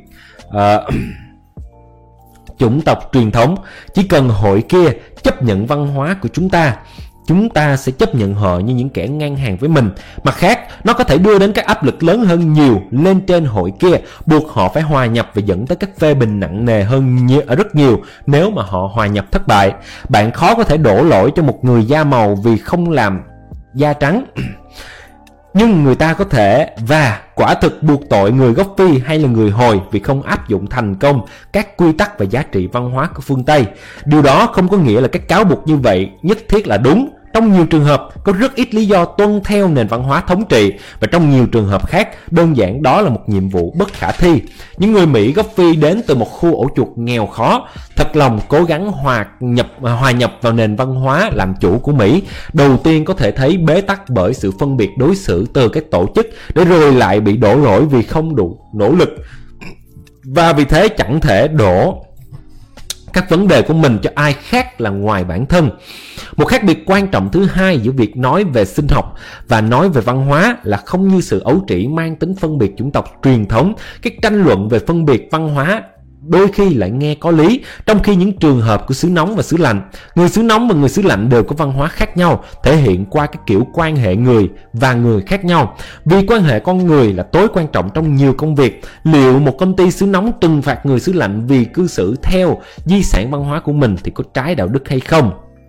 chủng tộc truyền thống. Chỉ cần hội kia chấp nhận văn hóa của chúng ta sẽ chấp nhận họ như những kẻ ngang hàng với mình. Mặt khác, nó có thể đưa đến các áp lực lớn hơn nhiều lên trên hội kia, buộc họ phải hòa nhập và dẫn tới các phê bình nặng nề hơn rất nhiều nếu mà họ hòa nhập thất bại. Bạn khó có thể đổ lỗi cho một người da màu vì không làm da trắng. Nhưng người ta có thể và quả thực buộc tội người gốc Phi hay là người Hồi vì không áp dụng thành công các quy tắc và giá trị văn hóa của phương Tây. Điều đó không có nghĩa là các cáo buộc như vậy nhất thiết là đúng. trong nhiều trường hợp có rất ít lý do tuân theo nền văn hóa thống trị, và trong nhiều trường hợp khác đơn giản đó là một nhiệm vụ bất khả thi. Những người Mỹ gốc Phi đến từ một khu ổ chuột nghèo khó, thật lòng cố gắng hòa nhập vào nền văn hóa làm chủ của Mỹ, đầu tiên có thể thấy bế tắc bởi sự phân biệt đối xử từ các tổ chức, để rồi lại bị đổ lỗi vì không đủ nỗ lực, và vì thế chẳng thể đổ các vấn đề của mình cho ai khác là ngoài bản thân. Một khác biệt quan trọng thứ hai giữa việc nói về sinh học và nói về văn hóa là không như sự ấu trĩ mang tính phân biệt chủng tộc truyền thống, các tranh luận về phân biệt văn hóa đôi khi lại nghe có lý, trong khi những trường hợp của xứ nóng và xứ lạnh, người xứ nóng và người xứ lạnh đều có văn hóa khác nhau, thể hiện qua các kiểu quan hệ người và người khác nhau. Vì quan hệ con người là tối quan trọng trong nhiều công việc, liệu một công ty xứ nóng trừng phạt người xứ lạnh vì cư xử theo di sản văn hóa của mình thì có trái đạo đức hay không?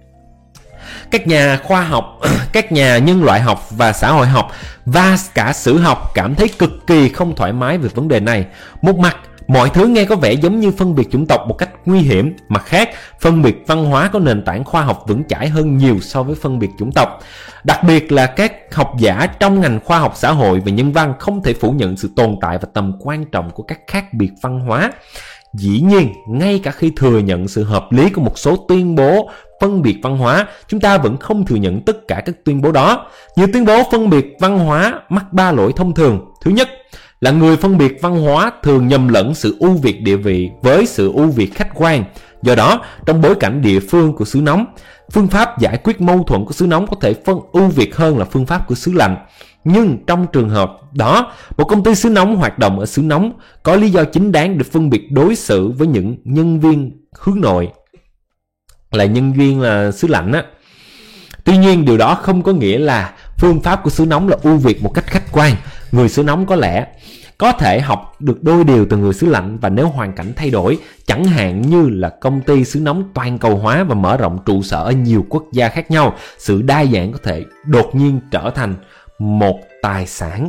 Các nhà khoa học, các nhà nhân loại học và xã hội học và cả sử học cảm thấy cực kỳ không thoải mái về vấn đề này. Một mặt, mọi thứ nghe có vẻ giống như phân biệt chủng tộc một cách nguy hiểm. Mặt khác, phân biệt văn hóa có nền tảng khoa học vững chãi hơn nhiều so với phân biệt chủng tộc. Đặc biệt là các học giả trong ngành khoa học xã hội và nhân văn không thể phủ nhận sự tồn tại và tầm quan trọng của các khác biệt văn hóa. Dĩ nhiên, ngay cả khi thừa nhận sự hợp lý của một số tuyên bố phân biệt văn hóa, chúng ta vẫn không thừa nhận tất cả các tuyên bố đó. Nhiều tuyên bố phân biệt văn hóa mắc 3 lỗi thông thường. Thứ nhất là người phân biệt văn hóa thường nhầm lẫn sự ưu việt địa vị với sự ưu việt khách quan. Do đó, trong bối cảnh địa phương của xứ nóng, phương pháp giải quyết mâu thuẫn của xứ nóng có thể phân ưu việt hơn là phương pháp của xứ lạnh. Nhưng trong trường hợp đó, một công ty xứ nóng hoạt động ở xứ nóng có lý do chính đáng để phân biệt đối xử với những nhân viên hướng nội là nhân viên là xứ lạnh á. Tuy nhiên, điều đó không có nghĩa là phương pháp của xứ nóng là ưu việt một cách khách quan. Người xứ nóng có lẽ có thể học được đôi điều từ người xứ lạnh, và nếu hoàn cảnh thay đổi, chẳng hạn như là công ty xứ nóng toàn cầu hóa và mở rộng trụ sở ở nhiều quốc gia khác nhau, sự đa dạng có thể đột nhiên trở thành một tài sản.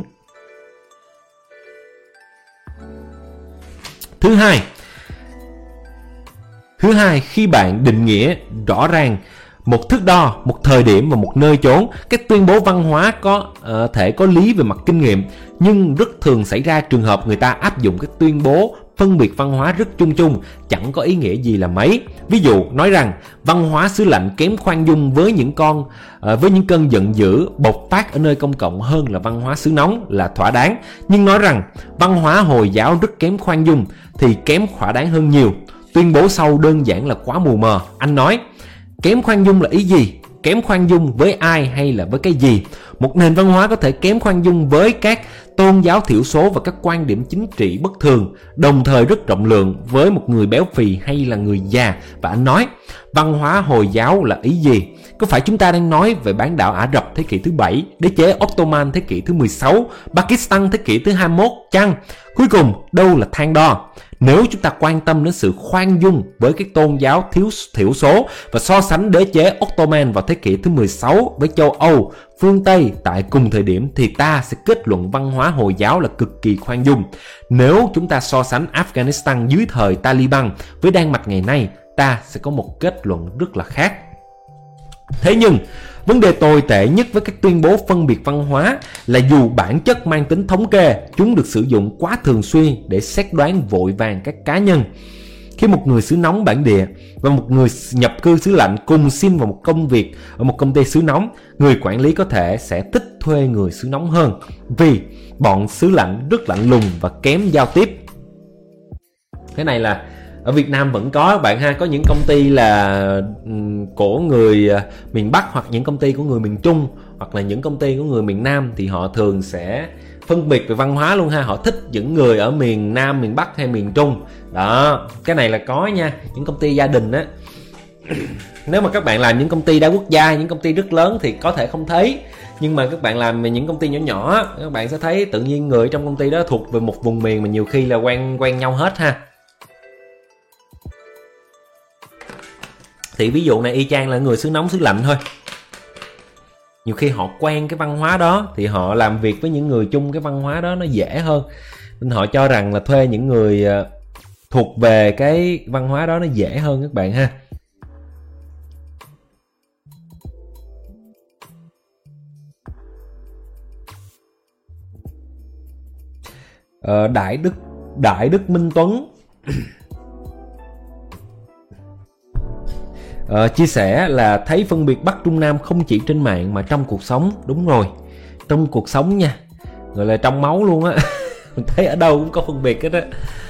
Thứ hai, khi bạn định nghĩa rõ ràng một thước đo, một thời điểm và một nơi chốn, các tuyên bố văn hóa có thể có lý về mặt kinh nghiệm, nhưng rất thường xảy ra trường hợp người ta áp dụng các tuyên bố phân biệt văn hóa rất chung chung, chẳng có ý nghĩa gì là mấy. Ví dụ nói rằng văn hóa xứ lạnh kém khoan dung với những cơn giận dữ bộc phát ở nơi công cộng hơn là văn hóa xứ nóng là thỏa đáng, nhưng nói rằng văn hóa Hồi giáo rất kém khoan dung thì kém thỏa đáng hơn nhiều. Tuyên bố sau đơn giản là quá mù mờ. Anh nói, kém khoan dung là ý gì? Kém khoan dung với ai hay là với cái gì? Một nền văn hóa có thể kém khoan dung với các tôn giáo thiểu số và các quan điểm chính trị bất thường, đồng thời rất rộng lượng với một người béo phì hay là người già. Và anh nói, văn hóa Hồi giáo là ý gì? Có phải chúng ta đang nói về bán đảo Ả Rập thế kỷ thứ 7, đế chế Ottoman thế kỷ thứ 16, Pakistan thế kỷ thứ 21 chăng? Cuối cùng, đâu là thang đo? Nếu chúng ta quan tâm đến sự khoan dung với các tôn giáo thiểu số và so sánh đế chế Ottoman vào thế kỷ thứ 16 với châu Âu, phương Tây tại cùng thời điểm, thì ta sẽ kết luận văn hóa Hồi giáo là cực kỳ khoan dung. Nếu chúng ta so sánh Afghanistan dưới thời Taliban với Đan Mạch ngày nay, ta sẽ có một kết luận rất là khác. Thế nhưng, vấn đề tồi tệ nhất với các tuyên bố phân biệt văn hóa là dù bản chất mang tính thống kê, chúng được sử dụng quá thường xuyên để xét đoán vội vàng các cá nhân. Khi một người xứ nóng bản địa và một người nhập cư xứ lạnh cùng xin vào một công việc ở một công ty xứ nóng, người quản lý có thể sẽ thích thuê người xứ nóng hơn vì bọn xứ lạnh rất lạnh lùng và kém giao tiếp. Cái này là ở Việt Nam vẫn có các bạn ha, có những công ty là của người miền Bắc, hoặc những công ty của người miền Trung, hoặc là những công ty của người miền Nam, thì họ thường sẽ phân biệt về văn hóa luôn ha. Họ thích những người ở miền Nam, miền Bắc hay miền Trung. Đó, cái này là có nha, những công ty gia đình á. Nếu mà các bạn làm những công ty đa quốc gia, những công ty rất lớn thì có thể không thấy. Nhưng mà các bạn làm những công ty nhỏ nhỏ, các bạn sẽ thấy tự nhiên người trong công ty đó thuộc về một vùng miền mà nhiều khi là quen nhau hết ha. Thì ví dụ này y chang là người xứ nóng xứ lạnh thôi. Nhiều khi họ quen cái văn hóa đó thì họ làm việc với những người chung cái văn hóa đó nó dễ hơn, nên họ cho rằng là thuê những người thuộc về cái văn hóa đó nó dễ hơn các bạn ha. Đại Đức Minh Tuấn chia sẻ là thấy phân biệt Bắc Trung Nam không chỉ trên mạng mà trong cuộc sống. Đúng rồi, trong cuộc sống nha, gọi là trong máu luôn á. Mình thấy ở đâu cũng có phân biệt hết á.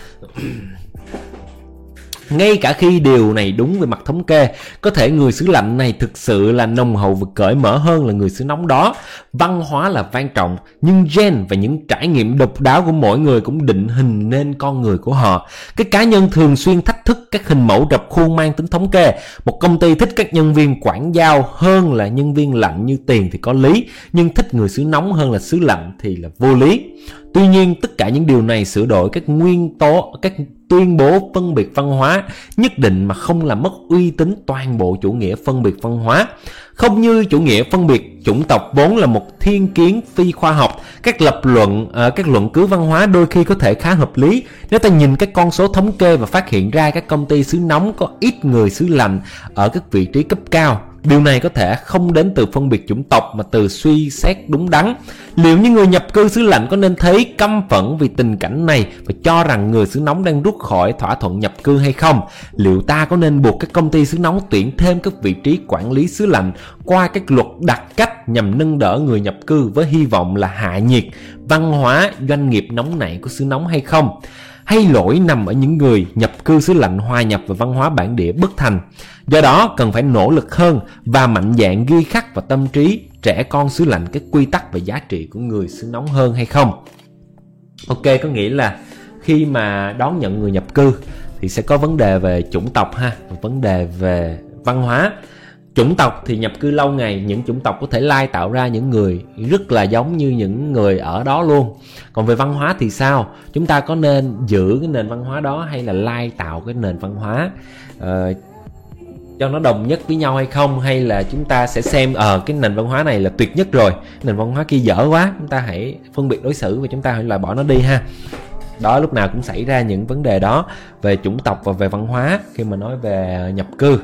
Ngay cả khi điều này đúng về mặt thống kê, có thể người xứ lạnh này thực sự là nồng hậu và cởi mở hơn là người xứ nóng đó. Văn hóa là quan trọng, nhưng gen và những trải nghiệm độc đáo của mỗi người cũng định hình nên con người của họ. Các cá nhân thường xuyên thách thức các hình mẫu rập khuôn mang tính thống kê. Một công ty thích các nhân viên quảng giao hơn là nhân viên lạnh như tiền thì có lý, nhưng thích người xứ nóng hơn là xứ lạnh thì là vô lý. Tuy nhiên, tất cả những điều này sửa đổi các nguyên tố, các tuyên bố phân biệt văn hóa nhất định mà không làm mất uy tín toàn bộ chủ nghĩa phân biệt văn hóa. Không như chủ nghĩa phân biệt chủng tộc vốn là một thiên kiến phi khoa học, các luận cứ văn hóa đôi khi có thể khá hợp lý nếu ta nhìn các con số thống kê và phát hiện ra các công ty xứ nóng có ít người xứ lạnh ở các vị trí cấp cao. Điều này có thể không đến từ phân biệt chủng tộc mà từ suy xét đúng đắn. Liệu như người nhập cư xứ lạnh có nên thấy căm phẫn vì tình cảnh này và cho rằng người xứ nóng đang rút khỏi thỏa thuận nhập cư hay không? Liệu ta có nên buộc các công ty xứ nóng tuyển thêm các vị trí quản lý xứ lạnh qua các luật đặc cách nhằm nâng đỡ người nhập cư với hy vọng là hạ nhiệt văn hóa doanh nghiệp nóng nảy của xứ nóng hay không? Hay lỗi nằm ở những người nhập cư xứ lạnh hòa nhập vào văn hóa bản địa bất thành? Do đó cần phải nỗ lực hơn và mạnh dạn ghi khắc vào tâm trí trẻ con xứ lạnh các quy tắc và giá trị của người xứ nóng hơn hay không? Ok, có nghĩa là khi mà đón nhận người nhập cư thì sẽ có vấn đề về chủng tộc ha, vấn đề về văn hóa. Chủng tộc thì nhập cư lâu ngày, những chủng tộc có thể lai tạo ra những người rất là giống như những người ở đó luôn. Còn về văn hóa thì sao? Chúng ta có nên giữ cái nền văn hóa đó hay là lai tạo cái nền văn hóa cho nó đồng nhất với nhau hay không? Hay là chúng ta sẽ xem cái nền văn hóa này là tuyệt nhất rồi, nền văn hóa kia dở quá, chúng ta hãy phân biệt đối xử và chúng ta hãy loại bỏ nó đi ha. Đó, lúc nào cũng xảy ra những vấn đề đó về chủng tộc và về văn hóa khi mà nói về nhập cư.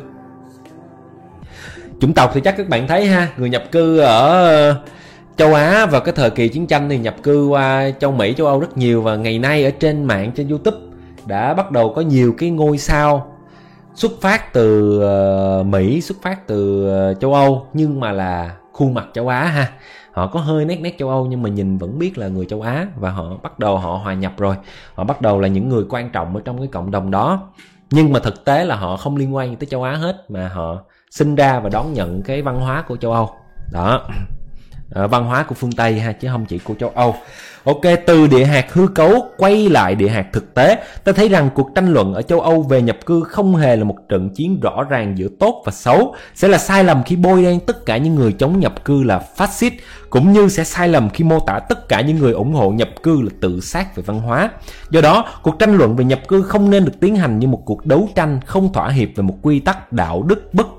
Chủng tộc thì chắc các bạn thấy ha, người nhập cư ở châu Á vào cái thời kỳ chiến tranh thì nhập cư qua châu Mỹ, châu Âu rất nhiều. Và ngày nay ở trên mạng, trên YouTube đã bắt đầu có nhiều cái ngôi sao xuất phát từ Mỹ, xuất phát từ châu Âu nhưng mà là khuôn mặt châu Á ha. Họ có hơi nét châu Âu nhưng mà nhìn vẫn biết là người châu Á, và họ bắt đầu họ hòa nhập rồi. Họ bắt đầu là những người quan trọng ở trong cái cộng đồng đó. Nhưng mà thực tế là họ không liên quan tới châu Á hết, mà họ sinh ra và đón nhận cái văn hóa của châu Âu. Đó, văn hóa của phương Tây ha, chứ không chỉ của châu Âu. Ok, từ địa hạt hư cấu quay lại địa hạt thực tế, ta thấy rằng cuộc tranh luận ở châu Âu về nhập cư không hề là một trận chiến rõ ràng giữa tốt và xấu. Sẽ là sai lầm khi bôi đen tất cả những người chống nhập cư là phát xít, cũng như sẽ sai lầm khi mô tả tất cả những người ủng hộ nhập cư là tự sát về văn hóa. Do đó, cuộc tranh luận về nhập cư không nên được tiến hành như một cuộc đấu tranh không thỏa hiệp về một quy tắc đạo đức bất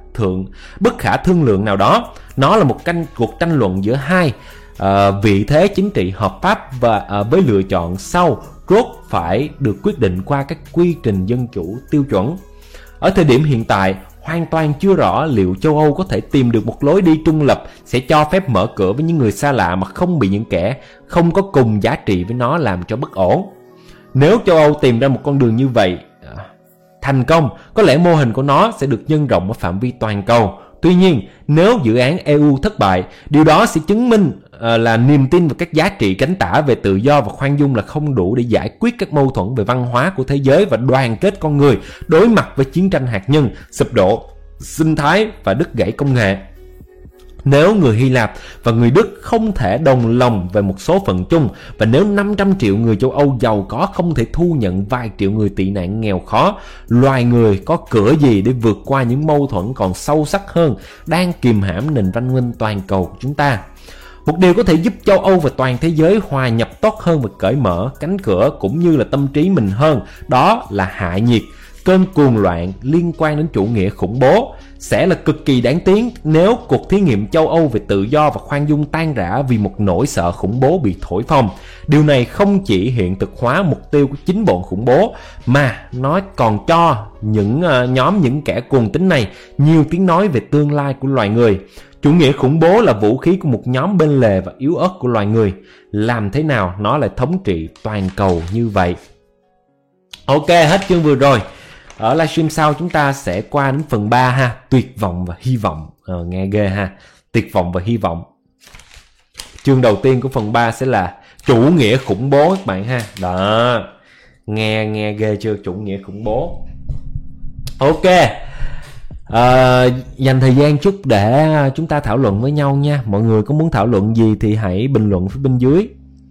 khả thương lượng nào đó. Nó là một cuộc tranh luận giữa hai vị thế chính trị hợp pháp và với lựa chọn sau rốt phải được quyết định qua các quy trình dân chủ tiêu chuẩn. Ở thời điểm hiện tại, hoàn toàn chưa rõ liệu châu Âu có thể tìm được một lối đi trung lập sẽ cho phép mở cửa với những người xa lạ mà không bị những kẻ không có cùng giá trị với nó làm cho bất ổn. Nếu châu Âu tìm ra một con đường như vậy thành công, có lẽ mô hình của nó sẽ được nhân rộng ở phạm vi toàn cầu. Tuy nhiên, nếu dự án EU thất bại, điều đó sẽ chứng minh là niềm tin vào các giá trị cánh tả về tự do và khoan dung là không đủ để giải quyết các mâu thuẫn về văn hóa của thế giới và đoàn kết con người đối mặt với chiến tranh hạt nhân, sụp đổ sinh thái và đứt gãy công nghệ. Nếu người Hy Lạp và người Đức không thể đồng lòng về một số phận chung, và nếu 500 triệu người châu Âu giàu có không thể thu nhận vài triệu người tị nạn nghèo khó, loài người có cửa gì để vượt qua những mâu thuẫn còn sâu sắc hơn đang kìm hãm nền văn minh toàn cầu của chúng ta? Một điều có thể giúp châu Âu và toàn thế giới hòa nhập tốt hơn và cởi mở cánh cửa cũng như là tâm trí mình hơn, đó là hạ nhiệt cơn cuồng loạn liên quan đến chủ nghĩa khủng bố. Sẽ là cực kỳ đáng tiếc nếu cuộc thí nghiệm châu Âu về tự do và khoan dung tan rã vì một nỗi sợ khủng bố bị thổi phồng. Điều này không chỉ hiện thực hóa mục tiêu của chính bọn khủng bố, mà nó còn cho những kẻ cuồng tín này nhiều tiếng nói về tương lai của loài người. Chủ nghĩa khủng bố là vũ khí của một nhóm bên lề và yếu ớt của loài người. Làm thế nào nó lại thống trị toàn cầu như vậy? Ok, hết chương vừa rồi. Ở livestream sau chúng ta sẽ qua đến phần 3 ha. Tuyệt vọng và hy vọng. Nghe ghê ha. Tuyệt vọng và hy vọng. Chương đầu tiên của phần 3 sẽ là chủ nghĩa khủng bố các bạn ha. Đó. Nghe ghê chưa? Chủ nghĩa khủng bố. Ok. Dành thời gian chút để chúng ta thảo luận với nhau nha. Mọi người có muốn thảo luận gì thì hãy bình luận phía bên dưới.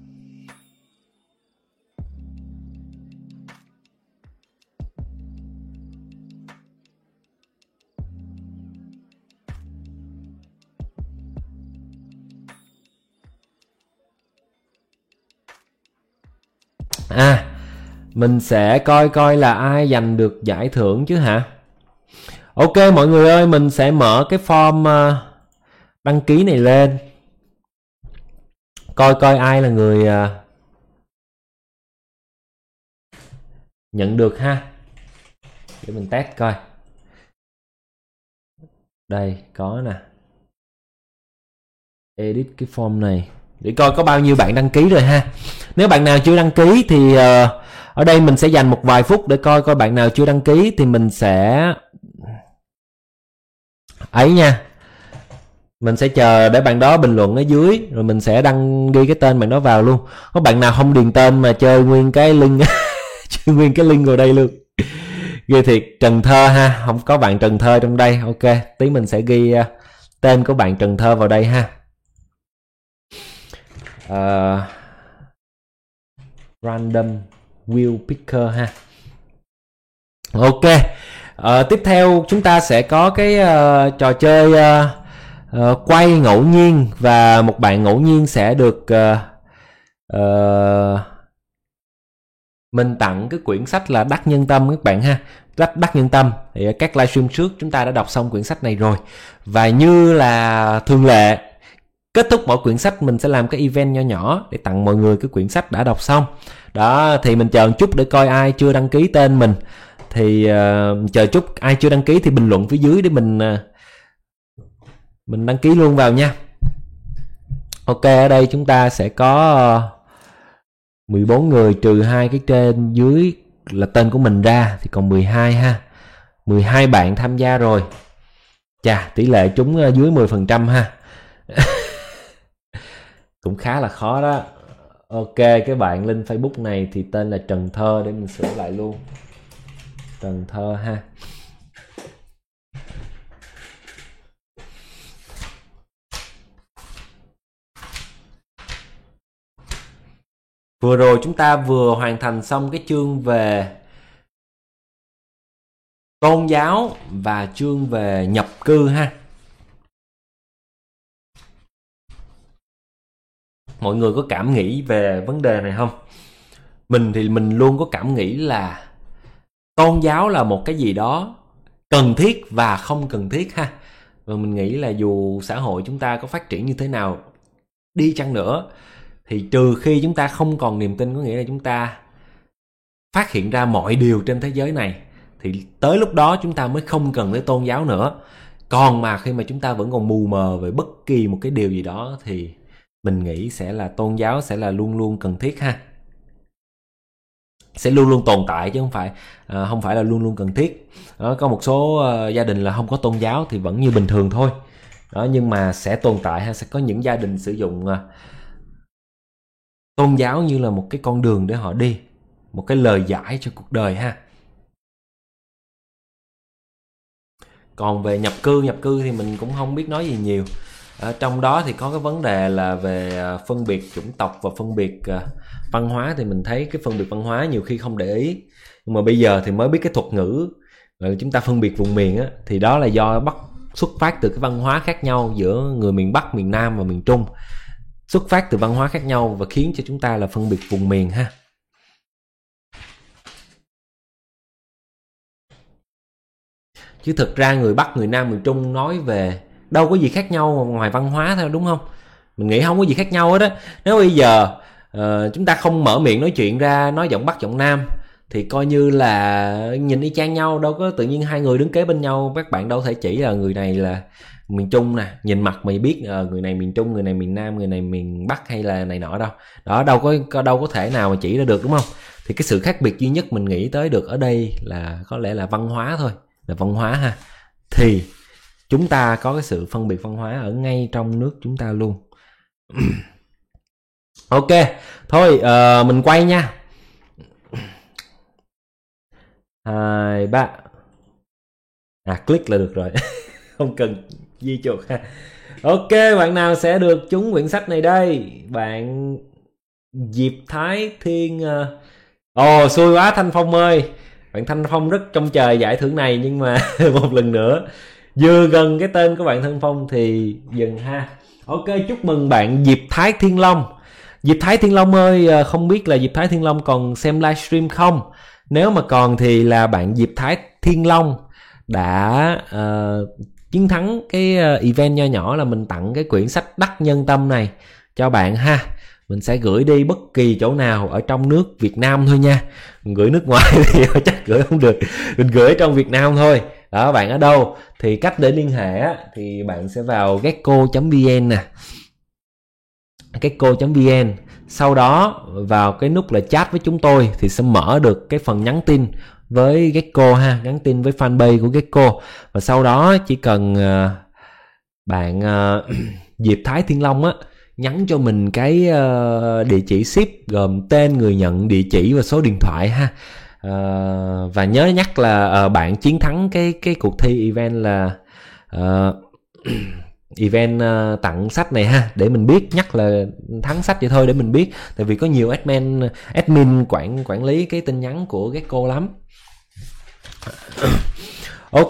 Mình sẽ coi là ai giành được giải thưởng chứ hả? Ok mọi người ơi, mình sẽ mở cái form đăng ký này lên. Coi ai là người nhận được ha. Để mình test coi. Đây, có nè. Edit cái form này để coi có bao nhiêu bạn đăng ký rồi ha. Nếu bạn nào chưa đăng ký thì ở đây mình sẽ dành một vài phút để coi bạn nào chưa đăng ký thì mình sẽ ấy nha. Mình sẽ chờ để bạn đó bình luận ở dưới rồi mình sẽ đăng ghi cái tên bạn đó vào luôn. Có bạn nào không điền tên mà chơi nguyên cái link chơi nguyên cái link vào đây luôn. Ghê thiệt. Trần Thơ ha, không có bạn Trần Thơ trong đây. Ok, tí mình sẽ ghi tên của bạn Trần Thơ vào đây ha. Random wheel picker ha. Ok. Tiếp theo chúng ta sẽ có cái trò chơi quay ngẫu nhiên và một bạn ngẫu nhiên sẽ được mình tặng cái quyển sách là Đắc Nhân Tâm các bạn ha. Đắc Nhân Tâm thì các livestream trước chúng ta đã đọc xong quyển sách này rồi. Và như là thường lệ, kết thúc mỗi quyển sách mình sẽ làm cái event nho nhỏ để tặng mọi người cái quyển sách đã đọc xong. Đó, thì mình chờ một chút để coi ai chưa đăng ký tên mình. Thì chờ chút ai chưa đăng ký thì bình luận phía dưới để mình đăng ký luôn vào nha. Ok, ở đây chúng ta sẽ có 14 người trừ 2 cái trên dưới là tên của mình ra thì còn 12 ha. 12 bạn tham gia rồi. Chà, tỷ lệ trúng dưới 10% ha. Cũng khá là khó đó. Ok, cái bạn lên Facebook này thì tên là Trần Thơ, để mình sửa lại luôn. Trần Thơ ha. Vừa rồi chúng ta vừa hoàn thành xong cái chương về tôn giáo và chương về nhập cư ha. Mọi người có cảm nghĩ về vấn đề này không? Mình thì mình luôn có cảm nghĩ là tôn giáo là một cái gì đó cần thiết và không cần thiết ha. Và mình nghĩ là dù xã hội chúng ta có phát triển như thế nào đi chăng nữa thì trừ khi chúng ta không còn niềm tin, có nghĩa là chúng ta phát hiện ra mọi điều trên thế giới này, thì tới lúc đó chúng ta mới không cần tới tôn giáo nữa. Còn mà khi mà chúng ta vẫn còn mù mờ về bất kỳ một cái điều gì đó thì mình nghĩ sẽ là tôn giáo sẽ là luôn luôn cần thiết ha. Sẽ luôn luôn tồn tại chứ không phải là luôn luôn cần thiết. Đó, có một số gia đình là không có tôn giáo thì vẫn như bình thường thôi. Đó, nhưng mà sẽ tồn tại ha, sẽ có những gia đình sử dụng tôn giáo như là một cái con đường để họ đi, một cái lời giải cho cuộc đời ha. Còn về nhập cư thì mình cũng không biết nói gì nhiều. Trong đó thì có cái vấn đề là về phân biệt chủng tộc và phân biệt văn hóa, thì mình thấy cái phân biệt văn hóa nhiều khi không để ý. Nhưng mà bây giờ thì mới biết cái thuật ngữ chúng ta phân biệt vùng miền á, thì đó là do xuất phát từ cái văn hóa khác nhau giữa người miền Bắc, miền Nam và miền Trung. Xuất phát từ văn hóa khác nhau và khiến cho chúng ta là phân biệt vùng miền ha. Chứ thực ra người Bắc, người Nam, người Trung nói về đâu có gì khác nhau ngoài văn hóa thôi, đúng không? Mình nghĩ không có gì khác nhau hết á. Nếu bây giờ chúng ta không mở miệng nói chuyện ra, nói giọng Bắc giọng Nam thì coi như là nhìn y chang nhau, đâu có tự nhiên hai người đứng kế bên nhau các bạn đâu thể chỉ là người này là miền Trung nè, nhìn mặt mày biết người này miền Trung, người này miền Nam, người này miền Bắc hay là này nọ đâu. Đó, đâu có thể nào mà chỉ ra được, đúng không? Thì cái sự khác biệt duy nhất mình nghĩ tới được ở đây là có lẽ là văn hóa thôi, là văn hóa ha. Thì chúng ta có cái sự phân biệt văn hóa ở ngay trong nước chúng ta luôn. Ok, thôi mình quay nha. 2, 3. Click là được rồi. Không cần di chuột ha. Ok, bạn nào sẽ được trúng quyển sách này đây? Bạn Diệp Thái Thiên. Xui quá Thanh Phong ơi. Bạn Thanh Phong rất trông chờ giải thưởng này, nhưng mà một lần nữa vừa gần cái tên của bạn Thanh Phong thì dừng ha. Ok, chúc mừng bạn Diệp Thái Thiên Long. Diệp Thái Thiên Long ơi, không biết là Diệp Thái Thiên Long còn xem livestream không? Nếu mà còn thì là bạn Diệp Thái Thiên Long đã chiến thắng cái event nho nhỏ là mình tặng cái quyển sách Đắc Nhân Tâm này cho bạn ha. Mình sẽ gửi đi bất kỳ chỗ nào ở trong nước Việt Nam thôi nha. Mình gửi nước ngoài thì chắc gửi không được. Mình gửi ở trong Việt Nam thôi. Đó, bạn ở đâu? Thì cách để liên hệ á, thì bạn sẽ vào gecko.vn nè. Gecko.vn. Sau đó vào cái nút là chat với chúng tôi thì sẽ mở được cái phần nhắn tin với Gecko ha, nhắn tin với fanpage của Gecko. Và sau đó chỉ cần bạn Diệp Thái Thiên Long á nhắn cho mình cái địa chỉ ship gồm tên người nhận, địa chỉ và số điện thoại ha. Và nhớ nhắc là bạn chiến thắng cái cuộc thi event là event tặng sách này ha, để mình biết, nhắc là thắng sách vậy thôi để mình biết, tại vì có nhiều admin quản lý cái tin nhắn của Gecko lắm. Ok,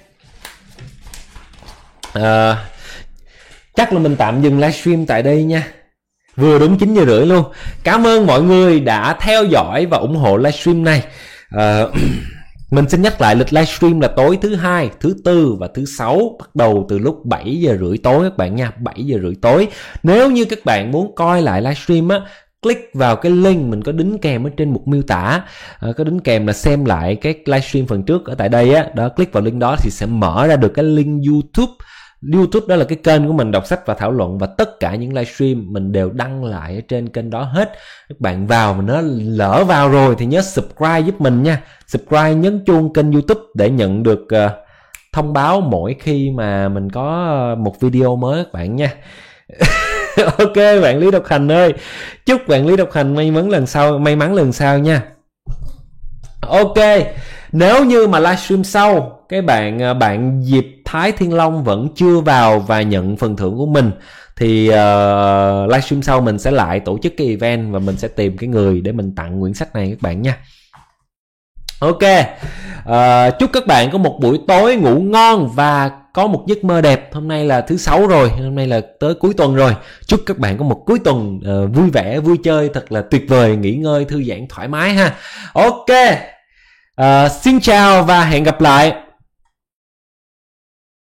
chắc là mình tạm dừng livestream tại đây nha. Vừa đúng 9:30 luôn. Cảm ơn mọi người đã theo dõi và ủng hộ livestream này. Mình xin nhắc lại lịch livestream là tối thứ Hai, thứ Tư và thứ Sáu, bắt đầu từ lúc 7:30 tối các bạn nha, 7:30 tối. Nếu như các bạn muốn coi lại livestream á, click vào cái link mình có đính kèm ở trên mục miêu tả, có đính kèm là xem lại cái livestream phần trước ở tại đây á, đó, click vào link đó thì sẽ mở ra được cái link YouTube. YouTube đó là cái kênh của mình đọc sách và thảo luận, và tất cả những livestream mình đều đăng lại ở trên kênh đó hết. Các bạn vào mà nó lỡ vào rồi thì nhớ subscribe giúp mình nha. Subscribe, nhấn chuông kênh YouTube để nhận được thông báo mỗi khi mà mình có một video mới các bạn nha. Ok bạn Lý Độc Hành ơi, chúc bạn Lý Độc Hành may mắn lần sau nha. Ok, nếu như mà livestream sau cái bạn Diệp Thái Thiên Long vẫn chưa vào và nhận phần thưởng của mình thì livestream sau mình sẽ lại tổ chức cái event và mình sẽ tìm cái người để mình tặng quyển sách này các bạn nha. Ok, chúc các bạn có một buổi tối ngủ ngon và có một giấc mơ đẹp. Hôm nay là thứ Sáu rồi, hôm nay là tới cuối tuần rồi. Chúc các bạn có một cuối tuần vui vẻ, vui chơi thật là tuyệt vời, nghỉ ngơi, thư giãn thoải mái ha. Ok, xin chào và hẹn gặp lại.